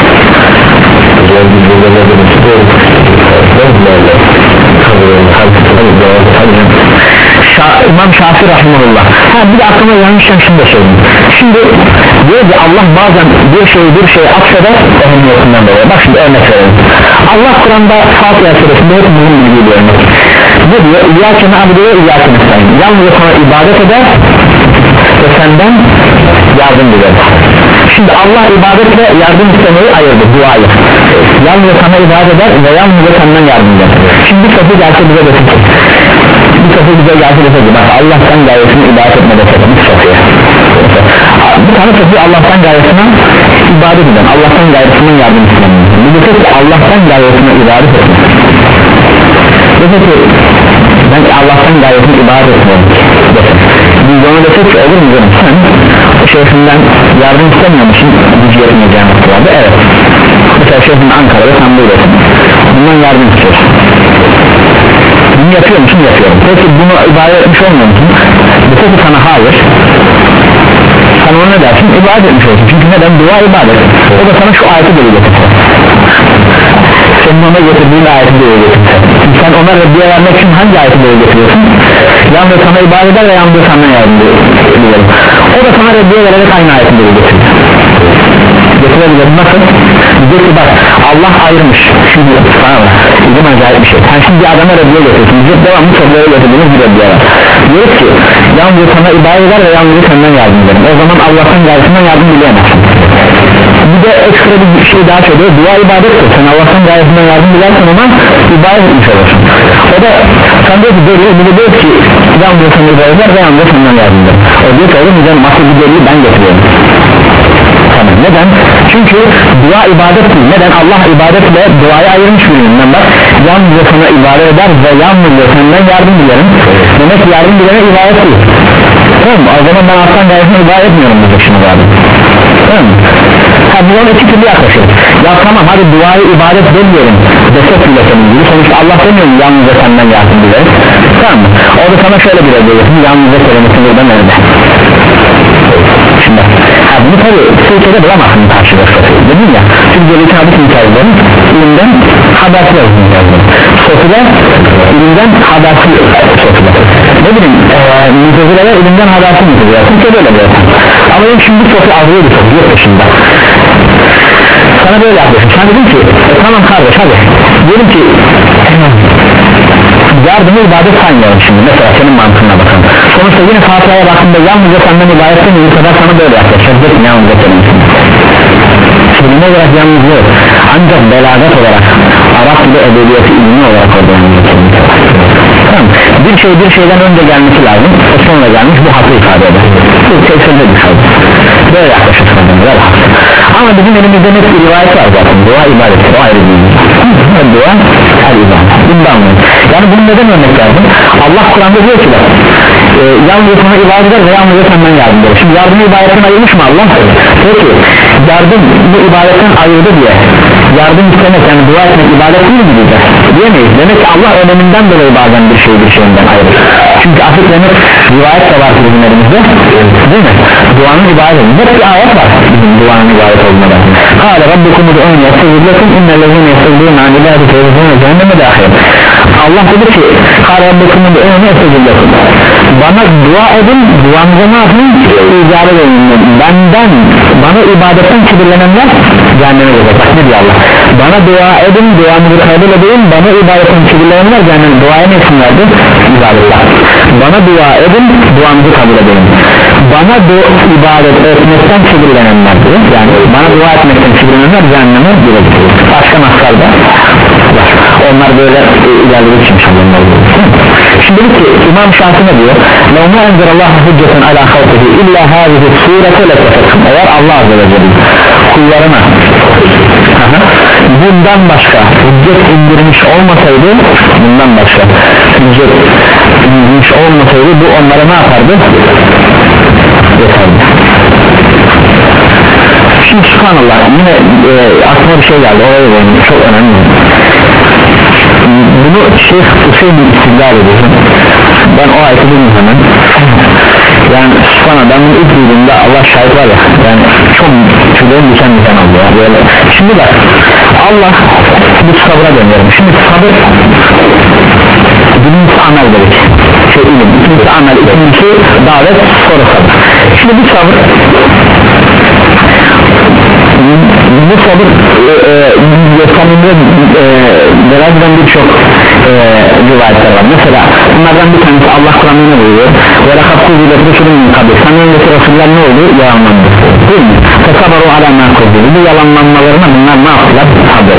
Şa İmam Şafii rahimahullah, ha bir de aklıma yanlışken şunu da söyleyeyim. Şimdi diyor ki Allah bazen bir şeyi bir şeyi akseder ehemmiyetinden dolayı. Bak şimdi örnek verelim. Allah Kur'an'da Fatiha suresinde hep bizim bilgiyi bir örnek. Ne diyor? İyyâke na'budu ve iyyâke nestaîn. Yalnız sana ibadet eder ve senden yardım diler. Şimdi Allah ibadetle yardım istemeyi ayırdı, duayı. Yalnız sana ibadet eder ve yalnız senden yardım diler. Şimdi bir kapı gelse bize desin. Bir kapı bize gelse desin. Bak Allah'tan gayesini ibadet etme desin. Bir kapıya. Bir tane kapı Allah'tan gayesine ibadet eden, Allah'tan gayesinden yardım istemeyi. Bir de ki Allah'tan gayesine ibadet etme. Dedi ki ben Allah'tan gayesini ibadet etmiyorum. Biz ona desek ki olur mu canım, sen şeyhinden yardım istemiyor musun gücü yetmeyeceğin noktalarda? Evet. Mesela şeyhin Ankara'da sen buradasın, bundan yardım istiyorsun. Bunu yapıyor musun? Yapıyorum. Peki bunu ibadet etmiş olmuyor musun? Desek ki sana hayır, sen ona ne dersin? İbadet etmiş olsun. Çünkü neden? Dua ibadet. O da sana şu ayeti geri getirir, senin ona getirdiğin ayeti geri getirir. Sen ona reddiye vermek için hangi ayeti geri getiriyorsun? Yalnız sana ibadet eder ve yalnız sana yardım edilir. O da sana reddiye vererek aynı ayeti geri getirir. Getirebilir. Nasıl? Diyor ki bak Allah ayırmış. Şimdi sana bak, bizim acayip bir şey. Sen şimdi bir adama reddiye getiriyorsun, biz devamlı soruları getirdiğimiz bir reddiye var. Diyoruz ki yalnız sana ibadet eder ve yalnız senden yardım eder. O zaman Allah'tan gayesinden yardım dileyemezsin. Bir de ekstra bir şey daha söylüyor, dua ibadettir. Sen Allah'tan gayesinden yardım dilersen ona ibadet etmiş olursun. O da sen diyor ki deliği, bir de diyor ki yalnız sana ibadet eder ve yalnız senden yardım eder. O diyor ki oğlum canım asıl bir deliği ben getiriyorum. Tamam, neden? Çünkü dua ibadet değil. Neden? Allah ibadetle duayı ayırmış birinden. Bak yalnız sana ibadet eder ve yalnız senden yardım dilerim. Demek ki yardım dileme ibadet değil. Tamam mı? O zaman ben Allah'tan gayesine ibadet etmiyorum bu şimdi abi. Tamam mı? Ha bu ona iki türlü yaklaşır. Ya tamam hadi duayı ibadet demiyorum desek bile senin gibi. Sonuçta Allah demiyor mu yalnız senden yardım dilerim. Tamam mı? Orada sana şöyle bir ediyorsun, yalnız kelimesi burada nerede? Şimdi ha bunu tabi Türkiye'de bulamazsın karşılaştı dedim ya, Türkiye'li sabit imkanların ilimden habersiz imkanları sosyal ilimden habersiz sosyal ne bileyim ee, mütezileler ilimden habersiz mütezileler Türkiye'de öyle bir ama benim şimdi sosyal algıya bir sosyal yok peşinde sana böyle yapıyorsun, sen dedin ki e, tamam kardeş hadi diyelim ki yardımı ibadet saymayalım şimdi mesela senin mantığına bakın sonuçta yine Fatiha'ya baktığında yalnızca senden ibadet etmiyor kadar sana böyle yaklaşacak dedim yalnızca senin kelime olarak yalnız yok ancak belagat olarak Arap ile edebiyatı ilmi olarak orada tamam. Bir şey bir şeyden önce gelmesi lazım o sonra gelmiş bu hakkı ifade eder bu tekstelde bir şey böyle yaklaşır böyle ama bizim elimizde net bir rivayet var zaten dua ibadettir o ayrı değil dua her ibadet bundan mı? Yani bunu neden örnek verdim? Allah Kur'an'da diyor ki bak e, yalnız sana ibadet eder ve yalnız senden yardım eder. Şimdi yardımı ibadetten ayırmış mı Allah? Peki yardım bu ibadetten ayırdı diye yardım istemek yani dua etmek ibadet değil mi diyeceğiz? Diyemeyiz. Demek ki Allah öneminden dolayı bazen bir şeyi bir şeyinden ayırır. Çünkü asıl demek rivayet de var bizim elimizde değil mi? Duanın ibadet edin. Hep bir ayet var bizim duanın ibadet olmadan. Kâle Rabbukum ud'ûni yesteciblekum innellezîne yestecibûne an ibâdeti feyezûne cehenneme dâhil. Allah dedi ki Kâle Rabbukum ud'ûni yesteciblekum. Bana dua edin, duanıza ne yapın? İcabet edin. Benden, bana ibadetten kibirlenenler cehenneme gider. Bak ne diyor Allah? Bana dua edin, duanızı kabul edin. Bana ibadetten kibirlenenler cehenneme. Duaya ne için verdi? İbadetler. Bana dua edin, duanızı kabul edin. Bana dua, ibadet etmekten kibirlenenler diyor. Yani bana dua etmekten kibirlenenler cehenneme gider. Başka masklarda var. Onlar böyle ilerledik inşallah. Şimdi dedik ki İmam Şafii ne diyor? لَوْ مَا اَنْزَرَ اللّٰهُ حُجَّةً عَلَى خَلْقِهِ اِلَّا هَذِهِ السُّورَةَ لَتَفَكُمْ eğer Allah Azze ve Celle kullarına bundan başka hüccet indirmiş olmasaydı bundan başka hüccet indirmiş olmasaydı bu onlara ne yapardı? Yeterli. Şimdi subhanallah yine e, aklıma bir şey geldi oraya koyayım, çok önemli. Bunu Şeyh Hüseyin istidlal ediyor. Ben o ayeti bilmiyorum hemen. Yani subhanallah ben bunu ilk duyduğumda Allah şahit var ya, yani çok tüylerim diken diken oldu ya böyle. Şimdi bak Allah bu sabıra dönüyorum. Şimdi sabır birincisi amel dedik, şey ilim, ikincisi amel, ikincisi davet, sonra sabır. Şimdi bu sabır bu sabır yaşamında e, beraber birçok e, rivayetler var. Mesela bunlardan bir tanesi Allah Kur'an'da ne buyuruyor? وَلَقَدْ قُذِلَتْ رُسُلٌ مِنْ قَبْلِ Senden önceki Resuller ne oldu? Yalanlandı. Değil mi? فَسَبَرُوا عَلَى مَا قُذِلُ Bu yalanlanmalarına bunlar ne yaptılar? Sabır.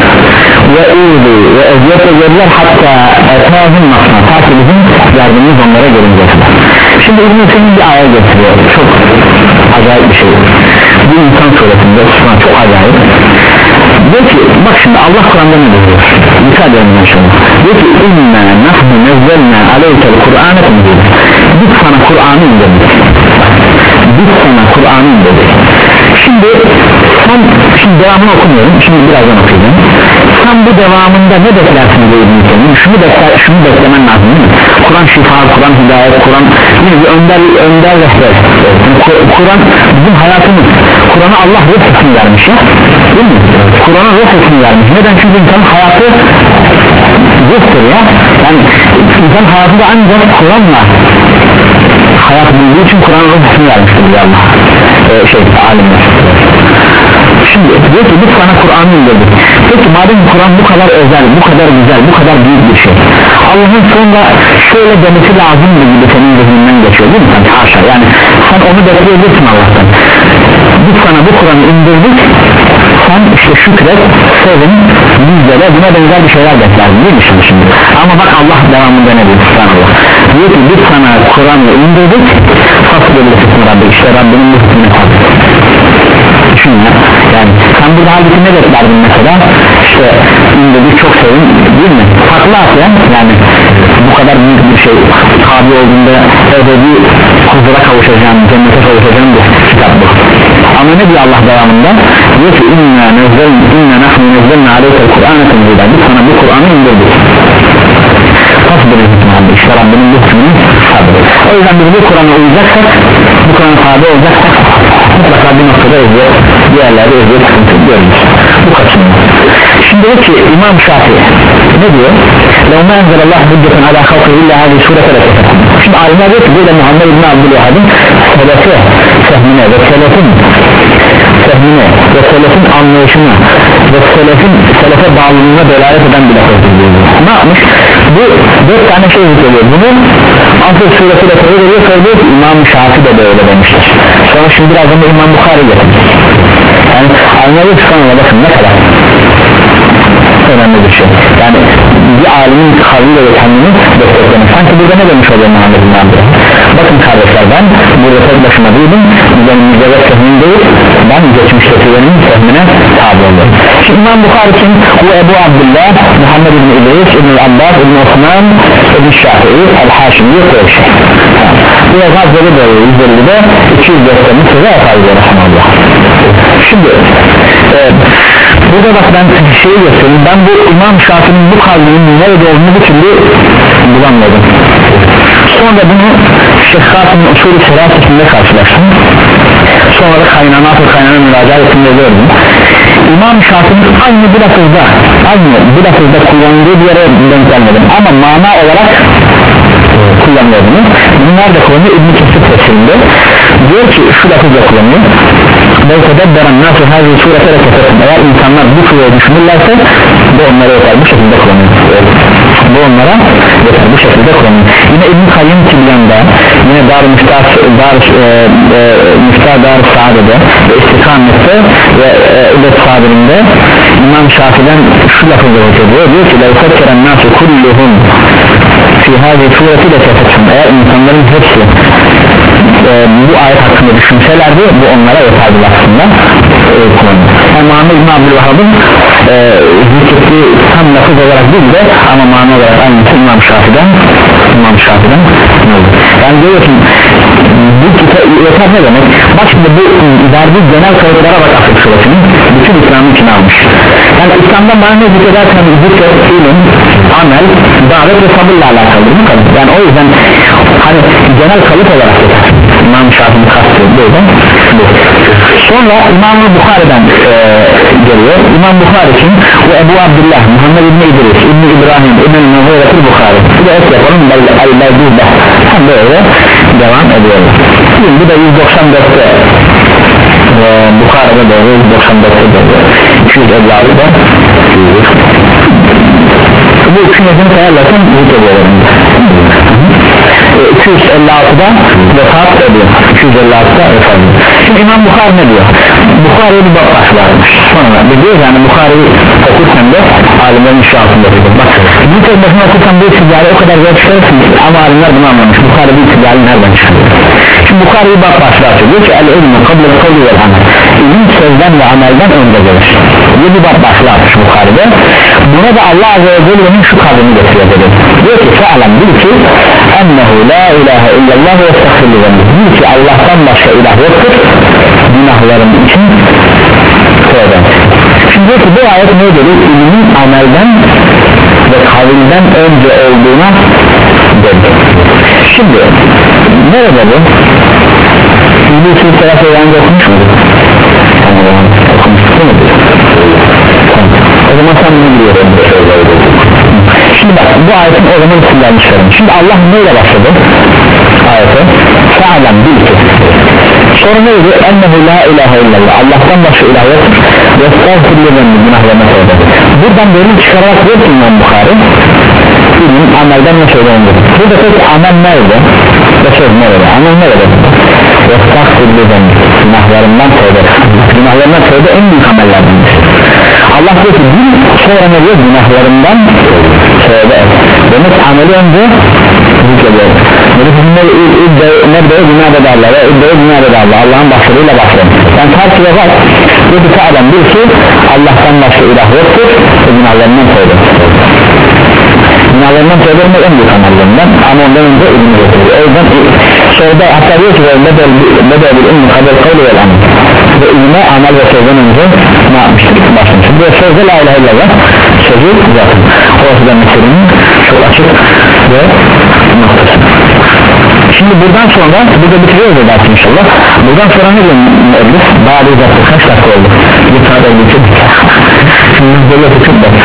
وَاُذُوا وَاَذْيَتْ اَذْيَرler hatta اَتَاهُمْ نَصْنَا Ta ki bizim yardımımız onlara gelince. Şimdi İbn-i Hüseyin bir ayet getiriyor. Çok acayip bir şey. Bu insan suretinde çok acayip. Diyor ki bak şimdi Allah Kur'an'da ne diyor? Dikkat edelim inşallah. Diyor ki inna nahnu nezzelna aleykel Kur'an'ı indirdik. Biz sana Kur'an'ı indirdik. Biz sana Kur'an'ı indirdik. Şimdi sen şimdi devamını okumuyorum. Şimdi birazdan okuyacağım. Sen bu devamında ne beklersin diye İbn-i Şunu bekler, şunu beklemen lazım değil mi? Kur'an şifa, Kur'an hidayet, Kur'an yine bir önder, önder rehber. Kur'an bizim hayatımız. Kur'an'a Allah ruh hükmü vermiş ya. Değil mi? Kur'an'a ruh hükmü vermiş. Neden? Çünkü insanın hayatı ruhtur ya. Yani insan hayatında ancak Kur'an'la hayat bulduğu için Kur'an'a ruh hükmü vermiştir diye Allah. Ee, şey, alimler. Şimdi diyor ki biz sana Kur'an'ı indirdik. Peki madem Kur'an bu kadar özel, bu kadar güzel, bu kadar büyük bir şey, Allah'ın sonra şöyle demesi lazım mı gibi senin zihninden geçiyor değil mi? Sen haşa, yani sen onu bekleyebilirsin Allah'tan. Biz sana bu Kur'an'ı indirdik, sen işte şükret, sevin, bizlere buna benzer bir şeyler beklersin değil mi şimdi şimdi? Ama bak Allah devamında ne diyor subhanallah? Diyor ki biz sana Kur'an'ı indirdik, fasıl edilirsin Rabbi, işte Rabbinin bu hükmüne tabi. Düşün ya, yani sen burada halbuki ne beklerdin mesela? İşte indirdik çok sevin değil mi? Haklı atlayan yani bu kadar büyük bir şey tabi olduğunda ebedi huzura kavuşacağım, cennete kavuşacağım bir kitap bu. Ama ne diyor Allah devamında? Diyor ki inna nezzelna inna nahnu nezzelna aleykel Kur'an'ı tenzila biz sana bu Kur'an'ı indirdik. Tasbir hükmü işte Rabbinin bu hükmünü sabır. O yüzden biz bu Kur'an'a uyacaksak, bu Kur'an'a tabi olacaksak mutlaka bir noktada eziyet, diğerlerde eziyet sıkıntı görürüz. Bu kaçınma. Şimdi diyor ki İmam Şafii ne diyor? لَوْ مَا اَنْزَلَ اللّٰهُ حُجَّةً عَلَى خَلْقِهِ اِلَّا هَذِهِ سُورَةَ لَتَفَكُمْ Şimdi alimler diyor ki böyle Muhammed İbn Abdülvahhab'ın selefe, fehmine ve selefin fehmine ve selefin anlayışına ve selefin selefe bağlılığına delalet eden bir lafızdır diyor. Ne yapmış? Bu dört tane şey zikrediyor. Bunu Asıl suretiyle söylüyor, söylüyor ki İmam Şafii de böyle demiştir. Sonra şimdi birazdan da İmam Bukhari getirmiş. Yani anlayıp sonra bakın ne kadar önemli bir şey. Yani bir alimin kavliyle ve kendini desteklemek. Sanki burada ne demiş oluyor Muhammed bin Abdülhamid? Bakın kardeşler ben burada tek başıma değilim. Benim mücadele fehmim değil. Ben geçmiştekilerin fehmine tabi oluyorum. Şimdi İmam Bukhari kim? Bu Ebu Abdullah, Muhammed bin İdris, İbn-i Abbas, İbn-i Osman, İbn-i Şafii, El-Haşimi yok şey. Bu da Gazze'de böyle yüz ellide iki yüz dörtte Mısır'da yapar Rahmanullah. Şimdi e, burada bak ben şeyi göstereyim. Ben bu İmam Şafii'nin bu kavlinin nerede olduğunu bir türlü bulamadım. Sonra bunu Şeyh Kasım'ın usulü serasesinde karşılaştım. Sonra da kaynağına kaynağına müracaat ettiğinde gördüm. İmam Şafii'nin aynı bir lafızda aynı bir lafızda kullanıldığı bir yere denk gelmedim ama mana olarak kullanılıyor bunu. Bunlar da kullanıyor İbn-i Kesir tefsirinde. Diyor ki şu lafızla kullanıyor. Belkedebberen nasu hazi surete rekefetin. Eğer insanlar bu sureye düşünürlerse bu onlara yeter, bu şekilde kullanıyor. Bu onlara yeter, bu şekilde kullanıyor. Yine İbn-i Kayyım Tibyan'da, yine Dar-ı Müftah Dar, e, e, Müftah Dar-ı Saadet'de ve İstikamette ve İbet Saadet'inde İmam Şafii'den şu lafızla okuyor. Diyor ki levfekkeren nasu kulluhum fi hadi sureti de tefekkün, eğer insanların hepsi e, bu ayet hakkında düşünselerdi bu onlara yeterli aslında. e, yani Muhammed İbn Abdülvahhab'ın e, zikrettiği tam lafız olarak değil de ama mana olarak aynısı İmam Şafii'den İmam Şafii'den yani görüyorsun bu kitap yeter ne demek? Bak şimdi bu verdiği genel kayıtlara bak Asıl Suresinin bütün İslam'ın içine almış. Yani İslam'dan bana ne zikrederken zikret, ilim, amel, davet ve sabırla alakalı bu kadar. Yani o yüzden hani genel kalıp olarak yeter. İmam Şafii'nin kastı böyle bu. Sonra İmam-ı Bukhari'den e, geliyor. İmam Bukhari için bu Ebu Abdullah Muhammed İbni İdris İbni İbrahim İbni Mughireti Bukhari. Bu da et yapalım El-Beldü'de hem böyle devam ediyorlar. Şimdi bu da yüz doksan dörtte e, Bukhari'de de yüz doksan dörtte de iki yüz elli altıda bu üçün yazını sayarlarsan yüz ediyorlar. iki yüz elli altıda vefat ediyor. iki yüz elli altıda vefat ediyor. Şimdi İmam Bukhari ne diyor? Bukhari'ye bir bak başlarmış. Sonra diyor yani Bukhari'yi okurken de alimlerin işi altında diyor. Bak bir tek başına okurken bu istidari o kadar zor çıkarırsın ama alimler bunu anlamış. Bukhari bir istidari nereden çıkıyor? Şimdi Bukhari'yi bak başlarmış. Diyor ki el-ilmi kabul kavli vel amel. İlim sözden ve amelden önce gelir. Bir bir bak başlarmış Bukhari'de. Buna da Allah Azze ve Celle'nin şu kavrini getiriyor dedi. Diyor ki fe'alem bil ki ennehu la ilahe illallah ve estağfirullah. Bil ki Allah'tan başka ilah yoktur. Günahlarım için tövbe. Şimdi diyor ki bu ayet ne diyor? İlimin amelden ve kavilden önce olduğuna dedi. Şimdi nerede bu? İbn-i Sülselat öğrenci okumuş muydu? Tamam, okumuş muydu? Tamam. O zaman sen bunu biliyorsun. Şimdi bak bu ayetin o zaman isimlenmişlerim. Şimdi Allah neyle başladı? Ayete fe'alem bil ki sonra neydi? Ennehu la ilahe illallah Allah'tan başka ilah yok ve estağfirullah günahlarına tövbe. Buradan bölüm çıkararak diyor ki İmam Bukhari ilim amelden ne söylenir? Burada peki amel nerede? Ve söz nerede? Amel nerede? Ve estağfirullah günahlarından tövbe. Günahlarından tövbe en büyük amellerden. Allah diyor ki bil sonra ne diyor? Günahlarından tövbe et. Demek ameli önce zikrediyor. Nebde'ye günah ederler ve İbde'ye günah ederler Allah'ın başarıyla başlayın. Yani karşıya bak dedi ki adam bil ki Allah'tan başka ilah yoktur ve günahlarından tövbe. Günahlarından tövbe etmek en büyük amellerinden ama ondan önce ilmi getiriyor. O yüzden soruda hatta diyor ki Nebde'ye bil ilmi kadar kavli vel amel ve ilme amel ve sözden önce ne yapmıştık? Başlamıştık. Bu sözde la ilahe illallah sözü zaten. Orası da meselinin çok açık ve noktası. Şimdi buradan sonra burada bitiriyoruz da dersi inşallah. Buradan sonra ne diyor müellif? Bazı zaten kaç dakika oldu? Bir saat oldu için. Şimdi böyle tutup da.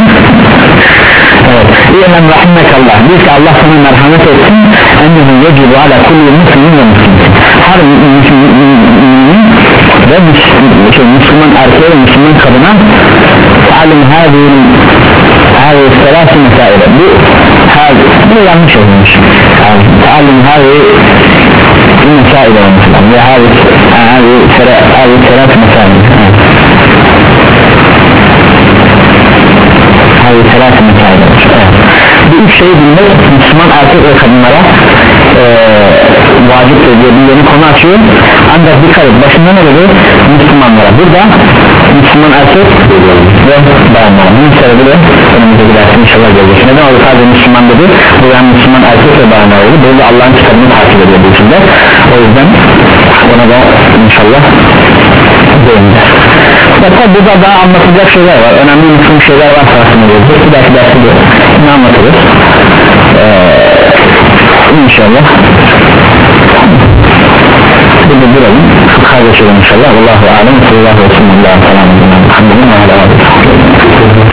Evet. İyemem rahimekallah. Diyor ki Allah sana merhamet etsin. Ennehu yecibu ala kulli muslimin ve muslimin. Her müslümin ve Müslüman erkeğe ve Müslüman kadına alim hâzîn hâzî selâsi mesaile. Bu bu yanlış olmuş. Alim hâzî mesaile olmuş. Ve hâzî selâsi mesaile. Hâzî selâsi mesaile olmuş. Bu üç şeyi bilmek Müslüman erkek ve kadınlara ee, vaciptir diye bir yeni konu açıyor. Ancak dikkat et başında ne dedi? Müslümanlara. Burada Müslüman erkek ve bayanlara. Bunun sebebi de önümüzdeki dersin inşallah gelecek. Neden oldu sadece Müslüman dedi? Bu yani Müslüman erkek ve bayanlar oldu. Böyle Allah'ın kitabını takip ediyor bu içinde. O yüzden ona da inşallah değineceğiz. Hatta burada daha anlatacak şeyler var. Önemli Müslüman şeyler var tarafını gelecek. Bir dahaki dersi de ne anlatırız? Eee İnşallah burada duralım kardeşlerim inşallah Allahu alem sallallahu aleyhi ve sellem